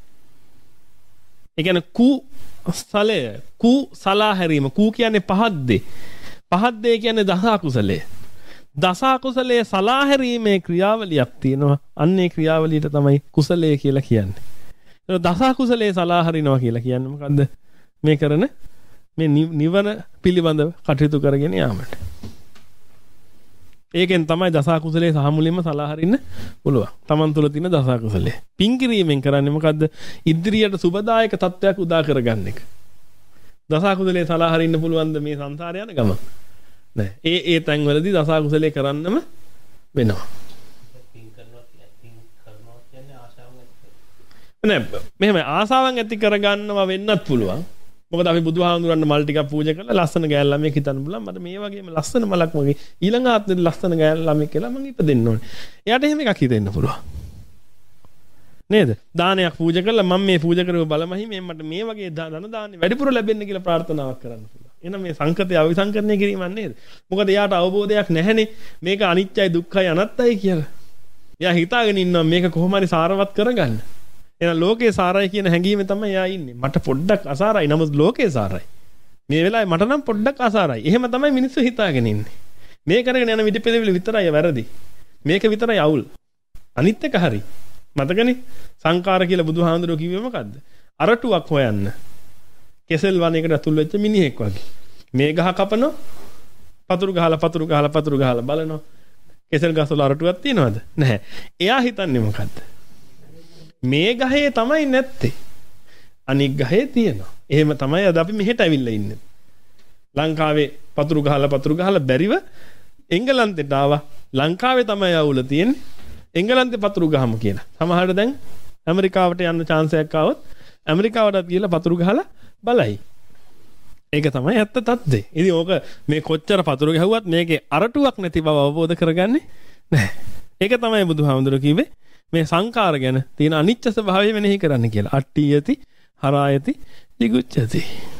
ඒ කියන්නේ කුසලය කු සලා හැරීම. කු කියන්නේ පහත් දේ. පහත් දේ කියන්නේ දස කුසලය. දස කුසලයේ සලා හැරීමේ ක්‍රියාවලියක් තියෙනවා. අන්නේ ක්‍රියාවලියට තමයි කුසලය කියලා කියන්නේ. ඒක දස කුසලයේ සලා හරිනවා කියලා කියන්නේ මොකද්ද? මේ කරන මේ නිවන පිළිබඳව කටයුතු කරගෙන යාමට. ඒකෙන් තමයි දස කුසලයේ සහ මුලින්ම සලා හරින්න පුළුවන්. Taman තුල තියෙන දස කුසලයේ. පින් කිරීමෙන් කරන්නේ මොකද්ද? ඉදිරියට සුබදායක තත්වයක් උදා කරගන්න එක. දස කුසලයේ සලා හරින්න පුළුවන්ද මේ සංසාරය යන ගමන? නෑ. ඒ ඒ තැන්වලදී දස කුසලයේ කරන්නම වෙනවා. පින් කරනවා පින් කරනවා කියන්නේ ආශාවන් ඇති නෑ. මෙහෙම ආසාවන් ඇති කරගන්නවා වෙන්නත් පුළුවන්. මොකද අපි බුදුහාමුදුරන්ට මල් ටිකක් පූජා කරලා ලස්සන ගෑල් ළමෙක් හිතන්න බුණා මට මේ වගේම ලස්සන මලක් වගේ ඊළඟ ආත්මෙත් ලස්සන ගෑල් ළමෙක් කියලා මං ඉපදෙන්න ඕනේ. එයාට එහෙම එකක් හිතෙන්න පුළුවන්. නේද? දානයක් පූජා කරලා මම මේ පූජා කරව බලමහි මේ මට මේ වගේ ධන දාන්නේ වැඩිපුර ලැබෙන්න කියලා ප්‍රාර්ථනාවක් කරන්න පුළුවන්. එහෙනම් මේ සංකතය අවිසංකරණය කිරීමක් නේද? මොකද එයාට අවබෝධයක් නැහැනේ මේක අනිත්‍යයි දුක්ඛයි අනාත්තයි කියලා. එයා හිතාගෙන ඉන්නවා මේක කොහොම හරි සාරවත් කරගන්න. එහෙනම් ලෝකේ සාරයි කියන හැඟීමෙන් තමයි එයා ඉන්නේ. මට පොඩ්ඩක් අසාරයි නමුත් ලෝකේ සාරයි. මේ වෙලාවේ මට නම් පොඩ්ඩක් අසාරයි. එහෙම තමයි මිනිස්සු හිතාගෙන ඉන්නේ. මේ කරගෙන යන විදිපෙළවිලි විතරයි වැරදි. මේක විතරයි අවුල්. අනිත් එක හරි. මතකනේ සංකාර කියලා බුදුහාඳුරෝ කිව්වේ මොකද්ද? අරටුවක් හොයන්න. කෙසෙල් වනයකට අතුල් වෙච්ච මිනිහෙක් වගේ. මේ ගහ කපනවා පතුරු ගහලා පතුරු ගහලා පතුරු ගහලා බලනවා. කෙසෙල් ගස්වල අරටුවක් තියනවද? නැහැ. එයා හිතන්නේ මොකද්ද? මේ ගහේ තමයි නැත්තේ. අනික් ගහේ තියෙනවා. එහෙම තමයි අද අපි මෙහෙට ඇවිල්ලා ඉන්නේ. ලංකාවේ පතුරු ගහලා පතුරු ගහලා බැරිව එංගලන්තයට ආවා. ලංකාවේ තමයි අවුල තියෙන්නේ. එංගලන්තේ පතුරු ගහමු කියලා. සමහරට දැන් ඇමරිකාවට යන්න chance එකක් ආවොත් ඇමරිකාවටත් ගිහලා පතුරු ගහලා බලයි. ඒක තමයි ඇත්ත තත්ත්වය. ඉතින් ඕක මේ කොච්චර පතුරු ගහුවත් මේකේ අරටුවක් නැති බව අවබෝධ කරගන්නේ නැහැ. ඒක තමයි බුදුහාමුදුරුවෝ කිව්වේ මේ සංකාර ගැන තියෙන අනිච්ච ස්වභාවය මෙනෙහි කරන්න කියලා. අට්ඨියති හරායති විගුච්ඡති.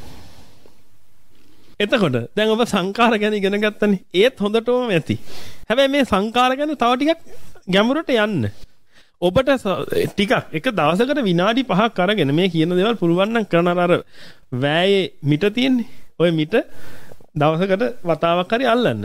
එතකොට දැන් ඔබ සංකාර ගැන ඉගෙන ගත්තනේ. ඒත් හොඳටම ඇති. හැබැයි මේ සංකාර ගැන තව ටිකක් ගැඹුරට යන්න. ඔබට ටිකක් එක දවසකට විනාඩි පහක් අරගෙන මේ කියන දේවල් පුළුවන් නම් කරන අර වැයේ මිට තියෙන්නේ. ඔය මිට දවසකට වතාවක් හරි අල්ලන්න.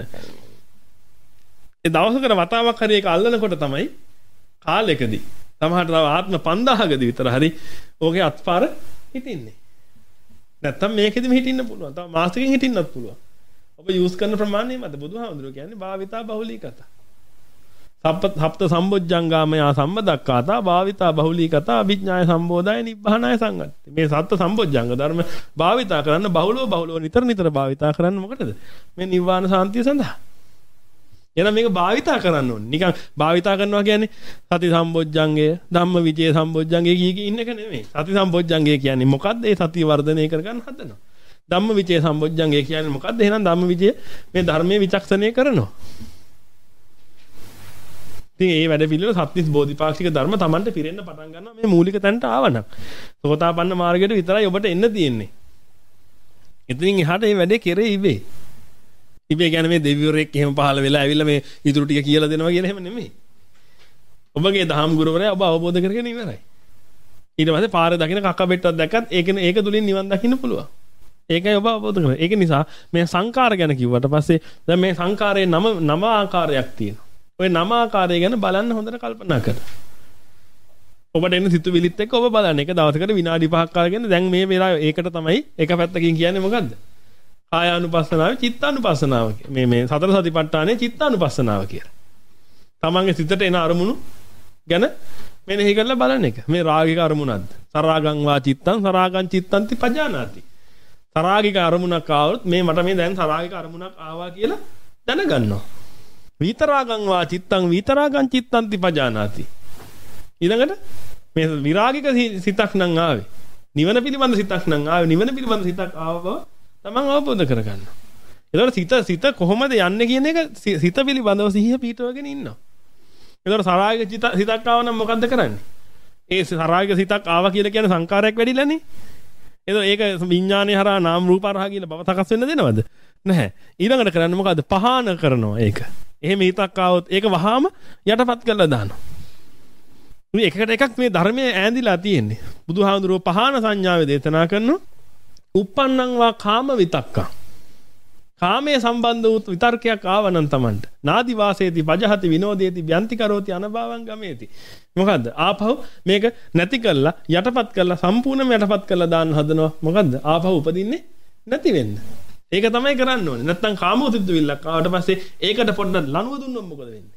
ඒ දවසකට වතාවක් හරි ඒක අල්ලනකොට තමයි කාලෙකදී සමහරට තව ආත්ම පන්දාහකදී විතර හරි ඕකේ අත්පාර හිටින්නේ. නැත්තම් මේකෙදිම හිටින්න පුළුවන්. තව මාසෙකින් හිටින්නත් පුළුවන්. ඔබ යූස් කරන ප්‍රමාණය මත බුදුහාමුදුරුවෝ කියන්නේ භාවිතා බහුලීකත. සප්ත සප්ත සම්බොජ්ජංගාමය සම්බදක්කාතා භාවිතා බහුලීකත අභිඥාය සම්බෝධාය නිබ්බානාය සංගති. මේ සත්ත සම්බොජ්ජංග ධර්ම භාවිතා කරන්න බහුලව බහුලව නිතර නිතර භාවිතා කරන්න මොකටද? මේ නිර්වාණ සාන්තිය සඳහා. එහෙනම් මේක භාවිතා කරන්න ඕනේ. නිකන් භාවිතා කරනවා කියන්නේ සති සම්බොජ්ජංගය, ධම්මවිචේ සම්බොජ්ජංගය කිය කී ඉන්න එක නෙමෙයි. සති සම්බොජ්ජංගය කියන්නේ මොකද්ද? ඒ සතිය වර්ධනය කරගන්න හදනවා. ධම්මවිචේ සම්බොජ්ජංගේ කියන්නේ මොකද්ද? එහෙනම් ධම්මවිචේ මේ ධර්මයේ විචක්ෂණය කරනවා. ඉතින් ඒ වැඩ පිළිවෙල සත්‍විස් බෝධිපාක්ෂික ධර්ම Tamanට පිරෙන්න පටන් ගන්නවා මේ මූලික තැනට ආවනම්. සෝතාපන්න මාර්ගයට විතරයි ඔබට එන්න තියෙන්නේ. ඉතින් එහාට මේ වැඩේ කෙරේ ඉබේ. ඉබේ කියන්නේ මේ දෙවිවරයෙක් එහෙම පහළ වෙලා ඇවිල්ලා මේ ඉතුරු ටික කියලා දෙනවා කියන එහෙම නෙමෙයි. ඔබගේ දහම් ගුරුවරයා ඔබ අවබෝධ කරගෙන ඉවරයි. ඊට පස්සේ පාරේ දකින්න කක්ක බෙට්ටක් දැක්කත් ඒක ඒක තුලින් නිවන් දකින්න පුළුවන්. ඒකයි ඔබ අවබෝධ කරගන්න. ඒක නිසා මේ සංකාර ගැන කිව්වට පස්සේ දැන් මේ සංකාරයේ නම නම ආකාරයක් තියෙනවා. ඔය නම ආකාරය ගැන බලන්න හොඳට කල්පනා කරන්න. ඔබට එන සිතුවිලිත් එක්ක ඔබ බලන්න. එක දවසකට විනාඩි පහක් කාලෙකින් දැන් මේ වෙලාව ඒකට තමයි එක පැත්තකින් කියන්නේ මොකද්ද? කායානුපස්සනාව, චිත්තානුපස්සනාව. මේ මේ සතර සතිපට්ඨානයේ චිත්තානුපස්සනාව කියලා. තමන්ගේ සිතට එන අරමුණු ගැන මෙනෙහි කරලා බලන එක. මේ රාගික අරමුණක්ද? සරාගං වා චිත්තං සරාගං චිත්තන්ති පජානාති. සරාගික අරමුණක් ආවොත් මේ මට මේ දැන් සරාගික අරමුණක් ආවා කියලා දැනගන්නවා. විතරාගං වා චිත්තං විතරාගං චිත්තන්ති පජානාති. ඊළඟට මේ විරාගික සිතක් නම් ආවේ. නිවන පිළිබඳ සිතක් නම් ආවේ. නිවන පිළිබඳ සිතක් ආව බව තමන් අවබෝධ කරගන්නවා. ඒතකොට සිත සිත කොහොමද යන්නේ කියන එක සිත පිළිබඳව සිහිය පිටවගෙන ඉන්නවා. ඒතකොට සරාගික සිතක් ආව නම් මොකද්ද කරන්නේ? ඒ සරාගික සිතක් ආවා කියලා කියන්නේ සංකාරයක් වැඩිලානේ. ඒතකොට ඒක විඥානේ හරහා නාම රූප හරහා කියලා බව සකස් වෙන්න දෙනවද? නැහැ. ඊළඟට කරන්නේ මොකද්ද? පහාන කරනවා ඒක. එහෙම හිතක් ආවොත් ඒක වහාම යටපත් කරලා දානවා. මේ එකකට එකක් මේ ධර්මයේ ඈඳිලා තියෙන්නේ. බුදුහාමුදුරුවෝ පහාන සංඥාවේ දේශනා කරනවා. uppannං වා කාම විතක්කං. කාමයේ සම්බන්ධ වූ විතර්කයක් ආවනම් Tamanට. නාදි වාසේති පජහති විනෝදේති ව්‍යන්ති කරෝති අනභවං ගමේති. මොකද්ද? ආපහු මේක නැති කරලා යටපත් කරලා සම්පූර්ණයෙන්ම යටපත් කරලා දාන්න හදනවා. මොකද්ද? ආපහු උපදින්නේ නැති වෙන්න. ඒක තමයි කරන්න ඕනේ. නැත්තම් කාමෝතිද්දවිල්ලක් ආවට පස්සේ ඒකට පොඩ්ඩක් ලනුව දුන්නොත් මොකද වෙන්නේ?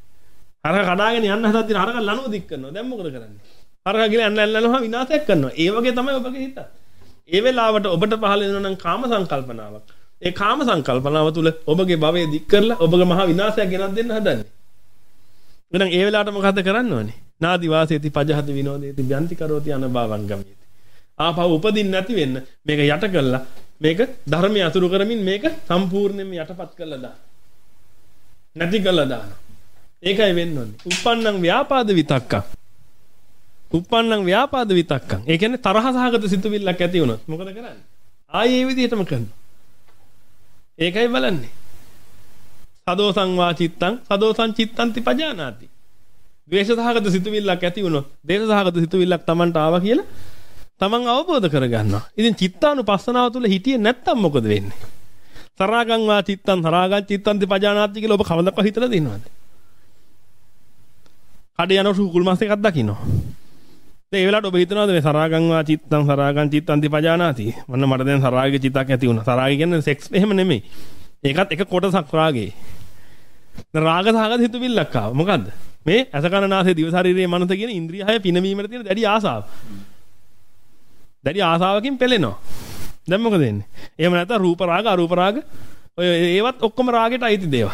හරක කඩාගෙන යන්න හදද්දී හරක ලනුව දික් කරනවා. දැන් මොකද කරන්නේ? හරක ගිහලා යන්න යන්නලම විනාශයක් කරනවා. ඒ වගේ තමයි ඔබගේ හිතත්. ඒ වෙලාවට ඔබට පහළ වෙනවා නම් කාම සංකල්පනාවක්. ඒ කාම සංකල්පනාව තුළ ඔබගේ භවය දික් කරලා ඔබගේ මහා විනාශයක් ගෙනත් දෙන්න හදන්නේ. එහෙනම් ඒ වෙලාවට මොකද කරන්න ඕනේ? නාදි වාසේති පජහති විනෝදේති ව්‍යන්ති කරෝති අනභවං ගමේති. ආපහු උපදින්න නැති වෙන්න මේක යට කළා මේක ධර්මයේ අසුරු කරමින් මේක සම්පූර්ණයෙන්ම යටපත් කරලා දාන්න. නැති කරලා දාන්න. ඒකයි වෙන්න ඕනේ. uppannං ව්‍යාපාද විතක්කං. uppannං ව්‍යාපාද විතක්කං. ඒ කියන්නේ තරහ සහගත සිතුවිල්ලක් ඇති වුණොත් මොකද කරන්නේ? ආයේ මේ විදිහටම කරනවා. ඒකයි බලන්නේ. සදෝසං වා චිත්තං සදෝසං චිත්තන්ති පජානාති. ද්වේෂ සහගත සිතුවිල්ලක් ඇති වුණොත්, දේශ සහගත සිතුවිල්ලක් Tamanට ආවා කියලා තමන් අවබෝධ කරගන්නවා. ඉතින් චිත්තානුපස්සනාව තුළ හිටියේ නැත්තම් මොකද වෙන්නේ? සරාගං වා චිත්තං සරාගං චිත්තන්ති පජානාති කියලා ඔබ කවදාවත් හිතලා දිනවද? කඩේ යන කුකුල් මාස් එකක් දකින්නවා. දැන් ඒ වෙලාවට ඔබ හිතනවාද මේ සරාගං වා චිත්තං සරාගං චිත්තන්ති පජානාති? මන්න මට දැන් සරාගික චිත්තක් ඇති වුණා. සරාගය කියන්නේ සෙක්ස් එහෙම නෙමෙයි. ඒකත් එක කොටසක් රාගේ. දැන් රාග සහගත හිතුවිල්ලක් ආවා. මොකද්ද? මේ අස කන නාසය දිව ශරීරයේ මනස කියන ඉන්ද්‍රිය හය පිනවීමට තියෙන දැඩි ආසාව. දැඩි ආසාවකින් පෙළෙනවා. දැන් මොකද වෙන්නේ? එහෙම නැත්නම් රූප රාග අරූප රාග ඔය ඒවත් ඔක්කොම රාගයට අයිති දේවල්.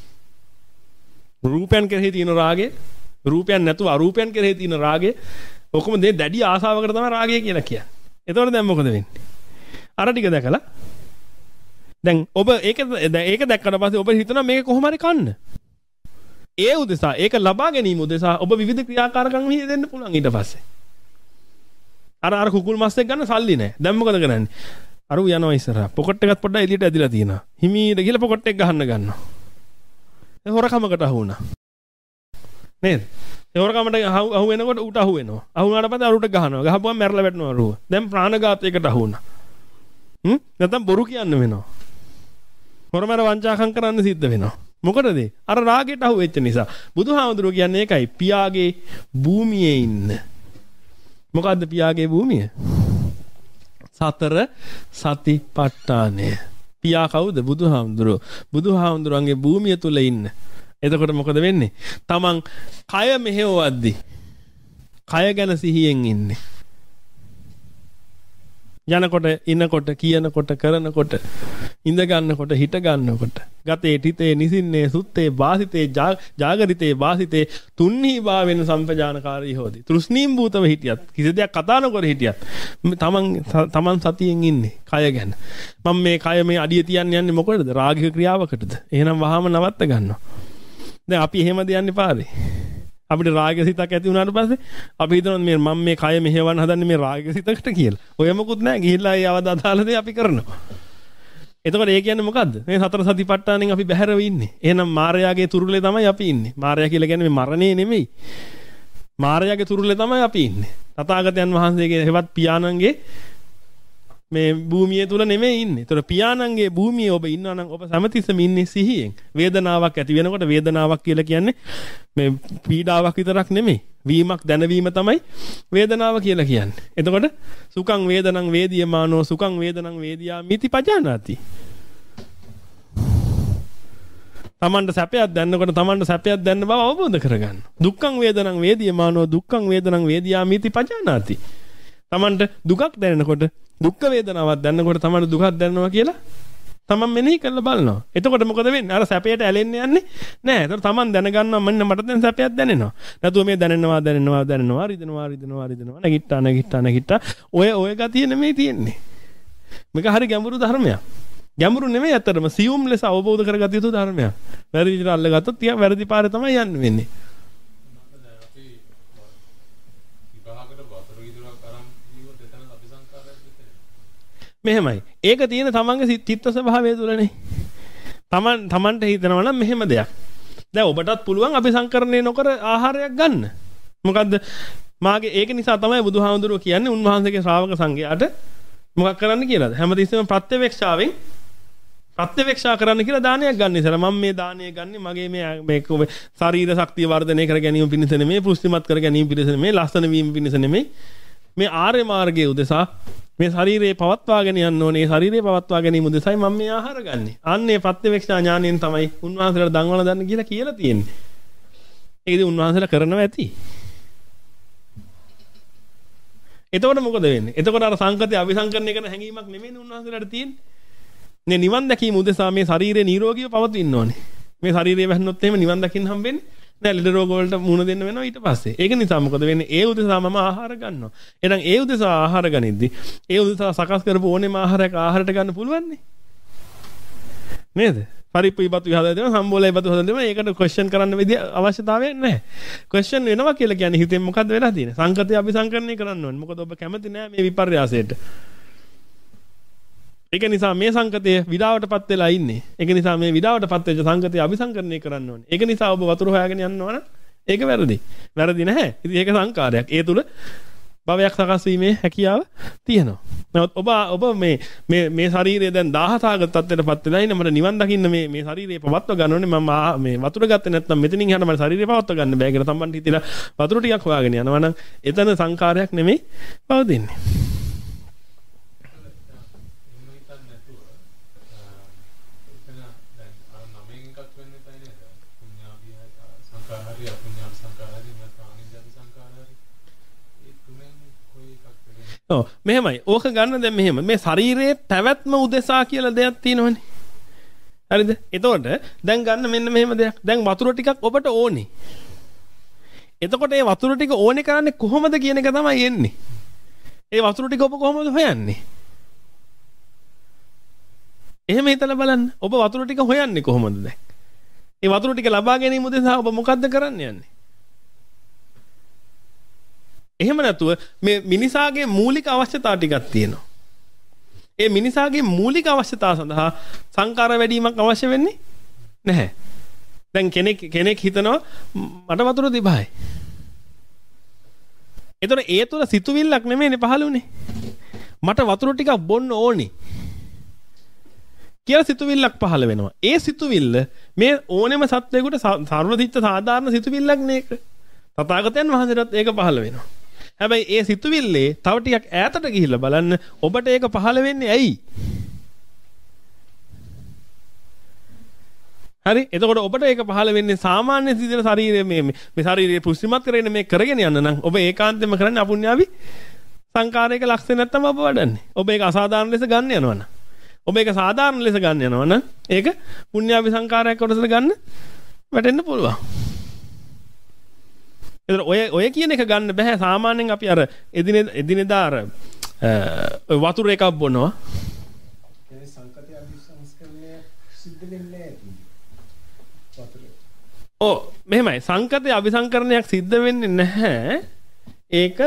රූපයන් කෙරෙහි තියෙන රාගය, රූපයන් නැතුව අරූපයන් කෙරෙහි තියෙන රාගය ඔක්කොම දෙ දැඩි ආසාවකට තමයි රාගය කියලා කියන්නේ. එතකොට දැන් මොකද වෙන්නේ? අර ටික දැකලා දැන් ඔබ ඒක දැන් ඒක දැක්කට පස්සේ ඔබ හිතනවා මේක කොහොම හරි කන්න. ඒ උදෙසා ඒක ලබා ගැනීම උදෙසා ඔබ විවිධ ක්‍රියාකාරකම් දෙන්න පුළුවන් ඊට පස්සේ. අර අර කුකුල් මස් එක ගන්න සල්ලි නැහැ. දැන් මොකද කරන්නේ? අර ඌ යනවා ඉස්සරහා. පොකට් එකත් පොඩ්ඩක් එළියට ඇදිලා තියෙනවා. හිමීට ගිහලා පොකට් එක ගහන්න ගන්නවා. ඒ හොරකමකට අහු වුණා. නේද? ඒ හොරකමට අහු වෙනකොට ඌට අහු වෙනවා. අහු වුණාට පස්සේ අරුට ගහනවා. ගහපුවම මැරලා වැටෙනවා අරුව. දැන් ප්‍රාණඝාතයකට අහු වුණා. හ්ම්? නැත්නම් බොරු කියන්න වෙනවා. හොරමර වංචාකම් කරන්න සිද්ධ වෙනවා. මොකටද? අර රාගයට අහු වෙච්ච නිසා. බුදුහාමුදුරුවෝ කියන්නේ ඒකයි. පියාගේ භූමියේ ඉන්න. මොකද්ද පියාගේ භූමිය? සතර සතිපට්ඨානය. පියා කවුද? බුදුහාමුදුරුවෝ. බුදුහාමුදුරන්ගේ භූමිය තුල ඉන්න. එතකොට මොකද වෙන්නේ? තමන් කය මෙහෙවවද්දි කය ගැන සිහියෙන් ඉන්නේ. යනකොට ඉන්නකොට කියනකොට කරනකොට ඉඳ ගන්නකොට හිට ගන්නකොට ගතේ තිතේ නිසින්නේ සුත්තේ වාසිතේ ජාගරිතේ වාසිතේ තුන්හි භාවෙන සම්පජානකාරී හොදි. තෘෂ්ණීම් භූතව හිටියත් කිසි දෙයක් කතා නොකර හිටියත් තමන් තමන් සතියෙන් ඉන්නේ කය ගැන. මම මේ කය මේ අඩිය තියන්න යන්නේ මොකටද? රාගික ක්‍රියාවකටද? එහෙනම් වහාම නවත්ත ගන්නවා. දැන් අපි එහෙමද යන්නේ පාරේ? අපිට රාග සිතක් ඇති වුණාට පස්සේ අපි හිතනවා මේ මම මේ කය මෙහෙවන්න හදන්නේ මේ රාග සිතකට කියලා. ඔය මොකුත් නැහැ. ගිහිල්ලා ඒ අවද අදාළ දේ අපි කරනවා. එතකොට ඒ කියන්නේ මොකද්ද? මේ සතර සතිපට්ඨානෙන් අපි බැහැරව ඉන්නේ. එහෙනම් මායාවේ තුරුලේ තමයි අපි ඉන්නේ. මායා කියලා කියන්නේ මේ මරණේ නෙමෙයි. මායාවේ තුරුලේ තමයි අපි ඉන්නේ. තථාගතයන් වහන්සේගේ හෙවත් පියාණන්ගේ මේ භූමිය තුල නෙමෙයි ඉන්නේ. ඒතර පියාණන්ගේ භූමියේ ඔබ ඉන්නවා නම් ඔබ සමතිස්සම ඉන්නේ සිහියෙන්. වේදනාවක් ඇති වෙනකොට වේදනාවක් කියලා කියන්නේ මේ පීඩාවක් විතරක් නෙමෙයි. වීමක් දැනවීම තමයි වේදනාව කියලා කියන්නේ. එතකොට සුඛං වේදනං වේදියමානෝ සුඛං වේදනං වේදියාමිති පජානාති. තමන්ට සැපයක් දැනනකොට තමන්ට සැපයක් දැනන බව අවබෝධ කරගන්න. දුක්ඛං වේදනං වේදියමානෝ දුක්ඛං වේදනං වේදියාමිති පජානාති. තමන්ට දුකක් දැනෙනකොට දුක් වේදනාවක් දැනනකොට තමන්ට දුකක් දැනෙනවා කියලා තමන් මෙනෙහි කරලා බලනවා. එතකොට මොකද වෙන්නේ? අර සැපයට ඇලෙන්න යන්නේ නැහැ. ඒතර තමන් දැනගන්නවා මන්න මට දැන් සැපයක් දැනෙනවා. නැතුව මේ දැනෙනවා දැනෙනවා දැනෙනවා රිදෙනවා රිදෙනවා රිදෙනවා නැගිට්ටා නැගිට්ටා නැගිට්ටා ඔය ඔය ගතිය නෙමෙයි තියෙන්නේ. මේක හරි ගැඹුරු ධර්මයක්. ගැඹුරු නෙමෙයි අතරම සියුම් ලෙස අවබෝධ කරගත යුතු ධර්මයක්. වැරදි විදිහට අල්ලගත්තොත් තියා වැරදි පාරේ තමයි යන්න වෙන්නේ. මෙහෙමයි. ඒක තියෙන තමන්ගේ චිත්ත ස්වභාවය තුළනේ. තමන් තමන්ට හිතනවා නම් මෙහෙම දෙයක්. දැන් ඔබටත් පුළුවන් අபிසංකරණය නොකර ආහාරයක් ගන්න. මොකද්ද? මාගේ ඒක නිසා තමයි බුදුහාමුදුරුවෝ කියන්නේ උන්වහන්සේගේ ශ්‍රාවක සංඝයාට මොකක් කරන්න කියලාද? හැමතිස්සෙම ප්‍රත්‍යවේක්ෂාවෙන් ප්‍රත්‍යවේක්ෂා කරන්න කියලා දානයක් ගන්න ඉතල මම මේ දානය ගන්නේ මගේ මේ මේ ශරීර ශක්තිය වර්ධනය කර ගැනීම පිණිස නෙමෙයි, පුෂ්ටිමත් කර ගැනීම පිණිස නෙමෙයි, ලස්සන වීම පිණිස නෙමෙයි. මේ ආර්ය මාර්ගයේ උදෙසා මේ ශරීරේ පවත්වාගෙන යන්න ඕනේ. ඒ ශරීරේ පවත්වා ගැනීම උදෙසායි මම මේ ආහාර ගන්නෙ. අන්නේ ප්‍රත්‍යවේක්ෂා ඥාණයෙන් තමයි උන්වහන්සේලා දන්වල දන්න කියලා කියලා තියෙන්නේ. ඒකදී උන්වහන්සේලා කරනවා ඇති. එතකොට මොකද වෙන්නේ? එතකොට අර සංකතය අபிසංකරණය කරන හැඟීමක් නෙමෙයිනේ උන්වහන්සේලාට තියෙන්නේ. නේ නිවන් දැකීම උදෙසා මේ ශරීරේ නිරෝගීව පවතින්න ඕනේ. මේ ශරීරය වැහුනොත් එහෙම නිවන් දකින්න හම්බෙන්නේ නෑ. ලෙඩ රෝග වලට මුහුණ දෙන්න වෙනවා ඊට පස්සේ. ඒක නිසා මොකද වෙන්නේ? ඒ උදෙසා මම ආහාර ගන්නවා. එහෙනම් ඒ උදෙසා ආහාර ගනිද්දි ඒ උදෙසා සකස් කරපු ඕනෙම ආහාරයක් ආහාරයට ගන්න පුළුවන් නේ. නේද? පරිප්පුයි බතු හදලා දෙනවා, සම්බෝලයි බතු හදලා දෙනවා. ඒකට ක්වෙස්චන් කරන්න විදිය අවශ්‍යතාවයක් නැහැ. ක්වෙස්චන් වෙනවා කියලා කියන්නේ හිතෙන් මොකද්ද වෙලා තියෙන්නේ? සංකතය අபிසංකරණය කරන්න ඕනේ. මොකද ඔබ කැමති නෑ මේ විපර්යාසයට. ඒක නිසා මේ සංකතය විඩාවටපත් වෙලා ඉන්නේ. ඒක නිසා මේ විඩාවටපත් වෙච්ච සංකතය අபிසංකරණය කරන්න ඕනේ. ඒක නිසා ඔබ වතුර හොයාගෙන යනවා නම් ඒක වැරදි. වැරදි නැහැ. ඉතින් ඒක සංකාරයක්. ඒ තුල භවයක් සකස් වීමේ හැකියාව තියෙනවා. නමුත් ඔබ ඔබ මේ මේ මේ ශරීරය දැන් දාහසාගත තත්ත්වයටපත් වෙලා ඉන්න මට නිවන් දකින්න මේ මේ ශරීරය පවත්ව ගන්න ඕනේ. මම මේ වතුර ගත්තේ නැත්නම් මෙතනින් යන මට ශරීරය පවත්ව ගන්න බෑ කියලා සම්බන්ධ හිතලා වතුර ටිකක් හොයාගෙන යනවා නම් එතන සංකාරයක් නෙමෙයි පවතින්නේ. ඔව් මෙහෙමයි. ඕක ගන්න දැන් මෙහෙම. මේ ශරීරයේ පැවැත්ම උදෙසා කියලා දෙයක් තියෙනවනේ. හරිද? එතකොට දැන් ගන්න මෙන්න මෙහෙම දෙයක්. දැන් වතුර ටිකක් ඔබට ඕනේ. එතකොට මේ වතුර ටික ඕනේ කරන්නේ කොහොමද කියන එක තමයි එන්නේ. ඒ වතුර ටික ඔබ කොහොමද හොයන්නේ? එහෙම හිතලා බලන්න. ඔබ වතුර ටික හොයන්නේ කොහොමද දැන්? ඒ වතුර ටික ලබා ගැනීම උදෙසා ඔබ මොකද්ද කරන්න යන්නේ? එහෙම නැතුව මේ මිනිසාගේ මූලික අවශ්‍යතා ටිකක් තියෙනවා. ඒ මිනිසාගේ මූලික අවශ්‍යතා සඳහා සංකාර වැඩිවීමක් අවශ්‍ය වෙන්නේ නැහැ. දැන් කෙනෙක් කෙනෙක් හිතනවා මට වතුර දිබහයි. ඒතර ඒ තුල සිතුවිල්ලක් නෙමෙයිනේ පහළුනේ. මට වතුර ටිකක් බොන්න ඕනේ. කියලා සිතුවිල්ලක් පහළ වෙනවා. ඒ සිතුවිල්ල මේ ඕනෙම සත්වයකට සර්වදිත්ත සාධාරණ සිතුවිල්ලක් නේක. තථාගතයන් වහන්සේටත් ඒක පහළ වෙනවා. හැබැයි ඒ සිතුවිල්ලේ තව ටිකක් ඈතට ගිහිල්ලා බලන්න ඔබට ඒක පහළ වෙන්නේ ඇයි? හරි එතකොට ඔබට ඒක පහළ වෙන්නේ සාමාන්‍ය සිදින ශරීරයේ මේ මේ ශරීරයේ පුෂ්ටිමත් කරගෙන මේ කරගෙන යන්න නම් ඔබ ඒකාන්තයෙන්ම කරන්නේ අපුඤ්ඤාවි සංකාරයක ලක්ෂණයක් නැත්තම් ඔබ වඩන්නේ. ඔබ ඒක අසාධාරණ ලෙස ගන්න යනවනම්. ඔබ ඒක සාධාරණ ලෙස ගන්න යනවනම් ඒක පුණ්‍යාභි සංකාරයක් කොටසට ගන්න වැටෙන්න පුළුවන්. ඒතර ඔය ඔය කියන එක ගන්න බෑ. සාමාන්‍යයෙන් අපි අර එදිනෙදා එදිනෙදා අර වතුර එකක් බොනවා. ඒ සංකතය අභිසංස්කරණය සිද්ධ වෙන්නේ නැහැ. වතුර. ඔව් මෙහෙමයි. සංකතය අභිසංකරණයක් සිද්ධ වෙන්නේ නැහැ. ඒක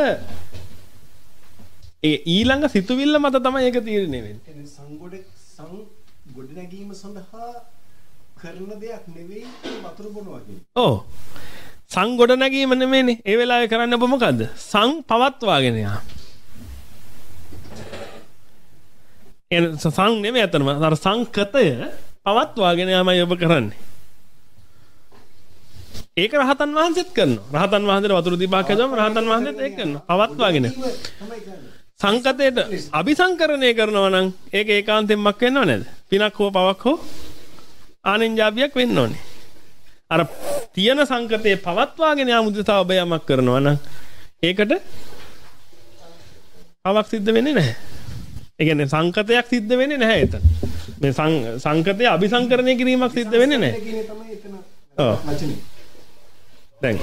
ඒ ඊළඟ සිතුවිල්ල මත තමයි ඒක තීරණය වෙන්නේ. එනේ සංගොඩ සං ගොඩ නැගීම සඳහා කරන දෙයක් නෙවෙයි වතුර බොනවා කියන්නේ. ඔව්. සංගොඩ නැගීම නෙමෙයිනේ. ඒ වෙලාවේ කරන්න ඔබ මොකද්ද? සං පවත්වාගෙන යා. එන සං නෙමෙයි අතනම අර සංකතය පවත්වාගෙන යාමයි ඔබ කරන්නේ. ඒක රහතන් වහන්සේත් කරනවා. රහතන් වහන්සේට වතුර දීපක් හැදුවම රහතන් වහන්සේත් ඒක කරනවා. පවත්වාගෙන. සංකතයට අபிසංකරණය කරනවා නම් ඒක ඒකාන්තයෙන්ම වෙන්නව නේද? පිනක් හෝ පවක් හෝ ආනෙන්ජාබියක් වෙන්න ඕනේ. අර තියෙන සංකතේ පවත්වාගෙන යාම උදෙසා ඔබ යමක් කරනවා නම් ඒකට පවක් සිද්ධ වෙන්නේ නැහැ. ඒ කියන්නේ සංකතයක් සිද්ධ වෙන්නේ නැහැ එතන. මේ සංකතේ අபிසංකරණය කිරීමක් සිද්ධ වෙන්නේ නැහැ. කියන්නේ තමයි එතන ඔව්. වචනේ. දැන්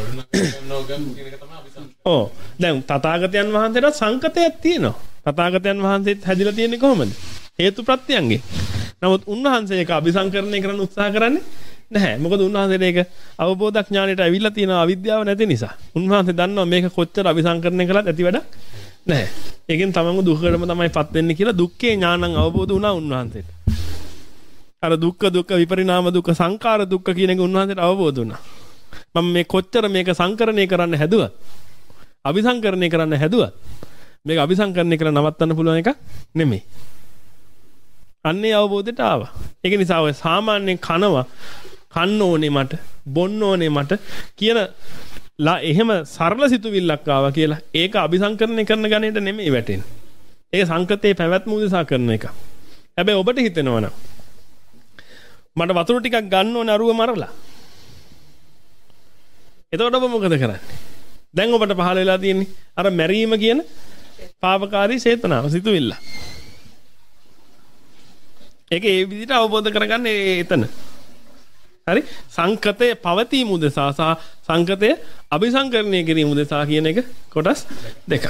ඔව් දැන් තථාගතයන් වහන්සේට සංකතයක් තියෙනවා. තථාගතයන් වහන්සේත් හැදිලා තියෙන්නේ කොහොමද? හේතු ප්‍රත්‍යයන්ගෙන්. නමුත් උන්වහන්සේ ඒක අபிසංකරණය කරන්න උත්සාහ කරන්නේ නැහැ. මොකද උන්වහන්සේට ඒක අවබෝධ ඥාණයට ඇවිල්ලා තියෙනවා අවිද්‍යාව නැති නිසා. උන්වහන්සේ දන්නවා මේක කොච්චර අபிසංකරණය කළත් ඇති වැඩක් නැහැ. ඒකෙන් තමන්ව දුකකටම තමයිපත් වෙන්නේ කියලා දුක්ඛේ ඥානං අවබෝධ වුණා උන්වහන්සේට. අර දුක්ඛ දුක්ඛ විපරිණාම දුක්ඛ සංඛාර දුක්ඛ කියන එක උන්වහන්සේට අවබෝධ වුණා. මම මේ කොච්චර මේක සංකරණය කරන්න හැදුවත් අபிසංකරණය කරන්න හැදුවත් මේක අபிසංකරණය කරලා නවත්තන්න පුළුවන් එකක් නෙමෙයි. අන්නේ අවබෝධයට ආවා. ඒක නිසා ඔය සාමාන්‍යයෙන් කනවා කන්න ඕනේ මට බොන්න ඕනේ මට කියන එහෙම සරල සිතුවිල්ලක් ආවා කියලා ඒක අபிසංකරණය කරන ගණේට නෙමෙයි වැටෙන්නේ. ඒක සංකතේ පැවැත්ම උදෙසා කරන එක. හැබැයි ඔබට හිතෙනවා නම් මට වතුර ටිකක් ගන්න ඕනේ අරුව මරලා. එතකොට ඔබ මොකද කරන්නේ? දැන් ඔබට පහළ වෙලා තියෙන්නේ අර මැරීම කියන පාපකාරී චේතනාව සිතුවිල්ල. ඒක ඒ විදිහට අවබෝධ කරගන්න එතන. හරි? සංකතය පවතීම උදෙසා සහ සංකතය අபிසංකරණය කිරීම උදෙසා කියන එක කොටස් දෙකක්.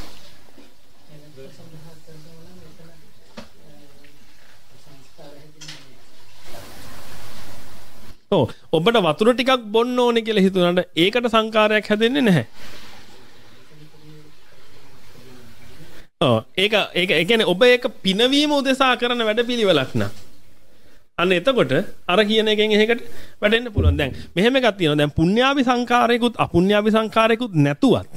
ඔව් ඔබට වතුර ටිකක් බොන්න ඕනේ කියලා හිතුණාට ඒකට සංකාරයක් හැදෙන්නේ නැහැ. ඔව් ඒක ඒක ඒ කියන්නේ ඔබ ඒක පිනවීම උදෙසා කරන වැඩපිළිවෙලක් නා. අන්න එතකොට අර කියන එකෙන් එහෙකට වැඩෙන්න පුළුවන්. දැන් මෙහෙම එකක් තියෙනවා. දැන් පුණ්‍යාභි සංකාරයකුත් අපුණ්‍යාභි සංකාරයකුත් නැතුවත්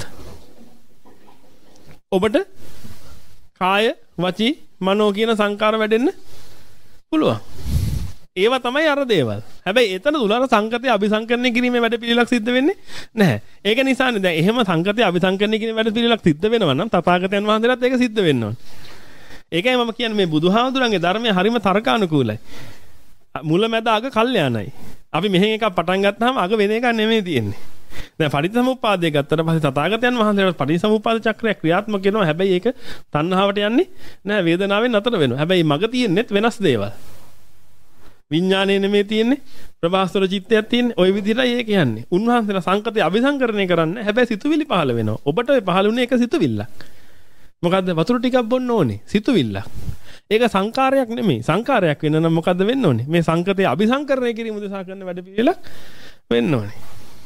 ඔබට කාය වචී මනෝ කියන සංකාර වැඩෙන්න පුළුවන්. ඒවා තමයි අර දේවල්. හැබැයි එතන තුල අර සංකතය අபிසංකරණය කිරීමේ වැඩ පිළිලක් සිද්ධ වෙන්නේ නැහැ. ඒක නිසානේ දැන් එහෙම සංකතය අபிසංකරණය කිරීමේ වැඩ පිළිලක් සිද්ධ වෙනවා නම් තථාගතයන් වහන්සේලාත් ඒක සිද්ධ වෙන්න ඕනේ. ඒකයි මම කියන්නේ මේ බුදුහාමුදුරන්ගේ ධර්මය හරිම තර්කානුකූලයි. මුල මැද අග කල්යාණයි. අපි මෙහෙන් එකක් පටන් ගත්තාම අග වෙන එකක් නෙමෙයි තියෙන්නේ. දැන් පටිච්චසමුප්පාදය ගත්තට පස්සේ තථාගතයන් වහන්සේලාට පටිච්චසමුප්පාද චක්‍රය ක්‍රියාත්මක වෙනවා. හැබැයි ඒක තණ්හාවට යන්නේ නැහැ. වේදනාවෙන් නතර වෙනවා. හැබැයි මග තියෙන්නේත් වෙනස් දේවල්. විඥානයේ නෙමෙයි තියෙන්නේ ප්‍රභාස්වර චිත්තයක් තියෙන්නේ. ওই විදිහටයි ඒ කියන්නේ. උන්වහන්සේලා සංකතය අபிසංකරණය කරන්නේ. හැබැයි සිතුවිලි පහළ වෙනවා. ඔබට ඔය පහළ වුණේ එක සිතුවිල්ලක්. මොකද්ද? වතුර ටිකක් බොන්න ඕනේ. සිතුවිල්ලක්. ඒක සංකාරයක් නෙමෙයි. සංකාරයක් වෙන්න නම් මොකද්ද වෙන්න ඕනේ? මේ සංකතය අபிසංකරණය කිරීම උදෙසා කරන වැඩ පිළිවෙලක් වෙන්න ඕනේ.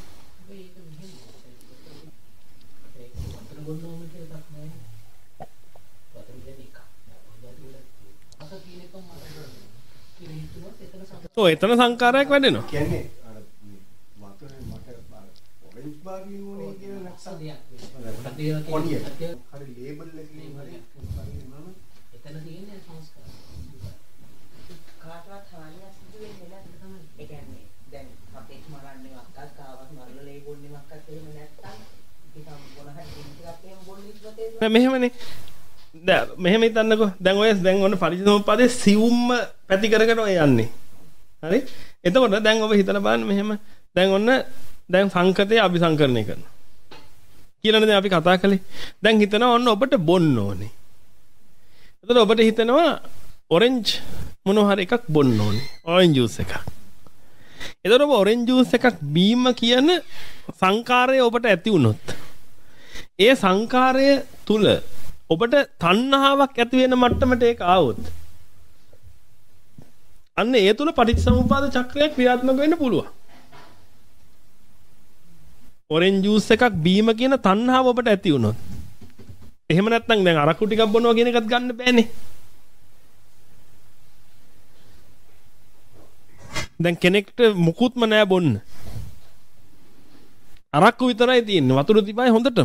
ඔව් එතන සංකාරයක් වැඩෙනවා. කියන්නේ අර වතුරේ මට ඔරෙන්ජ් බාරි වුණේ කියන ලක්ෂණයක්. කොණිය. හරි ලේබල් එකකින් හරි බලන්න එතන තියෙන්නේ සංස්කාර. කාටවත් හානියක් සිදු වෙන්නේ නැහැ තමයි. ඒ කියන්නේ දැන් අපේ මරන්නේ වක්කත් කාවත් මරලා ලේබොන්නේ වක්කත් එහෙම නැත්තම් නිකන් මොන හරි දෙයක් එහෙම බොන්නේ ඉස්සතේ. නෑ මෙහෙමනේ. දැන් මෙහෙම හිතන්නකෝ. දැන් ඔය දැන් ඔන්න පරිසම්පාදේ සිවුම්ම පැති කරගෙන ඔය යන්නේ. හරි? එතකොට දැන් ඔබ හිතලා බලන්න මෙහෙම දැන් ඔන්න දැන් සංකතය අபிසංකරණය කරනවා. කියලානේ දැන් අපි කතා කළේ. දැන් හිතනවා ඔන්න ඔබට බොන්න ඕනේ. එතකොට ඔබට හිතෙනවා ඔරෙන්ජ් මොනවා හරි එකක් බොන්න ඕනේ. ඔරෙන්ජ් ජූස් එකක්. එතකොට ඔබ ඔරෙන්ජ් ජූස් එකක් බීම කියන සංකාරය ඔබට ඇති වුණොත් ඒ සංකාරය තුල ඔබට තණ්හාවක් ඇති වෙන මට්ටමට ඒක ආවොත් අන්න ඒ තුල පටිච්චසමුප්පාද චක්‍රයක් ක්‍රියාත්මක වෙන්න පුළුවන්. ඔරෙන්ජ් ජූස් එකක් බීම කියන තණ්හාව ඔබට ඇති වුණොත් එහෙම නැත්නම් දැන් අරක්කු ටිකක් බොනවා කියන එකත් ගන්න බෑනේ. දැන් කෙනෙක්ට මුකුත්ම නෑ බොන්න. අරක්කු විතරයි තියෙන්නේ. වතුර තිබයි හොඳටම.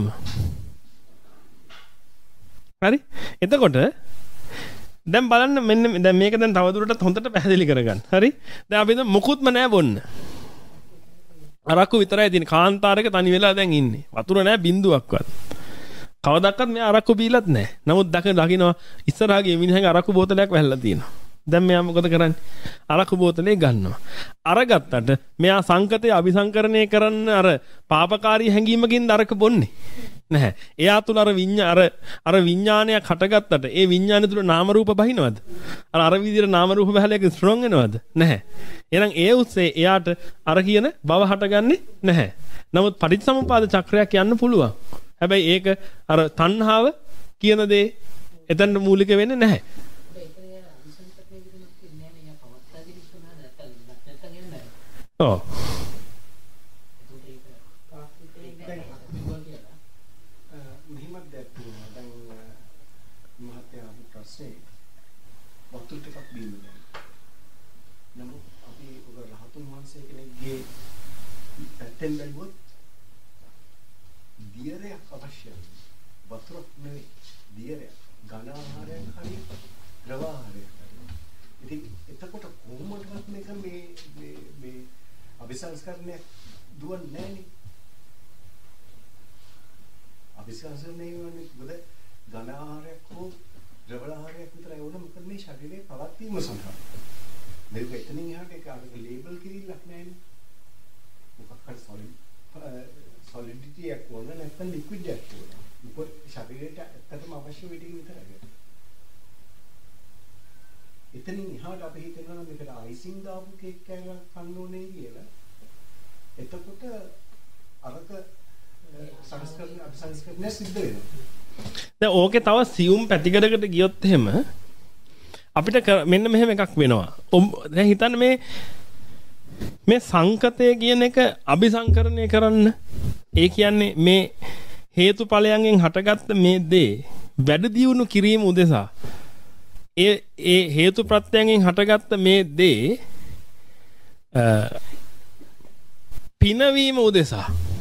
හරි? එතකොට දැන් බලන්න මෙන්න දැන් මේක දැන් තවදුරටත් හොඳට පැහැදිලි කරගන්න. හරි? දැන් අපි දැන් මුකුත්ම නෑ බොන්න. අරක්කු විතරයි තියෙන්නේ. කාන්තාරයක තනි වෙලා දැන් ඉන්නේ. වතුර නෑ බින්දුවක්වත්. කවදාවත් මෙයා අරක්කු බීලත් නෑ. නමුත් දක දකින්නවා ඉස්සරහාගේ මිනිහගේ අරක්කු බෝතලයක් වැහලා තියෙනවා. දැන් මෙයා මොකද කරන්නේ? අරක්කු බෝතලේ ගන්නවා. අරගත්තට මෙයා සංකතය අபிසංකරණය කරන්න අර පාපකාරී හැඟීමකින් අරක බොන්නේ නැහැ. එයා තුල අර විඤ්ඤා අර අර විඤ්ඤාණයක් හටගත්තට ඒ විඤ්ඤාණය තුල නාම රූප බහිනවද? අර අර විදිහට නාම රූප බහලයක ස්ට්‍රොං වෙනවද? නැහැ. එහෙනම් ඒ උස්සේ එයාට අර කියන බව හටගන්නේ නැහැ. නමුත් පටිච්චසමුපාද චක්‍රයක් යන්න පුළුවන්. හැබැයි ඒක අර තණ්හාව කියන දේ එතන මූලික වෙන්නේ නැහැ. ඔව්. මෙහිමත් දැක්කුවා. දැන් මහත්තයා ප්‍රශ්නේ වතුර ටිකක් බීම දැන්. නමුත් අපි ඔබ රහතුන් වහන්සේ කෙනෙක්ගේ පැත්තෙන් බැලුවොත් දියරයක් අවශ්‍යයි. වතුරක් නෙවෙයි. දියරයක්. ඝන ආහාරයක් හරි ද්‍රව ආහාරයක් හරි. ඉතින් එතකොට කොහොමදවත් මේක මේ මේ මේ අபிසංස්කරණය දුවන්නේ නැහනේ. අபிසංස්කරණය වන්නේ මොකද? ඝන ආහාරයක් හෝ ද්‍රව ආහාරයක් විතරයි ඕන. මොකද මේ ශරීරයේ පවත්වීම සඳහා. මේක එතනින් එහාට ඒක අර ලේබල් කිරීලක් නැහැනේ. මොකක් හරි සොලිඩ් සොලිඩිටි එකක් ඕන නැත්නම් ලික්විඩ් එකක් ඕන. මොකද ශරීරයට ඇත්තටම අවශ්‍ය වෙටි විතරයි. එතනින් එහාට අපි හිතනවා මේකට අයිසිං දාපු කේක් කෑල්ලක් කන්න ඕනේ කියලා. එතකොට අරක සංස්කරණ අபிසංස්කරණය සිද්ධ වෙනවා. දැන් ඕකේ තව සියුම් පැතිකඩකට ගියොත් එහෙම අපිට මෙන්න මෙහෙම එකක් වෙනවා. දැන් හිතන්න මේ මේ සංකතය කියන එක අபிසංකරණය කරන්න. ඒ කියන්නේ මේ හේතුඵලයන්ගෙන් හටගත්ත මේ දේ වැඩ දියුණු කිරීම උදෙසා ඒ ඒ හේතු ප්‍රත්‍යයෙන් හටගත්ත මේ දේ පිනවීම උදෙසා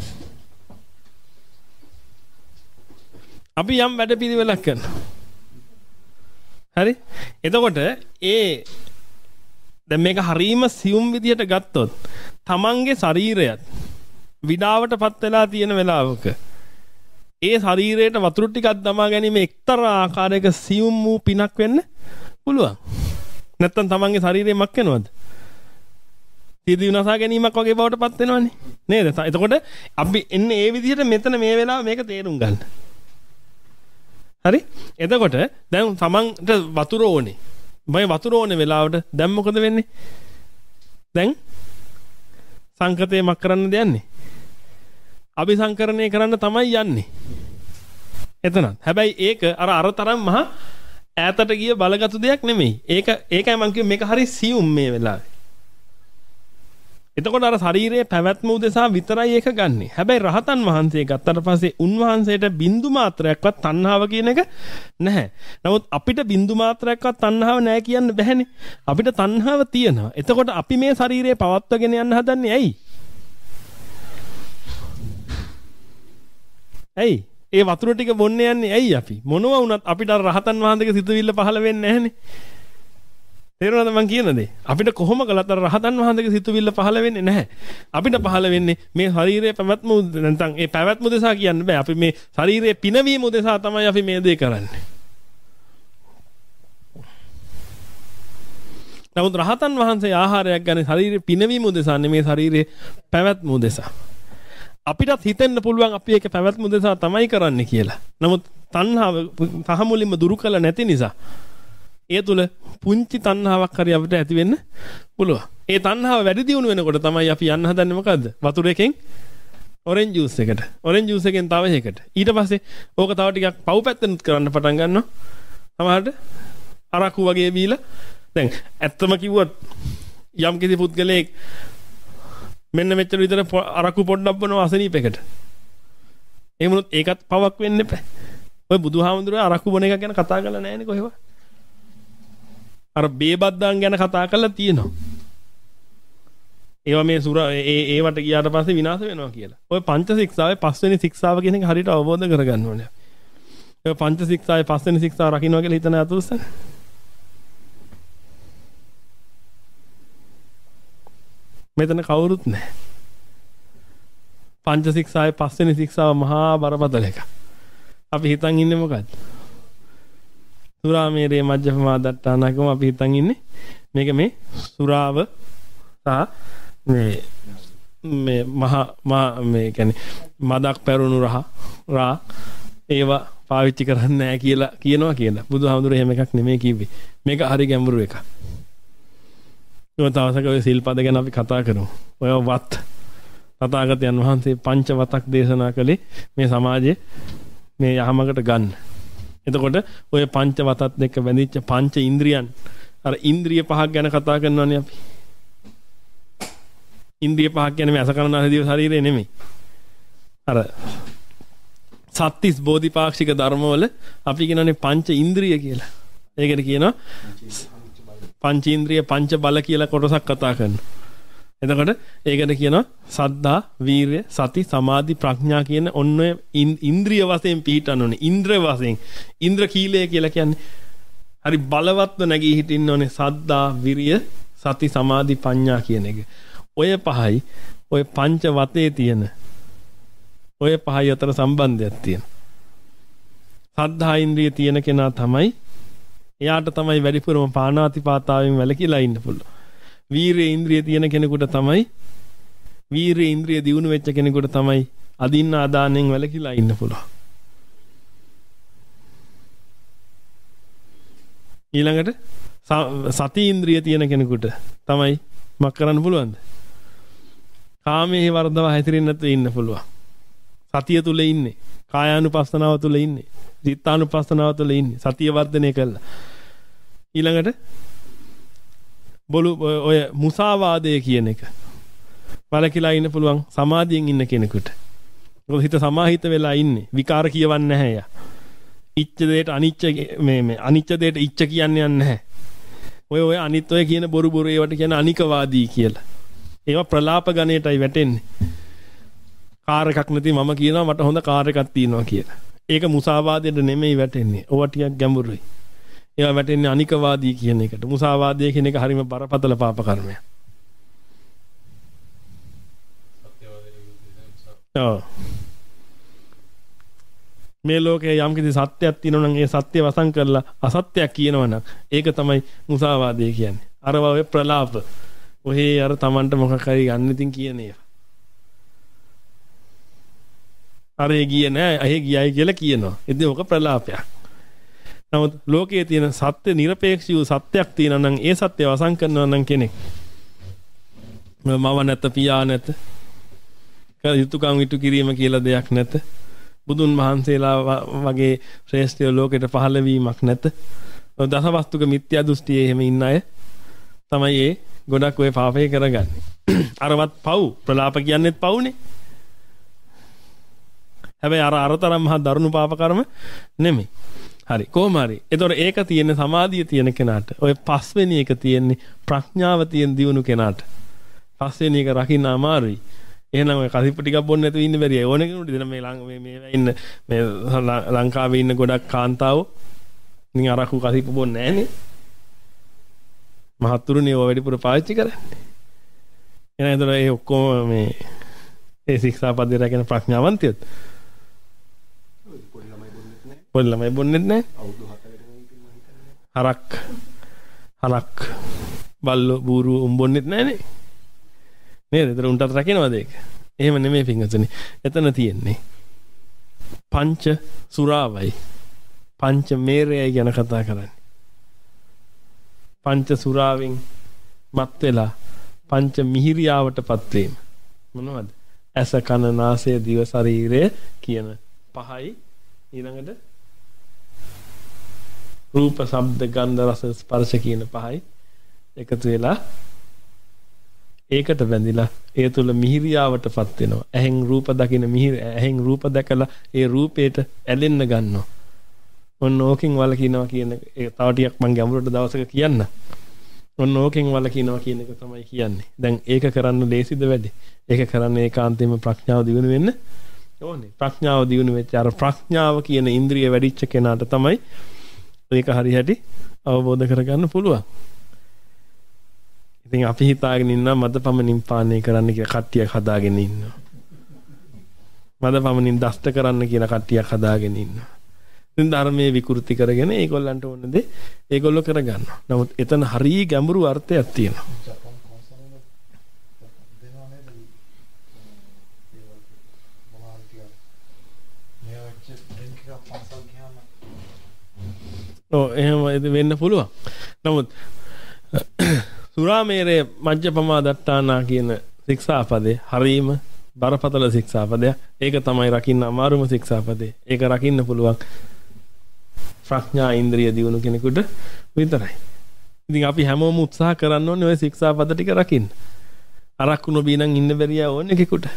අපි යම් වැඩ පිළිවෙලක් කරනවා. හරි? එතකොට ඒ දැන් මේක හරීම සියුම් විදියට ගත්තොත් තමන්ගේ ශරීරයත් විඩාවටපත් වෙලා තියෙන වෙලාවක ඒ ශරීරයට වතුර ටිකක් දමා ගැනීම එක්තරා ආකාරයක සියුම් වූ පිනක් වෙන්න පුළුවන්. නැත්තම් තමන්ගේ ශරීරය මක් වෙනවද? සියදි විනාශා ගැනීමක් වගේ බවට පත් වෙනවනේ. නේද? එතකොට අපි එන්නේ ඒ විදිහට මෙතන මේ වෙලාව මේක තේරුම් ගන්න. හරි? එතකොට දැන් තමන්ට වතුර ඕනේ. මම වතුර ඕනේ වෙලාවට දැන් මොකද වෙන්නේ? දැන් සංකතේ මක් කරන්නද යන්නේ? අபிසංකරණය කරන්න තමයි යන්නේ. එතනත්. හැබැයි ඒක අර අර තරම් මහා ඈතට ගිය බලගත්ු දෙයක් නෙමෙයි. ඒක ඒකයි මම කිව්වේ මේක හරි සියුම් මේ වෙලාවේ. එතකොට අර ශරීරයේ පැවැත්ම උදෙසා විතරයි ඒක ගන්නෙ. හැබැයි රහතන් වහන්සේ ගත්තට පස්සේ උන්වහන්සේට බින්දු මාත්‍රයක්වත් තණ්හාව කියන එක නැහැ. නමුත් අපිට බින්දු මාත්‍රයක්වත් තණ්හාව නැහැ කියන්න බැහැනේ. අපිට තණ්හාව තියෙනවා. එතකොට අපි මේ ශරීරය පවත්වාගෙන යන්න හදන්නේ ඇයි? ඇයි? ඒ වතුර ටික බොන්න යන්නේ ඇයි අපි? මොනවා වුණත් අපිට අර රහතන් වහන්සේගේ සිතුවිල්ල පහළ වෙන්නේ නැහනේ. තේරුණාද මං කියන දේ? අපිට කොහොම කළත් අර රහතන් වහන්සේගේ සිතුවිල්ල පහළ වෙන්නේ නැහැ. අපිට පහළ වෙන්නේ මේ ශරීරයේ පැවැත්ම නැත්නම් ඒ පැවැත්ම උදෙසා කියන්න බෑ. අපි මේ ශරීරයේ පිනවීම උදෙසා තමයි අපි මේ දේ කරන්නේ. නමුත් රහතන් වහන්සේ ආහාරයක් ගන්න ශරීරයේ පිනවීම උදෙසා නෙමේ ශරීරයේ පැවැත්ම උදෙසා. අපිටත් හිතෙන්න පුළුවන් අපි ඒක පැවැත්ම උදෙසා තමයි කරන්නේ කියලා. නමුත් තණ්හාව තහමුලින්ම දුරු කළ නැති නිසා ඒ තුල පුංචි තණ්හාවක් හරි අපිට ඇති වෙන්න පුළුවන්. ඒ තණ්හාව වැඩි දියුණු වෙනකොට තමයි අපි යන්න හදන්නේ මොකද්ද? වතුර එකෙන් ඔරෙන්ජ් ජූස් එකට. ඔරෙන්ජ් ජූස් එකෙන් තව එකකට. ඊට පස්සේ ඕක තව ටිකක් පව් පැත්තෙනුත් කරන්න පටන් ගන්නවා. සමහරට අරකු වගේ බීලා දැන් ඇත්තම කිව්වොත් යම් කිසි පුද්ගලයෙක් මෙන්න මෙච්චර විතර අරකු පොඩ්ඩක් බොනවා අසනීපයකට. එහෙම වුණොත් ඒකත් පවක් වෙන්න එපා. ඔය බුදුහාමුදුරුවෝ අරකු බොන එක ගැන කතා කරලා නැහැනේ කොහෙවත්. අර බේබද්දාන් ගැන කතා කරලා තියෙනවා. ඒවා මේ සුර ඒ ඒවට ගියාට පස්සේ විනාශ වෙනවා කියලා. ඔය පංච ශික්ෂාවේ පස්වෙනි ශික්ෂාව කියන එක හරියට අවබෝධ කරගන්න ඕනේ. ඔය පංච ශික්ෂාවේ පස්වෙනි ශික්ෂාව රකින්නවා කියලා හිතන අතුස්සන. මෙතන කවුරුත් නැහැ. පංච ශික්ෂාවේ පස්වෙනි ශික්ෂාව මහා බරපතල එකක්. අපි හිතන් ඉන්නේ මොකද්ද? සුරාමේරේ මජ්ජපමා දට්ටානකම අපි හිතන් ඉන්නේ මේක මේ සුරාව සහ මේ මේ මහා මා මේ කියන්නේ මදක් පැරුණු රහ රා ඒවා පාවිච්චි කරන්නේ නැහැ කියලා කියනවා කියලා. බුදුහාමුදුරේ එහෙම එකක් නෙමෙයි කිව්වේ. මේක හරි ගැඹුරු එකක්. ඔය තවසක ඔය සිල්පද ගැන අපි කතා කරමු. ඔය වත් තථාගතයන් වහන්සේ පංච වතක් දේශනා කළේ මේ සමාජයේ මේ යහමකට ගන්න. එතකොට ඔය පංච වතත් එක්ක බැඳිච්ච පංච ඉන්ද්‍රියන් අර ඉන්ද්‍රිය පහක් ගැන කතා කරනවානේ අපි. ඉන්ද්‍රිය පහක් කියන්නේ මේ අසකරනාදී දිව ශරීරය නෙමෙයි. අර සත්‍තිස් බෝධිපාක්ෂික ධර්මවල අපි කියනනේ පංච ඉන්ද්‍රිය කියලා. ඒකට කියනවා පංච ඉන්ද්‍රිය පංච බල කියලා කොටසක් කතා කරනවා. එතකොට ඒකට කියනවා සද්ධා, වීරය, සති, සමාධි, ප්‍රඥා කියන ඔන්න ඔය ඉන්ද්‍රිය වශයෙන් පිහිටන්න ඕනේ. ඉන්ද්‍ර වශයෙන් ඉන්ද්‍ර කීලය කියලා කියන්නේ හරි බලවත්ව නැගී හිටින්න ඕනේ සද්ධා, විරිය, සති, සමාධි, ප්‍රඥා කියන එක. ඔය පහයි ඔය පංච වතේ තියෙන ඔය පහයි අතර සම්බන්ධයක් තියෙනවා. සද්ධා ඉන්ද්‍රිය තියෙන කෙනා තමයි එයාට තමයි වැඩිපුරම පාණාතිපාතාවෙන් වැළකීලා ඉන්න පුළුවන්. වීරිය ඉන්ද්‍රිය තියෙන කෙනෙකුට තමයි වීරිය ඉන්ද්‍රිය දියුණු වෙච්ච කෙනෙකුට තමයි අදින්න ආදානෙන් වැළකීලා ඉන්න පුළුවන්. ඊළඟට සති ඉන්ද්‍රිය තියෙන කෙනෙකුට තමයි මක් කරන්න පුළුවන්ද? කාමයේ වර්ධව හැසිරෙන්න නැතුව ඉන්න පුළුවන්. සතිය තුල ඉන්නේ. කායානුපස්සනාව තුල ඉන්නේ. චිත්තානුපස්සනාව තුළ ඉන්නේ. සතිය වර්ධනය කළා. ඊළඟට බොළු ඔය මුසාවාදය කියන එක වලකිලා ඉන්න පුළුවන් සමාධියෙන් ඉන්න කෙනෙකුට. මොකද හිත සමාහිත වෙලා ඉන්නේ. විකාර කියවන්නේ නැහැ යා. ඉච්ඡ දෙයට අනිච්ච මේ මේ අනිච්ච දෙයට ඉච්ඡ කියන්නේ නැහැ. ඔය ඔය අනිත් ඔය කියන බොරු බොරු ඒවට කියන අනිකවාදී කියලා. ඒවා ප්‍රලාප ගණයටයි වැටෙන්නේ. කාර් එකක් නැති මම කියනවා මට හොඳ කාර් එකක් තියෙනවා කියලා. ඒක මුසාවාදයට නෙමෙයි වැටෙන්නේ. ඕවා ටිකක් ගැඹුරුයි. ඒවා වැටෙන්නේ අනිකවාදී කියන එකට. මුසාවාදය කියන එක හරිම බරපතල පාප කර්මයක්. ඔව්. මේ ලෝකේ යම් කිසි සත්‍යයක් තියෙනවා නම් ඒ සත්‍ය වසන් කරලා අසත්‍යයක් කියනවා නම් ඒක තමයි මුසාවාදය කියන්නේ. අර වගේ ප්‍රලාප. ඔහේ අර Tamanට මොකක් හරි ගන්න ඉතින් කියන ඒවා. අර ඒ ගියේ නෑ, අහේ ගියයි කියලා කියනවා. ඉතින් ඔක ප්‍රලාපයක්. නමුත් ලෝකයේ තියෙන සත්‍ය නිර්පේක්ෂ වූ සත්‍යයක් තියෙනවා නම් ඒ සත්‍ය වසන් කරනවා නම් කෙනෙක් මව නැත, පියා නැත, යුතුයකම් ඉටු කිරීම කියලා දෙයක් නැත, බුදුන් වහන්සේලා වගේ ශ්‍රේෂ්ඨ ලෝකෙට පහළ වීමක් නැත, දසවස්තුක මිත්‍යා දෘෂ්ටියේ එහෙම ඉන්න අය තමයි ඒ ගොඩක් ඔය පාපේ කරගන්නේ. අරවත් පව් ප්‍රලාප කියන්නේත් පව්නේ. හැබැයි අර අරතරම් මහා දරුණු පාප කර්ම නෙමෙයි. හරි කොහොම හරි. ඒතොර ඒක තියෙන සමාධිය තියෙන කෙනාට. ඔය පස්වෙනි එක තියෙන්නේ ප්‍රඥාව තියෙන දියුණු කෙනාට. පස්වෙනි එක රකින්න අමාරුයි. එහෙනම් ඔය කසිප්පු ටිකක් බොන්න නැතුව ඉන්න බැරිය. ඕන කෙනෙකුට දෙන මේ මේ මේ ඉන්න මේ ලංකාවේ ඉන්න ගොඩක් කාන්තාවෝ ඉතින් අරකු කසිප්පු බොන්නේ නැහනේ. මහත්තුරුනේ ඔය වැඩිපුර පාවිච්චි කරන්නේ. එහෙනම් ඒතොර ඒ ඔක්කොම මේ ඒ ශික්ෂාපදේ රැගෙන ප්‍රඥාවන්තයොත් පොඩි ළමයි බොන්නෙත් නැහැ. අවුරුදු හතරකට හරක් හරක් බල්ලෝ බූරුවෝ උන් බොන්නෙත් නැහනේ. නේද? ඒතර උන්ටත් රැකෙනවද ඒක? එහෙම නෙමෙයි පින්වතුනි. එතන තියෙන්නේ පංච සුරාවයි පංච මේරයයි ගැන කතා කරන්නේ. පංච සුරාවෙන් මත් වෙලා පංච මිහිරියාවටපත් වීම. මොනවද? ඇස කන නාසය දිව ශරීරය කියන පහයි ඊළඟට රූප ශබ්ද ගන්ධ රස ස්පර්ශ කියන පහයි එකතු වෙලා ඒකට බැඳිලා ඒ තුල මිහිරියාවටපත් වෙනවා. ඇහෙන් රූප දකින මිහිර ඇහෙන් රූප දැකලා ඒ රූපේට ඇලෙන්න ගන්නවා. ඔන්න ඕකෙන් වලකිනවා කියන ඒ තව ටිකක් මම ගැඹුරට දවසක කියන්න. ඔන්න ඕකෙන් වලකිනවා කියන එක තමයි කියන්නේ. දැන් ඒක කරන්න ලේසිද වැඩි? ඒක කරන්න ඒකාන්තයෙන්ම ප්‍රඥාව දියුණු වෙන්න ඕනේ. ප්‍රඥාව දියුණු වෙච්ච අර ප්‍රඥාව කියන ඉන්ද්‍රිය වැඩිච්ච කෙනාට තමයි ඒක හරියට අවබෝධ කරගන්න පුළුවන්. ඉතින් අපි හිතාගෙන ඉන්නවා මදපමණින් පානය කරන්න කියලා කට්ටියක් හදාගෙන ඉන්නවා. මදපමණින් දෂ්ට කරන්න කියලා කට්ටියක් හදාගෙන ඉන්නවා. ඉතින් ධර්මයේ විකෘති කරගෙන ඒගොල්ලන්ට ඕන දේ ඒගොල්ලෝ කරගන්නවා. නමුත් එතන හරිය ගැඹුරු අර්ථයක් තියෙනවා. ඔව් එහෙම වෙන්න පුළුවන්. නමුත් සුරාමේරේ මජ්ජපමා දට්ටානා කියන ශික්ෂාපදේ හරීම බරපතල ශික්ෂාපදයක්. ඒක තමයි රකින්න අමාරුම ශික්ෂාපදේ. ඒක රකින්න පුළුවන් ප්‍රඥා ඉන්ද්‍රිය දියුණු කෙනෙකුට විතරයි. ඉතින් අපි හැමෝම උත්සාහ කරන්න ඕනේ ওই ශික්ෂාපද ටික රකින්න. අරක්කු නොබී නම් ඉන්න බැරිය ඕනේ කෙනෙකුට.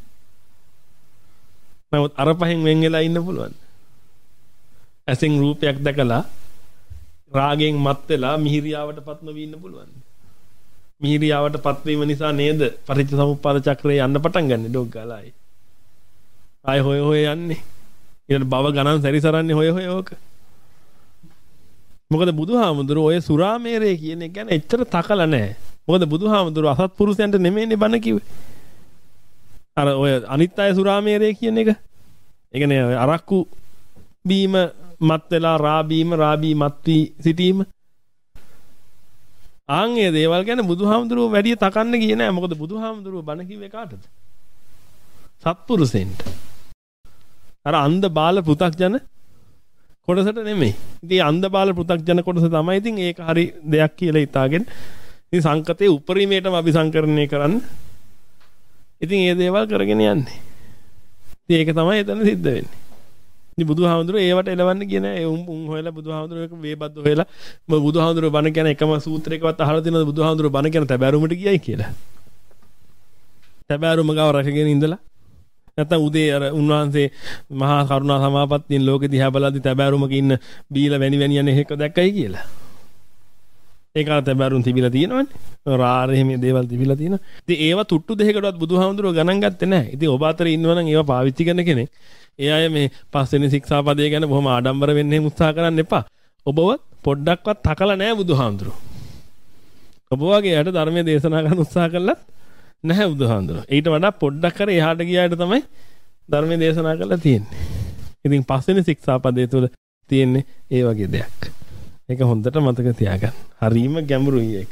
නමුත් අර පහෙන් වෙන් වෙලා ඉන්න පුළුවන්. ඇසෙන් රූපයක් දැකලා රාගයෙන් මත් වෙලා මිහිරියාවටපත් නොවී ඉන්න පුළුවන්. මිහිරියාවටපත් වීම නිසා නේද පටිච්චසමුප්පාද චක්‍රේ යන්න පටන් ගන්න ඩොග් ගාලායි. ආය හොය හොය යන්නේ. ඊට බව ගණන් සැරිසරන්නේ හොය හොය ඕක. මොකද බුදුහාමුදුරුවෝ ඔය සුරාමේරේ කියන එක ගැන එච්චර තකලා නැහැ. මොකද බුදුහාමුදුරුවෝ අසත්පුරුෂයන්ට නෙමෙයිනේ බණ කිව්වේ. අර ඔය අනිත් අය සුරාමේරේ කියන එක. ඒ කියන්නේ අරක්කු බීම මත් වෙලා රාබීම රාබී මත් වී සිටීම. ආන්ගේ දේවල් ගැන බුදුහාමුදුරුවෝ වැඩි තකන්න ගියේ නෑ. මොකද බුදුහාමුදුරුවෝ බණ කිව්වේ කාටද? සත්පුරුෂෙන්ට. අර අන්ධ බාල පෘථග්ජන කොටසට නෙමෙයි. ඉතින් අන්ධ බාල පෘථග්ජන කොටස තමයි ඉතින් ඒක හරි දෙයක් කියලා හිතාගෙන ඉතින් සංකතේ උපරිමයටම අபிසංකරණය කරන්න. ඉතින් මේ දේවල් කරගෙන යන්නේ. ඉතින් ඒක තමයි එතන සිද්ධ වෙන්නේ. ඉතින් බුදුහාමුදුරුවෝ ඒවට එලවන්න කියන ඒ උන් උන් හොයලා බුදුහාමුදුරුවෝ එක වේබද්ද හොයලා බුදුහාමුදුරුවෝ බණ කියන එකම සූත්‍රයකවත් අහලා තියෙනවද බුදුහාමුදුරුවෝ බණ කියන තැබෑරුමට ගියයි කියලා. තැබෑරුම ගාව රැකගෙන ඉඳලා නැත්නම් උදේ අර උන්වහන්සේ මහා කරුණා සමාපත්තියෙන් ලෝකෙ දිහා බලද්දි තැබෑරුමක ඉන්න බීලා වැනි වැනි යන එක දැක්කයි කියලා. ඒක අර තැබෑරුම් තිබිලා තියෙනවනේ. රාරේ මේ දේවල් තිබිලා තියෙනවා. ඉතින් ඒවා තුට්ටු දෙකකටවත් බුදුහාමුදුරුවෝ ගණන් ගත්තේ නැහැ. ඉතින් ඔබ අතර ඉන්නවනම් ඒවා පාවිච්චි කරන කෙනෙක් ඒ අය මේ පස්වෙනි ශික්ෂාපදය ගැන බොහොම ආඩම්බර වෙන්න උත්සාහ කරන්න එපා. ඔබවත් පොඩ්ඩක්වත් තකලා නැහැ බුදුහාමුදුරුවෝ. ඔබ වගේ අයට ධර්මයේ දේශනා කරන්න උත්සාහ කළත් නැහැ බුදුහාමුදුරුවෝ. ඊට වඩා පොඩ්ඩක් කර එහාට ගියාට තමයි ධර්මයේ දේශනා කරලා තියෙන්නේ. ඉතින් පස්වෙනි ශික්ෂාපදයේ තුල තියෙන්නේ ඒ වගේ දෙයක්. ඒක හොඳට මතක තියාගන්න. හරීම ගැඹුරුයි ඒක.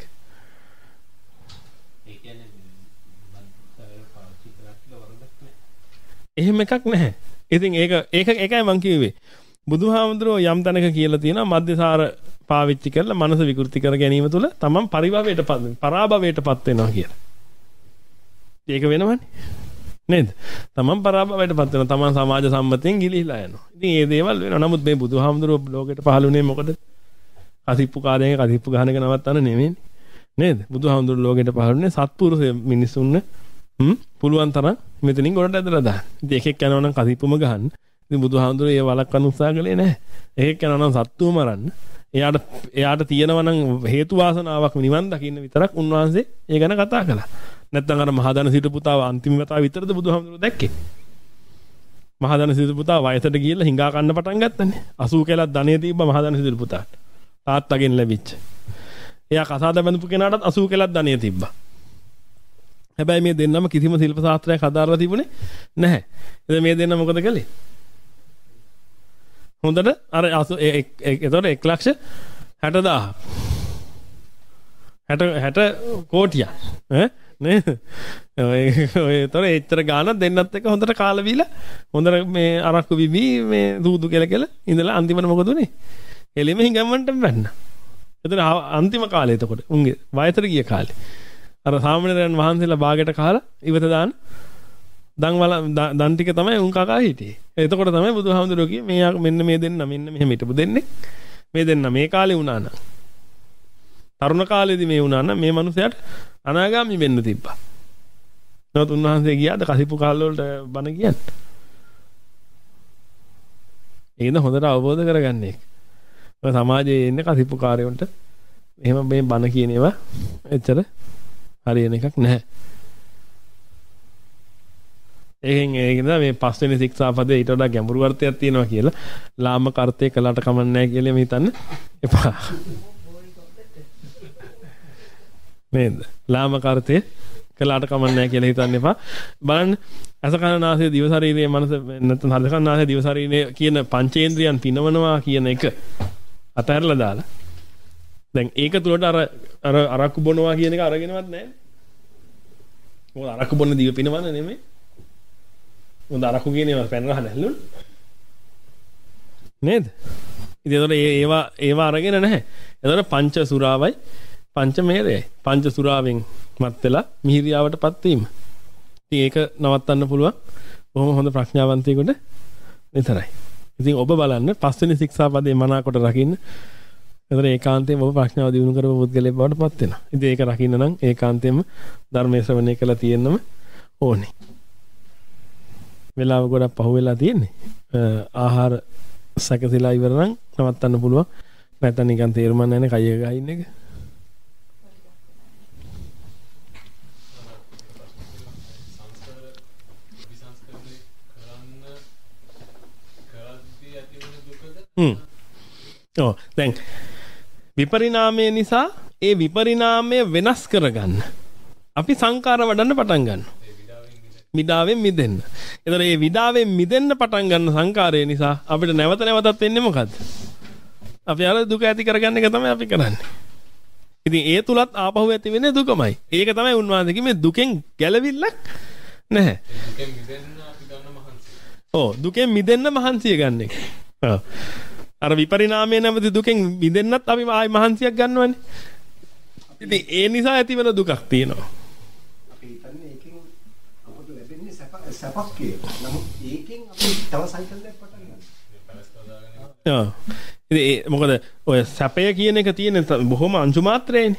ඒ කියන්නේ මම පාවිච්චි කරලා වරදක් නෑ. එහෙම එකක් නැහැ. ඉතින් ඒක ඒක ඒකයි මම කිව්වේ. බුදුහාමුදුරුවෝ යම් තැනක කියලා තියෙනවා මධ්‍යසාර පාවිච්චි කරලා මනස විකෘති කර ගැනීම තුළ තමන් පරිභවයටපත් පරාභවයටපත් වෙනවා කියලා. ඒක වෙනවනේ. නේද? තමන් පරාභවයටපත් වෙනවා. තමන් සමාජ සම්මතයෙන් ගිලිහිලා යනවා. ඉතින් මේ දේවල් වෙනවා. නමුත් මේ බුදුහාමුදුරුවෝ ලෝකෙට පහළුනේ මොකද? කසිප්පු කාදයෙන් කසිප්පු ගහන එක නවත්තන්න නෙමෙයි. නේද? බුදුහාමුදුරුවෝ ලෝකෙට පහළුනේ සත්පුරුෂ මිනිසුන්න හ්ම් පුළුවන් තරම් මෙතනින් ගොඩට ඇදලා දාන්න. ඉතින් එකෙක් යනවා නම් කසිප්පුම ගහන්න. ඉතින් බුදුහාමුදුරුවෝ ඒ වලක්වන්න උත්සාහ කළේ නැහැ. එකෙක් යනවා නම් සත්තුව මරන්න. එයාට එයාට තියෙනවා නම් හේතු වාසනාවක් නිවන් දකින්න විතරක් උන්වහන්සේ ඒ ගැන කතා කළා. නැත්නම් අර මහදන සිටු පුතාව අන්තිම වතාව විතරද බුදුහාමුදුරුවෝ දැක්කේ. මහදන සිටු පුතා වයසට ගිහිල්ලා හිඟා කන්න පටන් ගත්තනේ. අසූ කැලක් ධනෙ තිබ්බ මහදන සිටු පුතාට. තාත්තගෙන් ලැබිච්ච. එයා කසාද බඳපු කෙනාටත් අසූ කැලක් ධනෙ තිබ්බා. හැබැයි මේ දෙන්නම කිසිම ශිල්ප ශාස්ත්‍රයක් හදාarලා තිබුණේ නැහැ. ඉතින් මේ දෙන්න මොකද කළේ? හොඳට අර එතකොට එක ලක්ෂ හැට දාහක් හැට හැට කෝටියක් ඈ නේද? ඔය ඔය තොර එච්චර ගානක් දෙන්නත් එක්ක හොඳට කාලා බීලා හොඳට මේ අරක්කු බිබී මේ දූදු කියලා කියලා ඉඳලා අන්තිමට මොකද උනේ? එළිම හිඟම්මන්ට බැන්න. එතන අන්තිම කාලේ එතකොට උන්ගේ වයසට ගිය කාලේ. අර සාමණේරයන් වහන්සේලා බාගෙට කාලා ඉවත දාන දන් වල දන් ටික තමයි උන් කකා හිටියේ. එතකොට තමයි බුදුහාමුදුරුවෝ කියේ මේ මෙන්න මේ දෙන්න මෙන්න මෙහෙම හිටපු දෙන්නේ. මේ දෙන්න මේ කාලේ වුණා නම් තරුණ කාලේදී මේ වුණා නම් මේ මනුස්සයාට අනාගාමී වෙන්න තිබ්බා. නමුත් උන්වහන්සේ ගියාද කසිපු කාල වලට බණ කියන්නේ. ඒකද හොඳට අවබෝධ කරගන්න එක. ඔය සමාජයේ ඉන්න කසිපු කාර්යවලට එහෙම මේ බණ කියන ඒවා එච්චර හරියන එකක් නැහැ. ඒකෙන් ඒකද මේ පස්වෙනි ශික්ෂාපදේ ඊට වඩා ගැඹුරු අර්ථයක් තියෙනවා කියලා ලාමක අර්ථය කළාට කමන්නේ නැහැ කියලා මේ හිතන්න එපා. නේද? ලාමක අර්ථය කළාට කමන්නේ නැහැ කියලා හිතන්න එපා. බලන්න අසකනාසය දිව ශරීරයේ මනස නැත්නම් හදකනාසය දිව ශරීරයේ කියන පංචේන්ද්‍රයන් පිනවනවා කියන එක අතහැරලා දාලා දැන් ඒක තුලට අර අර අරක්කු බොනවා කියන එක අරගෙනවත් නැහැ. මොකද අරක්කු බොන්න දිව පිනවන්න නෙමෙයි. මොකද අරක්කු කියන ඒවා පැන ගහන්න හැල්ලුන. නේද? ඉතින් ඒතකොට ඒවා ඒවා අරගෙන නැහැ. ඒතකොට පංච සුරාවයි පංච මේරයයි. පංච සුරාවෙන් මත් වෙලා මිහිරියාවටපත් වීම. ඉතින් ඒක නවත්තන්න පුළුවන්. බොහොම හොඳ ප්‍රඥාවන්තයෙකුට විතරයි. ඉතින් ඔබ බලන්න පස්වෙනි ශික්ෂාපදේ මනාකොට රකින්න. එතන ඒකාන්තයෙන්ම ඔබ ප්‍රඥාව දිනු කරව පුද්ගලයෙක් බවට පත් වෙනවා. ඉතින් ඒක රකින්න නම් ඒකාන්තයෙන්ම ධර්මයේ ශ්‍රවණය කළා තියෙන්නම ඕනේ. වෙලාව ගොඩක් පහු වෙලා තියෙන්නේ. ආහාර සැකසීලා ඉවර නම් නවත්තන්න පුළුවන්. නැත්නම් නිකන් තේරුම් නැහැ නේ කය ගහින්න එක. හ්ම්. ඔව් දැන් විපරිණාමය නිසා ඒ විපරිණාමය වෙනස් කරගන්න අපි සංකාර වඩන්න පටන් ගන්නවා. විඩාවෙන් මිදෙන්න. එතකොට මේ විඩාවෙන් මිදෙන්න පටන් ගන්න සංකාරය නිසා අපිට නැවත නැවතත් වෙන්නේ මොකද්ද? අපි අර දුක ඇති කරගන්න එක තමයි අපි කරන්නේ. ඉතින් ඒ තුලත් ආපහු ඇති වෙන්නේ දුකමයි. ඒක තමයි උන්වහන්සේ කිව්වේ දුකෙන් ගැලවිල්ලක් නැහැ. දුකෙන් මිදෙන්න අපි ගන්න මහන්සිය. ඔව් දුකෙන් මිදෙන්න මහන්සිය ගන්න එක. ඔව්. අර විපරිණාමය නැමැති දුකෙන් මිදෙන්නත් අපි ආයි මහන්සියක් ගන්නවනේ. ඉතින් ඒ නිසා ඇති වෙන දුකක් තියෙනවා. අපි හිතන්නේ ඒකෙන් අපට ලැබෙන්නේ සැප සැපක් කියලා. නමුත් ඒකෙන් අපි තව සයිකල්යක් පටන් ගන්නවා. ඔව්. ඉතින් මොකද ඔය සැපය කියන එක තියෙන බොහොම අංශු මාත්‍රයනේ.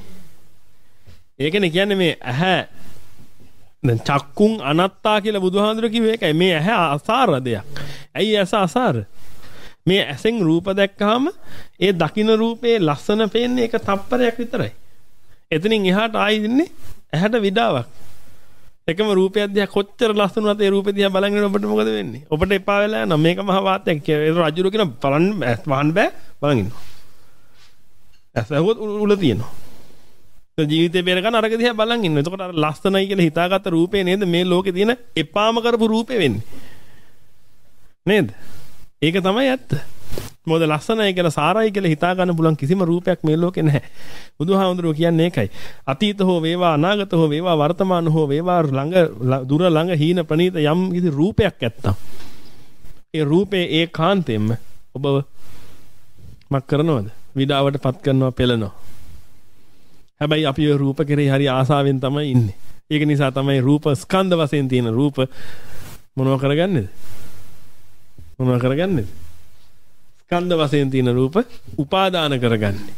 ඒකනේ කියන්නේ මේ ඇහැ දැන් චක්කුන් අනත්තා කියලා බුදුහාඳුර කිව්වේ ඒකයි. මේ ඇහැ අසාර දෙයක්. ඇයි ඇස අසාර? මේ ඇසෙන් රූප දැක්කහම ඒ දකින්න රූපේ ලස්සන පේන්නේ ඒක තප්පරයක් විතරයි. එතනින් එහාට ආයි ඉන්නේ ඇහැට විඩාවක්. එකම රූපයක් දිහා කොච්චර ලස්සන වුණත් ඒ රූපේ දිහා බලන් ඔබට මොකද වෙන්නේ? ඔබට එපා වෙලා යනවා. මේක මහ වාතයක් කියලා. ඒ රජුර කියන බලන්න වහන්න බෑ බලන් ඉන්නවා. ඇස හොත් උල තියෙනවා. ඒ ජීවිතේ බේර ගන්න අරක දිහා බලන් ඉන්නවා. එතකොට අර ලස්සනයි කියලා හිතාගත්ත රූපේ නේද මේ ලෝකේ තියෙන එපාම කරපු රූපේ වෙන්නේ. නේද? ඒක තමයි ඇත්ත. මොකද ලස්සනයි කියලා සාරයි කියලා හිතා ගන්න පුළුවන් කිසිම රූපයක් මේ ලෝකේ නැහැ. බුදුහාමුදුරුවෝ කියන්නේ ඒකයි. අතීත හෝ වේවා අනාගත හෝ වේවා වර්තමාන හෝ වේවා ළඟ දුර ළඟ හීන ප්‍රනීත යම් කිසි රූපයක් ඇත්තම්. ඒ රූපේ ඒකාන්තයෙන්ම ඔබව මක් කරනවද? විඩාවටපත් කරනවා පෙළනවා. හැබැයි අපි ඒ රූප කෙරෙහි හරි ආසාවෙන් තමයි ඉන්නේ. ඒක නිසා තමයි රූප ස්කන්ධ වශයෙන් තියෙන රූප මොනව කරගන්නේද? මොනව කරගන්නේද? ස්කන්ධ වශයෙන් තියෙන රූප උපාදාන කරගන්නේ.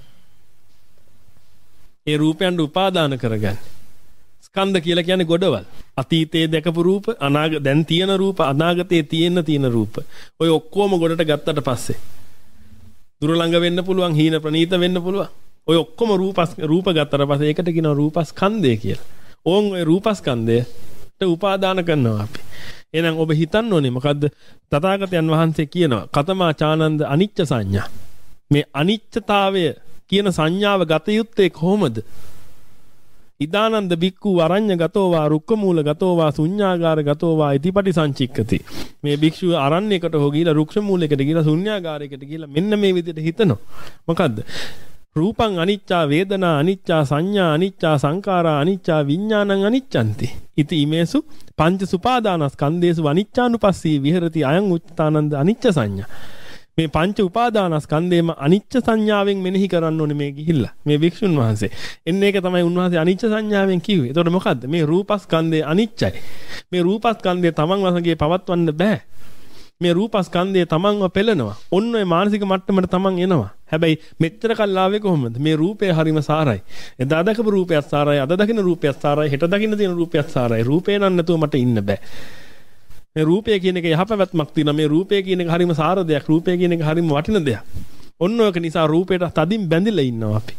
ඒ රූපයන් උපාදාන කරගන්නේ. ස්කන්ධ කියලා කියන්නේ ගොඩවල්. අතීතයේ දැකපු රූප, අනාගත දැන් තියෙන රූප, අනාගතයේ තියෙන තියෙන රූප. ඔය ඔක්කොම ගොඩට ගත්තට පස්සේ දුර ළඟ වෙන්න පුළුවන්, හීන ප්‍රනීත වෙන්න පුළුවන්. ඔය ඔක්කොම රූප රූප ගත්තට පස්සේ ඒකට කියනවා රූපස්කන්ධය කියලා. ඕන් ඔය රූපස්කන්ධයට උපාදාන කරනවා අපි. එහෙනම් ඔබ හිතන්න ඕනේ මොකද්ද? තථාගතයන් වහන්සේ කියනවා කතමා චානන්ද අනිච්ච සංඥා. මේ අනිච්චතාවය කියන සංඥාව ගත යුත්තේ කොහොමද? ඉදානන්ද බික්කු අරඤ්‍ය ගතෝ වා රුක්ක මූල ගතෝ වා ශුඤ්ඤාගාර ගතෝ වා ඉතිපටි සංචික්කති. මේ භික්ෂුව අරණ්‍යයකට හෝ ගිහිලා රුක්ෂ මූලයකට ගිහිලා ශුඤ්ඤාගාරයකට ගිහිලා මෙන්න මේ විදිහට හිතනවා. මොකද්ද? රූපං අනිච්චා වේදනා අනිච්චා සංඥා අනිච්චා සංඛාරා අනිච්චා විඥානං අනිච්ඡන්ති. ඉති ඉමේසු පංච සුපාදානස්කන්ධේසු අනිච්චානුපස්සී විහෙරති අයං උච්චතානන්ද අනිච්ච සංඥා. මේ පංච උපාදානස්කන්ධේම අනිච්ච සංඥාවෙන් මෙනෙහි කරන්න ඕනේ මේ ගිහිල්ලා. මේ වික්ෂුන් වහන්සේ. එන්නේ ඒක තමයි උන්වහන්සේ අනිච්ච සංඥාවෙන් කිව්වේ. එතකොට මොකද්ද? මේ රූපස්කන්ධය අනිච්චයි. මේ රූපස්කන්ධය තමන් වශයෙන් පවත්වන්න බෑ. මේ රූපස්කන්ධය තමන්ව පෙළනවා. ඔන්න ඔය මානසික මට්ටමට තමන් එනවා. හැබැයි මෙච්චර කල් ආවේ කොහොමද? මේ රූපය හරිම සාරයි. එදා දකපු රූපයත් සාරයි, අද දකින රූපයත් සාරයි, හෙට දකින්න තියෙන රූපයත් සාරයි. රූපේ නම් නැතුව මට ඉන්න බෑ. මේ රූපය කියන එක යහපැවැත්මක් තියෙනවා. මේ රූපය කියන එක හරිම සාර දෙයක්. රූපය කියන එක හරිම වටින දෙයක්. ඔන්න ඔයක නිසා රූපයට තදින් බැඳිලා ඉන්නවා අපි.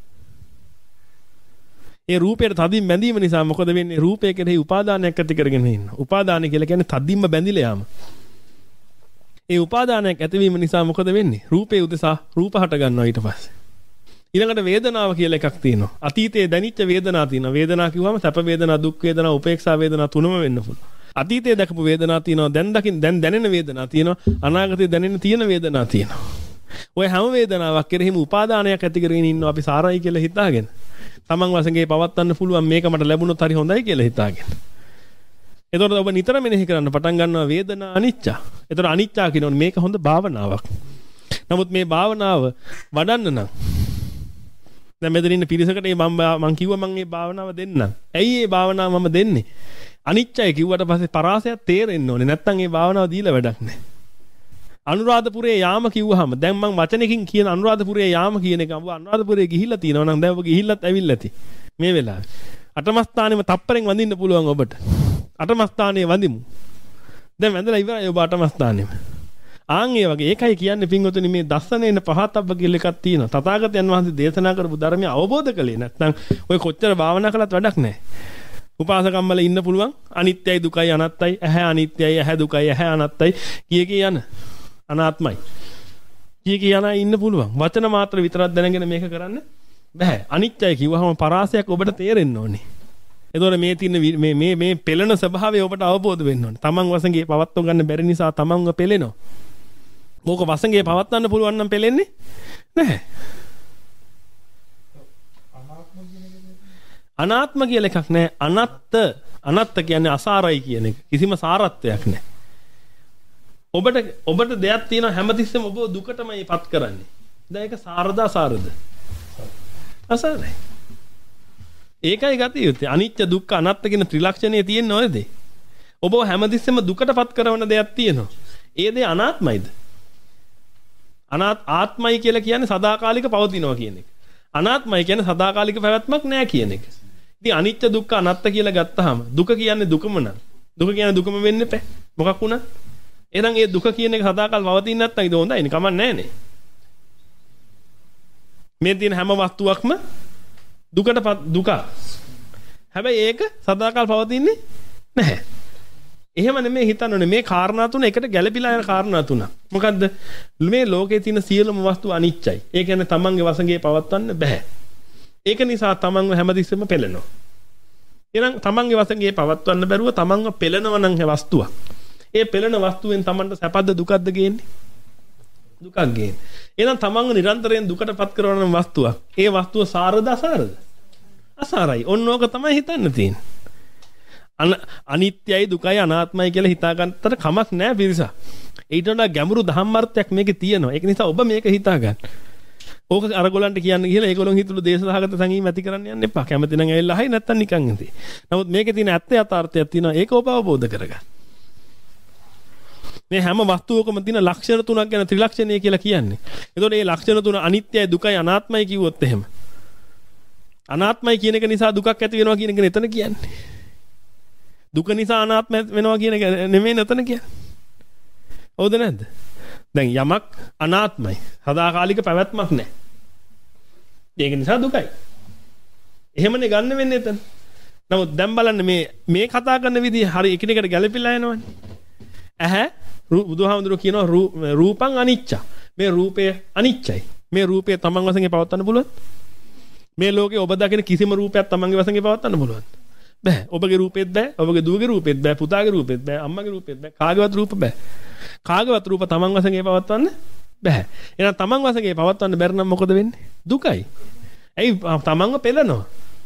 ඒ රූපයට තදින් බැඳීම නිසා මොකද වෙන්නේ? රූපය කෙරෙහි උපාදානයක් ඇති කරගෙන ඉන්නවා. උපාදානය කියලා කියන්නේ තදින්ම බැඳිලා යාම. ඒ උපාදානයක් ඇතිවීම නිසා මොකද වෙන්නේ? රූපේ උදෙසා රූප හට ගන්නවා ඊට පස්සේ. ඊළඟට වේදනාව කියලා එකක් තියෙනවා. අතීතයේ දැනිච්ච වේදනා තියෙනවා. වේදනා කිව්වම සැප වේදනා, දුක් වේදනා, උපේක්ෂා වේදනා තුනම වෙන්න පුළුවන්. අතීතයේ දැකපු වේදනා තියෙනවා. දැන් දකින් දැන් දැනෙන වේදනා තියෙනවා. අනාගතයේ දැනෙන තියෙන වේදනා තියෙනවා. ඔය හැම වේදනාවක් කෙරෙහිම උපාදානයක් ඇති කරගෙන ඉන්නවා අපි සාරයි කියලා හිතාගෙන. තමන් වශයෙන් පවත්වන්න පුළුවන් මේක මට ලැබුණොත් හරි හොඳයි කියලා හිතාගෙන. එතකොට ඔබ නිතර මෙනෙහි කරන්න පටන් ගන්නවා වේදනා අනිච්චා. එතකොට අනිච්චා කියනෝනේ මේක හොඳ භාවනාවක්. නමුත් මේ භාවනාව වඩන්න නම් දැන් මෙතන ඉන්න පිරිසකට මේ මම මං කිව්වා මං මේ භාවනාව දෙන්නම්. ඇයි මේ භාවනාව මම දෙන්නේ? අනිච්චයි කිව්වට පස්සේ පරාසයක් තේරෙන්න ඕනේ. නැත්තම් මේ භාවනාව දීලා වැඩක් නැහැ. අනුරාධපුරේ යාම කිව්වහම දැන් මං වචනකින් කියන අනුරාධපුරේ යාම කියන එක ඔබ අනුරාධපුරේ ගිහිල්ලා තියෙනවා නම් දැන් ඔබ ගිහිල්ලත් ඇවිල්ලා ඇති මේ වෙලාවේ. අටමස්ථානෙම තප්පරෙන් වඳින්න පුළුවන් ඔබට. අටමස්ථානයේ වඳිමු. දැන් වැඳලා ඉවරයි ඔබ අටමස්ථානෙම. ආන් ඒ වගේ ඒකයි කියන්නේ පින්වතුනි මේ දස්සනේන පහතබ්බ කියලා එකක් තියෙනවා. තථාගතයන් වහන්සේ දේශනා කරපු ධර්මය අවබෝධ කළේ නැත්නම් ඔය කොච්චර භාවනා කළත් වැඩක් නැහැ. උපාසකම්මල ඉන්න පුළුවන් අනිත්‍යයි දුකයි අනාත්තයි ඇහැ අනිත්‍යයි ඇහැ දුකයි ඇහැ අනාත්තයි කිය කිය යන අනාත්මයි. කිය කිය යන ඉන්න පුළුවන්. වචන මාත්‍ර විතරක් දැනගෙන මේක කරන්න බෑ. අනිත්‍යයි කිව්වහම පරාසයක් ඔබට තේරෙන්න ඕනේ. එතකොට මේ තියෙන මේ මේ මේ පෙළෙන ස්වභාවය ඔබට අවබෝධ වෙන්න ඕනේ. තමන් වශයෙන් පවත්ව ගන්න බැරි නිසා තමන්ව පෙළෙනවා. මොක වශයෙන් පවත්වන්න පුළුවන් නම් පෙළෙන්නේ නැහැ. අනාත්ම කියලා එකක් නැහැ. අනත්ත අනත්ත කියන්නේ අසාරයි කියන එක. කිසිම සාරත්වයක් නැහැ. ඔබට ඔබට දෙයක් තියෙනවා හැමතිස්සෙම ඔබ දුකටමයි පත් කරන්නේ. දැන් ඒක සාරද අසාරද? අසාරයි. ඒකයි ගතිය යුත්තේ. අනිත්‍ය දුක්ඛ අනාත්ම කියන ත්‍රිලක්ෂණයේ තියෙන ඔය දේ. ඔබ හැමතිස්සෙම දුකටපත් කරන දෙයක් තියෙනවා. ඒ දේ අනාත්මයිද? අනාත් ආත්මයි කියලා කියන්නේ සදාකාලික පවතිනවා කියන එක. අනාත්මයි කියන්නේ සදාකාලික පැවැත්මක් නෑ කියන එක. ඉතින් අනිත්‍ය දුක්ඛ අනාත්ම කියලා ගත්තාම දුක කියන්නේ දුකම නං. දුක කියන්නේ දුකම වෙන්න එපා. මොකක් වුණා? එහෙනම් ඒ දුක කියන එක සදාකාල පවතින්නේ නැත්නම් ඒක හොඳයි නේ. කමක් නෑනේ. මේ තියෙන හැම වස්තුවක්ම දුකට දුක. හැබැයි ඒක සදාකාල පවතින්නේ නැහැ. එහෙම නෙමෙයි හිතන්න ඕනේ මේ කාරණා තුන එකට ගැළපීලා යන කාරණා තුන. මොකද්ද? මේ ලෝකේ තියෙන සියලුම වස්තු අනිත්‍යයි. ඒ කියන්නේ තමන්ගේ වශයෙන් පවත්වන්න බෑ. ඒක නිසා තමන්ව හැමතිස්සෙම පෙළෙනවා. එහෙනම් තමන්ගේ වශයෙන් පවත්වන්න බැරුව තමන්ව පෙළෙනවා නම් වස්තුවක්. ඒ පෙළෙන වස්තුවෙන් තමන්ට සැපද දුකද ගේන්නේ? දුකක් ගේන්නේ. එහෙනම් තමන්ව නිරන්තරයෙන් දුකටපත් කරන වස්තුවක්. ඒ වස්තුව සාරද අසාරද? අසාරයි. ඔන්න ඕක තමයි හිතන්න තියෙන්නේ. අනිත්‍යයි දුකයි අනාත්මයි කියලා හිතාගත්තට කමක් නැහැ පිරිස. ඊට වඩා ගැඹුරු ධම්මාර්ථයක් මේකේ තියෙනවා. ඒක නිසා ඔබ මේක හිතාගන්න. ඕක අරගොල්ලන්ට කියන්න ගිහලා ඒගොල්ලොන් හිතුළු දේශසහගත සංගීම ඇති කරන්න යන්න එපා. කැමති නම් ඇවිල්ලා අහයි නැත්තම් නිකන් ඉඳි. නමුත් මේකේ තියෙන ඇත්ත යථාර්ථයක් තියෙනවා. ඒක ඔබ අවබෝධ කරගන්න. මේ හැම වස්තුවකම තියෙන ලක්ෂණ තුනක් ගැන ත්‍රිලක්ෂණය කියලා කියන්නේ. ඒතකොට මේ ලක්ෂණ තුන අනිත්‍යයි දුකයි අනාත්මයි කිව්වොත් එහෙම. අනාත්මයි කියන එක නිසා දුකක් ඇති වෙනවා කියන එක නෙතන කියන්නේ. දුක නිසා අනාත්ම වෙනවා කියන එක නෙමෙයි නතන කියන්නේ. හවුද නැද්ද? දැන් යමක් අනාත්මයි. සදාකාලික පැවැත්මක් නැහැ. ඒක නිසා දුකයි. එහෙමනේ ගන්න වෙන්නේ එතන. නමුත් දැන් බලන්න මේ මේ කතා කරන විදිහ හරි එකිනෙකට ගැළපෙලා යනවනේ. ඇහැ බුදුහාමුදුරුවෝ කියනවා රූපං අනිච්ච. මේ රූපය අනිච්චයි. මේ රූපය තමන් වශයෙන් පවත්වන්න පුළුවන්. මේ ලෝකේ ඔබ දකින කිසිම රූපයක් තමන්ගේ වශයෙන් පවත්වන්න පුළුවන්. බෑ. ඔබගේ රූපෙත් බෑ. ඔබගේ දුවගේ රූපෙත් බෑ. පුතාගේ රූපෙත් බෑ. අම්මගේ රූපෙත් බෑ. කාගේවත් රූප බෑ. කාගේවත් රූප තමන් වශයෙන් පවත්වන්න බෑ. එහෙනම් තමන් වශයෙන් පවත්වන්න බැරි නම් මොකද වෙන්නේ? දුකයි. ඇයි තමන්ව පෙළනවා.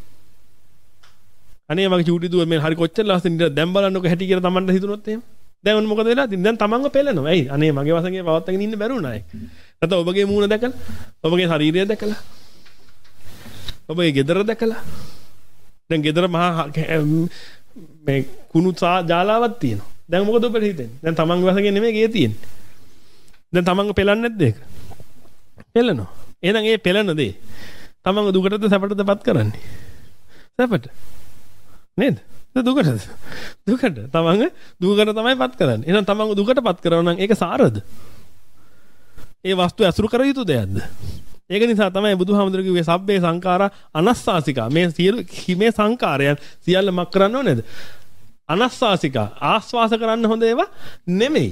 අනේ මගේ චූටි දුව මේ හරි කොච්චර ලස්සනද දැන් බලන්නකො හැටි කියලා තමන්ට හිතුනොත් එහෙම. දැන් ඔන්න මොකද වෙලා තියෙන්නේ? දැන් තමන්ව පෙළනවා. ඇයි? අනේ මගේ වසඟේ පවත්තගෙන ඉන්න බැරුණා ඒක. නැත්නම් ඔබගේ මූණ දැකලා, ඔබගේ ශරීරය දැකලා, ඔබගේ ගෙදර දැකලා. දැන් ගෙදර මහා මේ කුණු ජාලාවක් තියෙනවා. දැන් මොකද ඔබට හිතෙන්නේ? දැන් තමන්ගේ වසඟේ නෙමෙයි ගේ තියෙන්නේ. දැන් තමන්ව පෙළන්නේ නැද්ද ඒක? පෙළනවා. එහෙනම් ඒ පෙළන දේ තමන්ව දුකටද සැපටදපත් කරන්නේ? සැපට. නේද? දුකටද? දුකට. තමන්ව දුකට තමයි පත් කරන්නේ. එහෙනම් තමන්ව දුකටපත් කරනවා නම් ඒක සාරද? ඒ වස්තු ඇසුරු කර යුතු දෙයක්ද? ඒක නිසා තමයි බුදුහාමුදුරුවෝ කිව්වේ සබ්බේ සංඛාරා අනස්සාසිකා. මේ සියලු මේ සංඛාරයන් සියල්ල මක් කරන්න ඕනේද? අනස්සාසිකා. ආස්වාස කරන්න හොඳ ඒවා නෙමෙයි.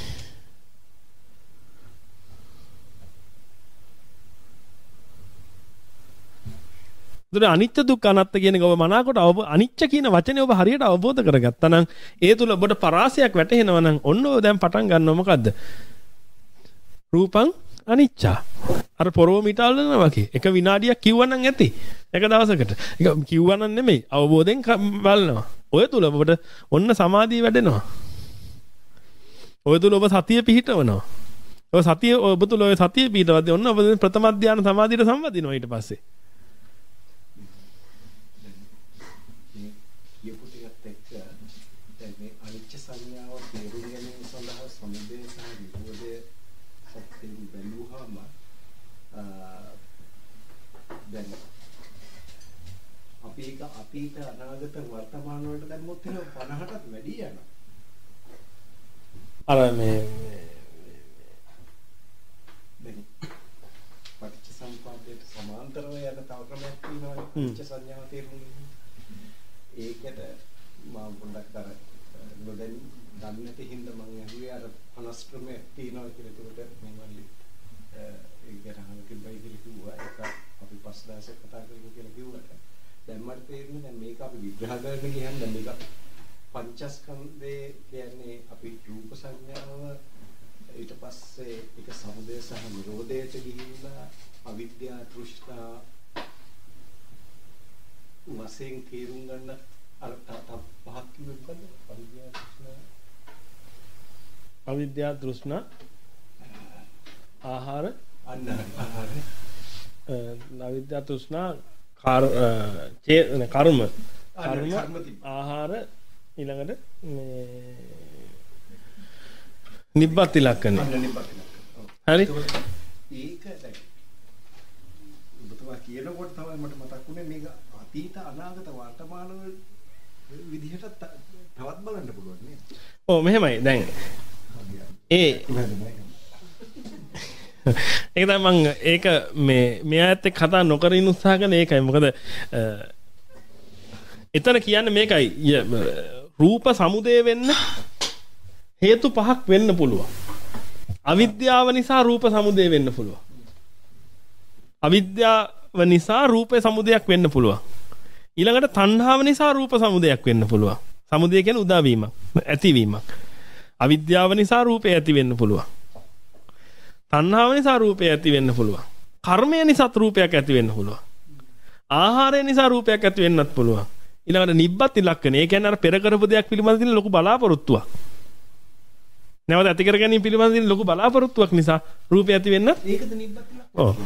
දුර අනිත්‍ය දුක්ඛ අනාත්ම කියන එක ඔබ මනාකොට ඔබ අනිච්ච කියන වචනේ ඔබ හරියට අවබෝධ කරගත්තා නම් ඒ තුල ඔබට පරාසයක් වැටහෙනවා නම් ඔන්න ඔය දැන් පටන් ගන්නවා මොකද්ද? රූපං අනිච්චා. අර පොරව මිටාලනවා වගේ. එක විනාඩියක් කිව්වනම් ඇති. එක දවසකට. ඒක කිව්වනම් නෙමෙයි. අවබෝධයෙන් බලනවා. ඔය තුල ඔබට ඔන්න සමාධිය වැඩෙනවා. ඔය තුල ඔබ සතිය පිහිටවනවා. ඔය සතිය ඔබ තුල ඔය සතිය පිහිටවද්දී ඔන්න ඔබ ප්‍රථම ධානය සමාධියට සම්බන්ධිනවා ඊට පස්සේ. අතීත අනාගත වර්තමාන වලට දැම්මොත් එහෙනම් පනහටත් වැඩි යනවා. අර මේ දැන් පටිච්චසමුප්පාදයට සමාන්තරව යන තව ක්‍රමයක් තියෙනවා. පටිච්ච සංඥාව තේරුම් ගන්න. ඒකට මම පොඩ්ඩක් අර නොදැන් දන්නේ නැති හින්දා මම අහුවේ අර පනස් ක්‍රමයක් තියෙනවා කියලා. ඒකට මම වලි ඒක අහන්න කිව්වයි කියලා කිව්වා. ඒක අපි පස් දවසක් කතා කරමු කියලා කිව්වට දැන් මට තේරෙන්නේ දැන් මේක අපි විග්‍රහ කරන්න කියන්නේ දැන් මේක පංචස්කන්ධේ කියන්නේ අපි රූප සංඥාව ඊට පස්සේ ඒක සමුදය සහ නිරෝධයට ගිහිල්ලා අවිද්‍යාව තෘෂ්ණා වශයෙන් තේරුම් ගන්න අර පහක් කිව්වෙ මොකද? අවිද්‍යාව තෘෂ්ණා අවිද්‍යාව තෘෂ්ණා ආහාර අන්න ආහාර අවිද්‍යාව තෘෂ්ණා කර්ම කර්ම ආහාර ඊළඟට මේ නිබ්බත් ඉලක්කනේ. හරි. ඒක දැන් ඔබතුමා කියනකොට තමයි මට මතක් වුණේ මේක අතීත අනාගත වර්තමාන විදිහට තවත් බලන්න පුළුවන් නේද? ඔව් මෙහෙමයි දැන් ඒ ඒක තමයි මම ඒක මේ මෙයාත් එක්ක කතා නොකර ඉන්න උත්සාහ කරන ඒකයි. මොකද එතන කියන්නේ මේකයි රූප සමුදය වෙන්න හේතු පහක් වෙන්න පුළුවන්. අවිද්‍යාව නිසා රූප සමුදය වෙන්න පුළුවන්. අවිද්‍යාව නිසා රූපේ සමුදයක් වෙන්න පුළුවන්. ඊළඟට තණ්හාව නිසා රූප සමුදයක් වෙන්න පුළුවන්. සමුදය කියන්නේ උදාවීමක්, ඇතිවීමක්. අවිද්‍යාව නිසා රූපේ ඇති වෙන්න පුළුවන්. තණ්හාව නිසා රූපය ඇති වෙන්න පුළුවන්. කර්මය නිසා රූපයක් ඇති වෙන්න පුළුවන්. ආහාරය නිසා රූපයක් ඇති වෙන්නත් පුළුවන්. ඊළඟට නිබ්බත් ඉලක්කනේ. ඒ කියන්නේ අර පෙර කරපු දෙයක් පිළිබඳ තියෙන ලොකු බලාපොරොත්තුවක්. නැවත ඇති කර ගැනීම පිළිබඳ තියෙන ලොකු බලාපොරොත්තුවක් නිසා රූපය ඇති වෙන්න. ඒකද නිබ්බත් ඉලක්ක. ඔව්.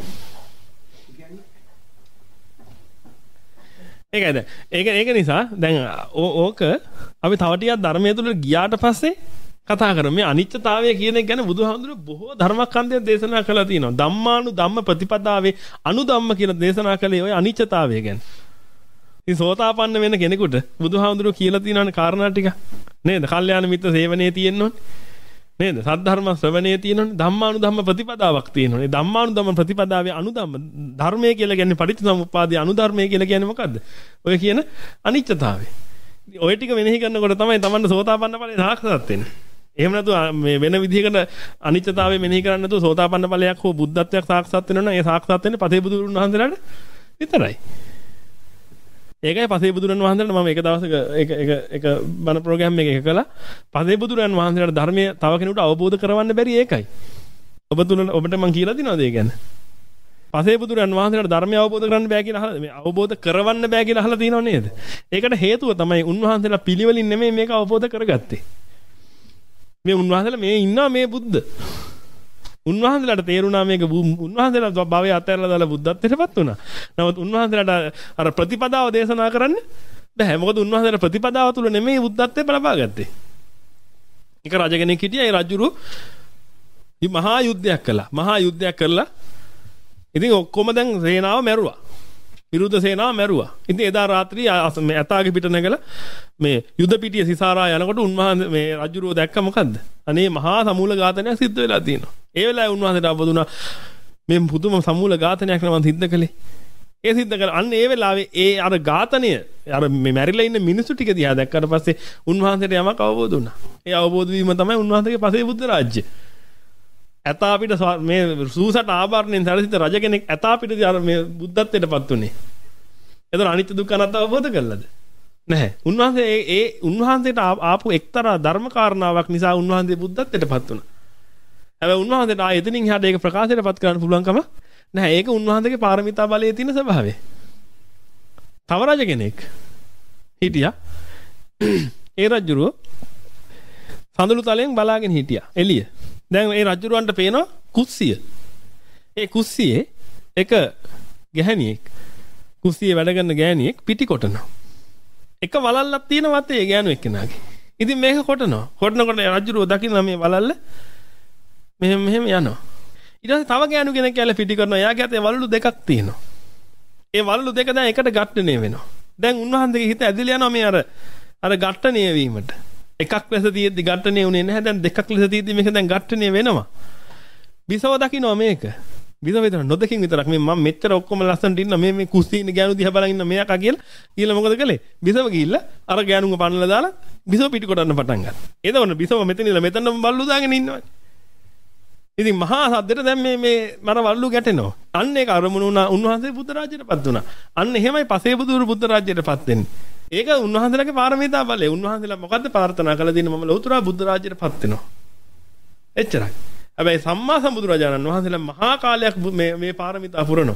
ඒකද? ඒක ඒක නිසා දැන් ඕක අපි තව ටිකක් ධර්මයේ තුල ගියාට පස්සේ කතා කරමු. මේ අනිත්‍යතාවය කියන එක ගැන බුදුහාමුදුරුවෝ බොහෝ ධර්මස්කන්ධයන් දේශනා කළා තියෙනවා. ධම්මානු ධම්ම ප්‍රතිපදාවේ අනුධම්ම කියලා දේශනා කළේ ওই අනිත්‍යතාවය ගැන. ඉතින් සෝතාපන්න වෙන කෙනෙකුට බුදුහාමුදුරුවෝ කියලා තියෙනවානේ කාරණා ටික. නේද? කල්යාණ මිත්‍ර සේවනයේ තියෙන්න ඕනේ. නේද? සද්ධර්ම ශ්‍රවණයේ තියෙන්න ඕනේ. ධම්මානු ධම්ම ප්‍රතිපදාවක් තියෙන්න ඕනේ. ධම්මානු ධම්ම ප්‍රතිපදාවේ අනුධම්ම ධර්මයේ කියලා කියන්නේ පටිච්චසමුප්පාදයේ අනුධර්මයේ කියලා කියන්නේ මොකද්ද? ඔය කියන අනිත්‍යතාවය. ඔය ටික වෙනෙහි කරනකොට තමයි Tamanne සෝතාපන්න ඵලයේ සාක්ෂාත් වෙන්නේ. එහෙම නැතු මේ වෙන විදිහකට අනිත්‍යතාවය මෙනෙහි කරන්නේ නැතුව සෝතාපන්න ඵලයක් හෝ බුද්ධත්වයක් සාක්ෂාත් වෙනවා නම් ඒ සාක්ෂාත් වෙන්නේ පසේ බුදුරුන් වහන්සේලාට විතරයි. ඒකයි පසේ බුදුරන් වහන්සේලාට මම එක දවසක එක එක එක බණ ප්‍රෝග්‍රෑම් එකක කළා. පසේ බුදුරන් වහන්සේලාට ධර්මයේ තව කෙනෙකුට අවබෝධ කරවන්න බැරි ඒකයි. ඔබ තුන ඔබට මම කියලා දිනවද ඒ ගැන? පසේ බුදුරන් වහන්සේලාට ධර්මය අවබෝධ කරගන්න බෑ කියලා අහලා මේ අවබෝධ කරවන්න බෑ කියලා අහලා තියෙනව නේද? ඒකට හේතුව තමයි උන්වහන්සේලා පිළිවෙලින් නෙමෙයි මේක අවබෝධ කරගත්තේ. මේ උන්වහන්සේලා මේ ඉන්නවා මේ බුද්ධ. උන්වහන්සේලාට තේරුණා මේක උන්වහන්සේලා භවයේ අතහැරලා දාලා බුද්ධත්වයටපත් වුණා. නමුත් උන්වහන්සේලාට අර ප්‍රතිපදාව දේශනා කරන්න බෑ. මොකද උන්වහන්සේලා ප්‍රතිපදාව තුල නෙමෙයි බුද්ධත්වයට ලබා ගත්තේ. එක රජ කෙනෙක් හිටියා. ඒ රජුරු මහා යුද්ධයක් කළා. මහා යුද්ධයක් කරලා ඉතින් ඔක්කොම දැන් සේනාව මැරුවා. විරුද්ධ සේනාව මැරුවා. ඉතින් එදා රාත්‍රියේ මේ ඇතාගේ පිට නැගලා මේ යුද පිටිය සිසාරා යනකොට උන්වහන්සේ මේ රජුරෝ දැක්ක මොකද්ද? අනේ මහා සමූල ඝාතනයක් සිද්ධ වෙලා තියෙනවා. ඒ වෙලාවේ උන්වහන්සේට අවබෝධුණා මේ පුදුම සමූල ඝාතනයක් නම සිද්ධ කළේ. ඒ සිද්ධ කළ අන්න ඒ වෙලාවේ ඒ අර ඝාතනය අර මේ මැරිලා ඉන්න මිනිස්සු ටික දිහා දැක්කට පස්සේ උන්වහන්සේට යමක් අවබෝධ වුණා. ඒ අවබෝධ වීම තමයි උන්වහන්සේගේ පසේ බුද්ධ රාජ්‍ය. ඇතා පිට මේ සූසට ආභරණයෙන් සැරසිත රජ කෙනෙක් ඇතා පිට මේ බුද්ධත්වයටපත් උනේ. එතන අනිත්‍ය දුක්ඛ අනාත්ම අවබෝධ කළාද? නැහැ. උන්වහන්සේ ඒ ඒ උන්වහන්සේට ආපු එක්තරා ධර්ම කාරණාවක් නිසා උන්වහන්සේ බුද්ධත්වයටපත් වුණා. හැබැයි උන්වහන්සේට ආ එතනින් එහාට ඒක ප්‍රකාශයටපත් කරන්න පුළුවන්කම නැහැ. ඒක උන්වහන්සේගේ පාරමිතා බලයේ තියෙන ස්වභාවය. තව රජ කෙනෙක් හිටියා. ඒ රජුරෝ සඳලු තලයෙන් බලාගෙන හිටියා එළිය. දැන් මේ රජුරවන්ට පේනවා කුස්සිය. ඒ කුස්සියේ එක ගැහණියෙක් කුස්සියේ වැඩ කරන ගෑණියෙක් පිටි කොටනවා. එක වලල්ලක් තියෙනවා තේ ගෑනු එක්කෙනාගේ. ඉතින් මේක කොටනවා. කොටනකොට රජුරෝ දකින්න මේ වලල්ල මෙහෙම මෙහෙම යනවා. ඊට පස්සේ තව ගෑනු කෙනෙක් ඇවිල්ලා පිටි කරනවා. එයාගේ අතේ වලලු දෙකක් තියෙනවා. ඒ වලලු දෙක දැන් එකට ගැට්ටනේ වෙනවා. දැන් උන්වහන්සේගේ හිත ඇදලා යනවා මේ අර අර ගැට්ටනේ වීමට. එකක් ලෙස තියෙද්දි ගැට්ටනේ උනේ නැහැ. දැන් දෙකක් ලෙස තියෙද්දි මේක දැන් ගැට්ටනේ වෙනවා. බිසව දකින්නවා මේක. බිසව විතර නොදකින් විතරක් මේ මම මෙච්චර ඔක්කොම ලස්සනට ඉන්න මේ මේ කුස්සියේ ඉන්න ගෑනු දිහා බලන් ඉන්න මෙයාකා කියලා කියලා මොකද කළේ? බිසව ගිහිල්ලා අර ගෑනුන්ව පන්නලා දාලා බිසව පිටි කොටන්න පටන් ගත්තා. එතකොට බිසව මෙතන ඉඳලා මෙතනම බල්ලු දාගෙන ඉන්නවා. ඉතින් මහා සද්දෙට දැන් මේ මේ මර වල්ලු ගැටෙනවා. අන්න ඒක අරමුණු වුණා උන්වහන්සේ බුද්ධ රාජ්‍යයටපත් වුණා. අන්න එහෙමයි පසේ බුදුරු බුද්ධ රාජ්‍යයටපත් වෙන්නේ. ඒක උන්වහන්සේලාගේ පාරමිතා බලය. උන්වහන්සේලා මොකද්ද ප්‍රාර්ථනා කළ දෙන්නේ? මම ලෞතර බුද්ධ රාජ්‍යයටපත් වෙනවා. එච්චරයි. හැබැයි සම්මා සම්බුදුරජාණන් වහන්සේලා මහා කාලයක් මේ මේ පාරමිතා පුරනවා.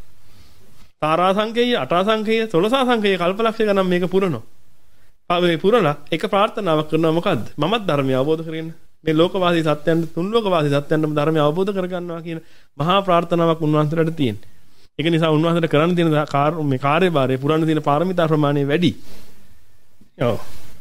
තාරා සංකේය, අටා සංකේය, සොළසා සංකේය කල්පලක්ෂ ගණන් මේක පුරනවා. මේ පුරලා එක ප්‍රාර්ථනාවක් කරනවා මොකද්ද? මමත් ධර්මය අවබෝධ කරගන්න. මේ ලෝකවාසී සත්‍යයන් තුන් ලෝකවාසී සත්‍යයන්ම ධර්මය අවබෝධ කරගන්නවා කියන මහා ප්‍රාර්ථනාවක් උන්වහන්සේලාට තියෙනවා. ඒක නිසා උන්වහන්සේට කරන්න තියෙන මේ කාර්යභාරය පුරන්න තියෙන පාරමිතා ප්‍රමාණය වැඩි. ඔව්.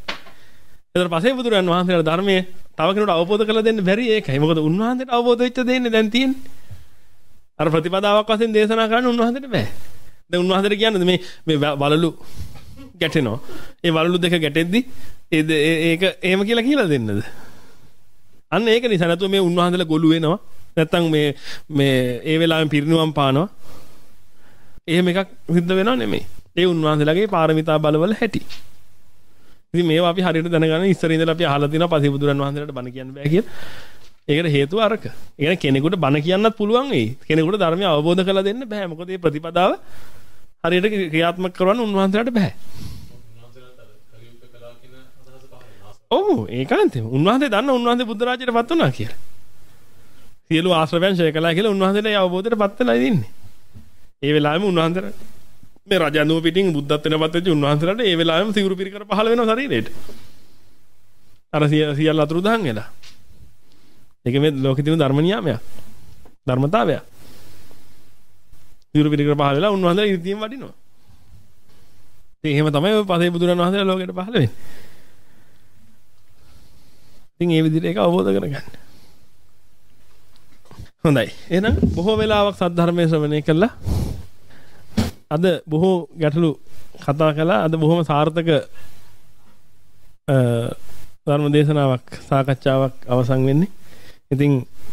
ඊට පස්සේ බුදුරන් වහන්සේලා ධර්මයේ තව කෙනෙකුට අවබෝධ කරලා දෙන්න බැරි ඒකයි. මොකද උන්වහන්සේට අවබෝධ වෙච්ච දෙන්නේ දැන් තියෙන්නේ. අර ප්‍රතිපදාවක් වශයෙන් දේශනා කරන්න උන්වහන්සේට බෑ. දැන් උන්වහන්සේට කියන්නේ මේ මේ වලලු ගැටෙනවා. ඒ වලලු දෙක ගැටෙද්දි ඒක එහෙම කියලා කියලා දෙන්නද? අන්න ඒක නිසා නැතුව මේ උන්වහන්සේලා ගොළු වෙනවා. නැත්තම් මේ මේ ඒ වෙලාවෙන් පිරිනුවම් පානවා. එහෙම එකක් සිද්ධ වෙනව නෙමෙයි. ඒ උන්වහන්සේලාගේ පාරමිතා බලවල හැටි. ඉතින් මේවා අපි හරියට දැනගන්න ඉස්සර ඉඳලා අපි අහලා තියෙනවා පසේ බුදුරන් වහන්සේලාට බණ කියන්න බෑ කියලා. ඒකට හේතුව අරක. ඒ කියන්නේ කෙනෙකුට බණ කියන්නත් පුළුවන් වෙයි. කෙනෙකුට ධර්මය අවබෝධ කරලා දෙන්න බෑ. මොකද මේ ප්‍රතිපදාව හරියට ක්‍රියාත්මක කරවන්න උන්වහන්සේලාට බෑ. ඔව් ඒකාන්තයෙන්. උන්වහන්සේ දන්න උන්වහන්සේ බුද්ධ රාජ්‍යයටපත් වුණා කියලා. සියලු ආශ්‍රවයන් ඡය කළා කියලා උන්වහන්සේට ඒ අවබෝධයටපත් වෙලා ඉන්නේ. ඒ වෙලාවෙම උන්වහන්සේට මේ රජඳුම පිටින් බුද්ධත්වයටපත් වෙච්ච උන්වහන්සේලාට ඒ වෙලාවෙම සිවුරු පිරිකර පහළ වෙනවා ශරීරයට. අර සියල්ල අතුරුදහන් වෙලා. ඒක මේ ලෝකෙ තියෙන ධර්ම නියාමයක්. ධර්මතාවයක්. සිවුරු පිරිකර පහළ වෙලා උන්වහන්සේලා ඉතින් වඩිනවා. ඉතින් එහෙම තමයි ඔය පසේ බුදුරන් වහන්සේලා ලෝකෙට පහළ වෙන්නේ. ඉතින් ඒ විදිහට ඒක අවබෝධ කරගන්න. හොඳයි. එහෙනම් බොහෝ වෙලාවක් සද්ධර්මයේ ශ්‍රවණය කළා. අද බොහෝ ගැටලු කතා කළා. අද බොහොම සාර්ථක ධර්ම දේශනාවක් සාකච්ඡාවක් අවසන් වෙන්නේ. ඉතින්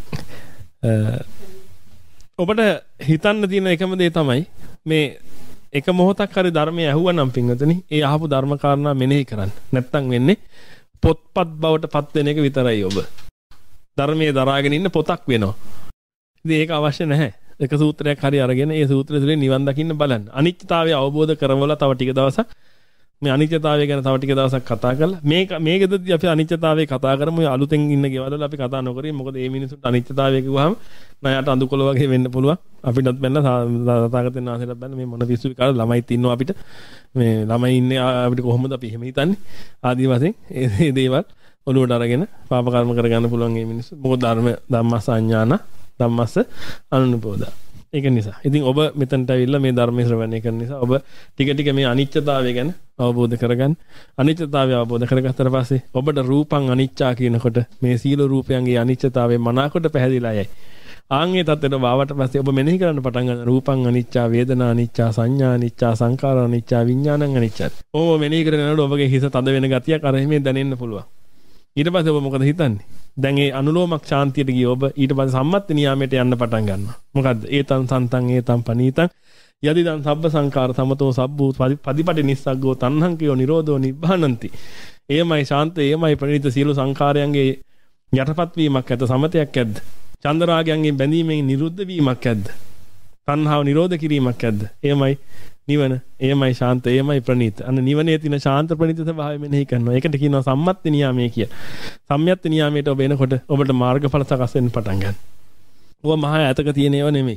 ඔබට හිතන්න තියෙන එකම දේ තමයි මේ එක මොහොතක් හරි ධර්මය ඇහුවනම් පින්වතුනි ඒ අහපු ධර්ම කාරණා මෙනෙහි කරන්න. නැත්තම් වෙන්නේ පොත්පත් බවට පත් වෙන එක විතරයි ඔබ. ධර්මයේ දරාගෙන ඉන්න පොතක් වෙනවා. ඉතින් ඒක අවශ්‍ය නැහැ. එක සූත්‍රයක් හරි අරගෙන ඒ සූත්‍රය තුළින් නිවන් දකින්න බලන්න. අනිත්‍යතාවය අවබෝධ කරවලා තව ටික දවසක් මේ අනිත්‍යතාවය ගැන තව ටික දවසක් කතා කරලා මේක මේකෙදදී අපි අනිත්‍යතාවය කතා කරමු. අලුතෙන් ඉන්න ගෙවල් වල අපි කතා නොකරේ. මොකද මේ මිනිස්සුන්ට අනිත්‍යතාවය කිව්වහම ණයට අඳුකොළ වගේ වෙන්න පුළුවන්. අපිටත් බැලලා තථාගතයන් වහන්සේට බැලලා මේ මොන පිස්සුයි කාලා ළමයිත් ඉන්නවා අපිට. මේ ළමයි ඉන්නේ අපිට කොහොමද අපි එහෙම හිතන්නේ? ආදි වශයෙන් ඒ දේවල් ඔළුවට අරගෙන පාප කර්ම කරගන්න පුළුවන් මේ මිනිස්සු. මොකද ධර්ම ධම්මසඤ්ඤාන ධම්මස්ස අනුනිපෝදා. ඒක නිසා. ඉතින් ඔබ මෙතනට ඇවිල්ලා මේ ධර්මයේ ශ්‍රවණය කරන නිසා ඔබ ටික ටික මේ අනිත්‍යතාවය ගැන අවබෝධ කරගන්න. අනිත්‍යතාවය අවබෝධ කරගත්තට පස්සේ ඔබට රූපං අනිච්චා කියනකොට මේ සීල රූපයන්ගේ අනිත්‍යතාවය මනාකොට පැහැදිලා යයි. ආන්ගේ තත්ත්වයට වාවට පස්සේ ඔබ මෙනෙහි කරන්න පටන් ගන්න රූපං අනිච්චා, වේදනා අනිච්චා, සංඥා අනිච්චා, සංකාර අනිච්චා, විඥානං අනිච්චා. ඔබ මෙනෙහි කරනකොට ඔබගේ හිස තද වෙන ගතියක් අර එහෙම දැනෙන්න පුළුවන්. ඊට පස්සේ ඔබ මොකද හිතන්නේ? දැන් ඒ අනුලෝමක් ශාන්තියට ගිය ඔබ ඊට පස්සේ සම්මත් නියාමයට යන්න පටන් ගන්නවා. මොකද්ද? ඒතං සන්තං ඒතං පනීතං යදිදං සබ්බ සංකාර සමතෝ සබ්බූ පදිපටි නිස්සග්ගෝ තණ්හං කියෝ නිරෝධෝ නිබ්බානಂತಿ. එයමයි ශාන්ත, එයමයි ප්‍රණීත සියලු සංකාරයන්ගේ යටපත් වීමක් ඇත. සමතයක් ඇද්ද? චන්දරාගයන්ගේ බැඳීමෙන් නිරුද්ධ වීමක් ඇද්ද? තණ්හාව නිරෝධ කිරීමක් ඇද්ද? එයමයි නිවන, එයමයි ශාන්ත, එයමයි ප්‍රණීත. අන්න නිවනේ තියෙන ශාන්ත ප්‍රණීත ස්වභාවය මෙනෙහි කරනවා. ඒකට කියනවා සම්මත් නියාමයේ කියලා. සම්්‍යත් නියාමයට ඔබ එනකොට ඔබට මාර්ගඵල සකස් වෙන්න පටන් ගන්නවා. ඔබ මහා ඈතක තියෙන ඒවා නෙමෙයි.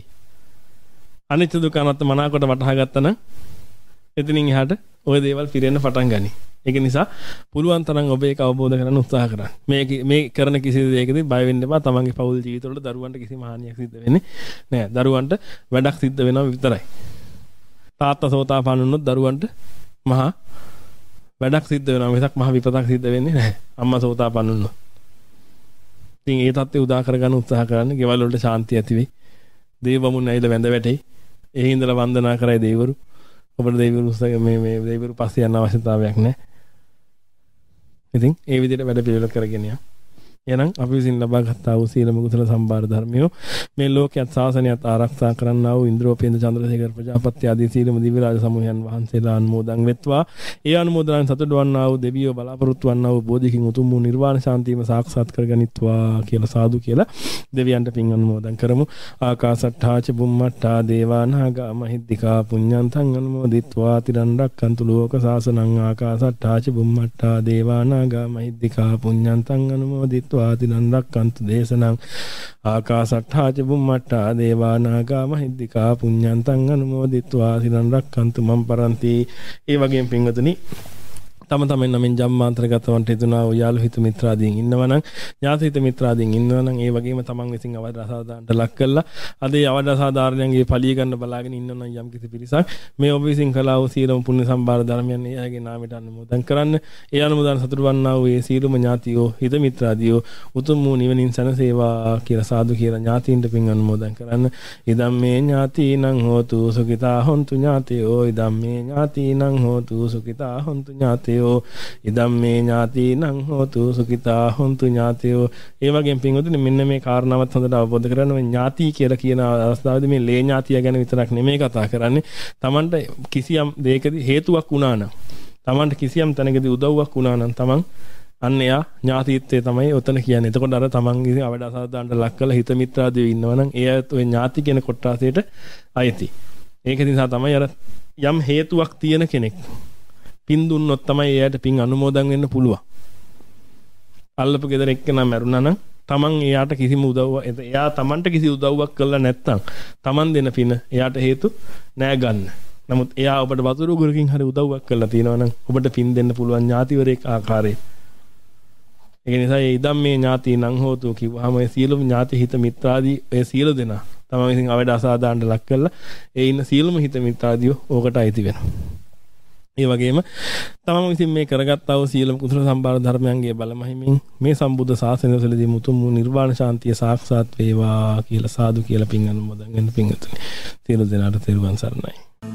අනිත්‍ය දුක්ඛ අනාත්ම මනාකොට වටහා ගත්තා නම් එතනින් එහාට ওই දේවල් පිරෙන්න පටන් ගනී. ඒක නිසා පුළුවන් තරම් ඔබ ඒක අවබෝධ කරගන්න උත්සාහ කරන්න. මේ මේ කරන කිසි දෙයකදී බය වෙන්න එපා. තමන්ගේ පෞල් ජීවිතවල දරුවන්ට කිසිම හානියක් සිද්ධ වෙන්නේ නැහැ. දරුවන්ට වැඩක් සිද්ධ වෙනවා විතරයි. තාත්තා සෝතාපන්න වුණොත් දරුවන්ට මහා වැඩක් සිද්ධ වෙනවා මිසක් මහා විපතක් සිද්ධ වෙන්නේ නැහැ. අම්මා සෝතාපන්න වුණොත්. ඉතින් ඒ தත්ත්වය උදා කරගන්න උත්සාහ කරන්න. ගෙවල් වලට ශාන්තිය ඇති වෙයි. දේවමුන් ඇවිල්ලා වැඳ වැටෙයි. ඒ හින්දලා වන්දනා කරයි දෙවිවරු. ඔබට දෙවිවරු මේ මේ දෙවිවරු පස්සේ යන්න අවශ්‍යතාවයක් නැහැ. ඉතින් ඒ විදිහට වැඩ පිළිවෙල කරගෙන යන්න. එහෙනම් අපි විසින් ලබා ගත්තා වූ සීලම කුසල සම්භාර ධර්මියෝ මේ ලෝකයත් ශාසනයත් ආරක්ෂා කරන්නා වූ ඉන්ද්‍රෝපේන්ද්‍ර චන්ද්‍රසේකර ප්‍රජාපති ආදී සීලම දිව්‍ය රාජ සමූහයන් වහන්සේලා අනුමෝදන් වෙත්වා. ඒ අනුමෝදනන් සතුටු වන්නා වූ දෙවියෝ බලාපොරොත්තු වන්නා වූ බෝධිකින් උතුම් වූ නිර්වාණ ශාන්තියම සාක්ෂාත් කරගනිත්වා කියලා සාදු කියලා දෙවියන්ට පින් අනුමෝදන් කරමු. ආකාසට්ඨා ච බුම්මට්ඨා දේවානාගා මහිද්దికා පුඤ්ඤන්තං අනුමෝදිත්වා තිරන් රක්칸තු ලෝක සාසනං. ආකාසට්ඨා ච බුම්මට්ඨා දේවානාගා මහිද්దికා පුඤ්ඤන්තං අනුමෝදිත්වා ආදිනන් රක්칸තු දේශනං. ආකාසට්ඨා ච බුම්මට්ඨා දේවා නාග මහිද්దికා පුඤ්ඤන්තං අනුමෝදිත්වා ආදිනන් රක්칸තු මම් පරන්ති. ඒ වගේම පින්වතුනි තම තමන් නමින් ජම්මාන්තරගතවන්ට හිතුණා වූ යාළු හිත මිත්‍රාදීන් ඉන්නවනම් ඥාති හිත මිත්‍රාදීන් ඉන්නවනම් ඒ වගේම තමන් විසින් අවද අසාධාරණට ලක් කළා අද ඒ අවද අසාධාරණයන්ගේ පලිය ගන්න බලාගෙන ඉන්නවනම් යම් කිසි පිරිසක් මේ ඔබ විසින් කළා වූ සීලම පුණ්‍ය සම්භාර ධර්මයන් ඒ අයගේ නාමයට අනුමෝදන් කරන්න. ඒ අනුමෝදන් සතුටු වන්නා වූ ඒ සීලම ඥාතියෝ හිත මිත්‍රාදීයෝ උතුම් වූ නිවනින් සැනසේවා කියලා සාදු කියලා ඥාතීන්ට පින් අනුමෝදන් කරන්න. ඉදම් මේ ඥාතීනං හෝතු සුඛිතා හොන්තු ඥාතයෝ. ඉදම් මේ ඥාතීනං හෝතු සුඛිතා හොන්තු ඥාතයෝ. ඉදම් මේ ඥාතීනං හෝතු සුඛිතා හොන්තු ඥාතයෝ. ඒ වගේම පින්වතුනි මෙන්න මේ කාරණාවත් හොඳට අවබෝධ කරගන්න. මේ ඥාති කියලා කියන අවස්ථාවේදී මේ ලේ ඥාතිය ගැන විතරක් නෙමෙයි කතා කරන්නේ. Tamanට කිසියම් දෙයකදී හේතුවක් වුණා නම්, Tamanට කිසියම් තැනකදී උදව්වක් වුණා නම් Taman අන්න එයා ඥාතිත්වයේ තමයි ඔතන කියන්නේ. එතකොට අර Tamanගේ අවඩ අසාධාරණට ලක් කරලා හිත මිත්‍රාදියෝ ඉන්නවනම් එයාත් ওই ඥාති කියන කොටසට අයිති. ඒක නිසා තමයි අර යම් හේතුවක් තියෙන කෙනෙක් පින් දුන්නොත් තමයි එයාට පින් අනුමෝදන් වෙන්න පුළුවන්. අල්ලපු ගෙදර එක්කෙනා මැරුණා නම් Taman එයාට කිසිම උදව්වක් එයා Tamanට කිසි උදව්වක් කළා නැත්නම් Taman දෙන පින එයාට හේතු නෑ ගන්න. නමුත් එයා ඔබට වතුර උගුරකින් හරි උදව්වක් කළා තියෙනවා නම් ඔබට පින් දෙන්න පුළුවන් ඥාතිවරයෙක් ආකාරයේ. ඒ නිසා ඒ ඉදම් මේ ඥාති නම් හෝතු කිව්වහම ඒ සියලුම ඥාති හිත මිත්‍රාදී ඒ සියලු දෙනා Taman විසින් අවඩ අසාධාරණට ලක් කළා ඒ ඉන්න සියලුම හිත මිත්‍රාදීෝ ඕකට අයිති වෙනවා. ඒ වගේම තමන් විසින් මේ කරගත්තා වූ සීලම කුසල සම්භාර ධර්මයන්ගේ බලමහිමින් මේ සම්බුද්ධ ශාසනයවලදී මුතුන් වූ නිර්වාණ ශාන්තිය සාක්ෂාත් වේවා කියලා සාදු කියලා පින් අනුමෝදන් වෙන පින්තුනි. සියලු දෙනාට තෙරුවන් සරණයි.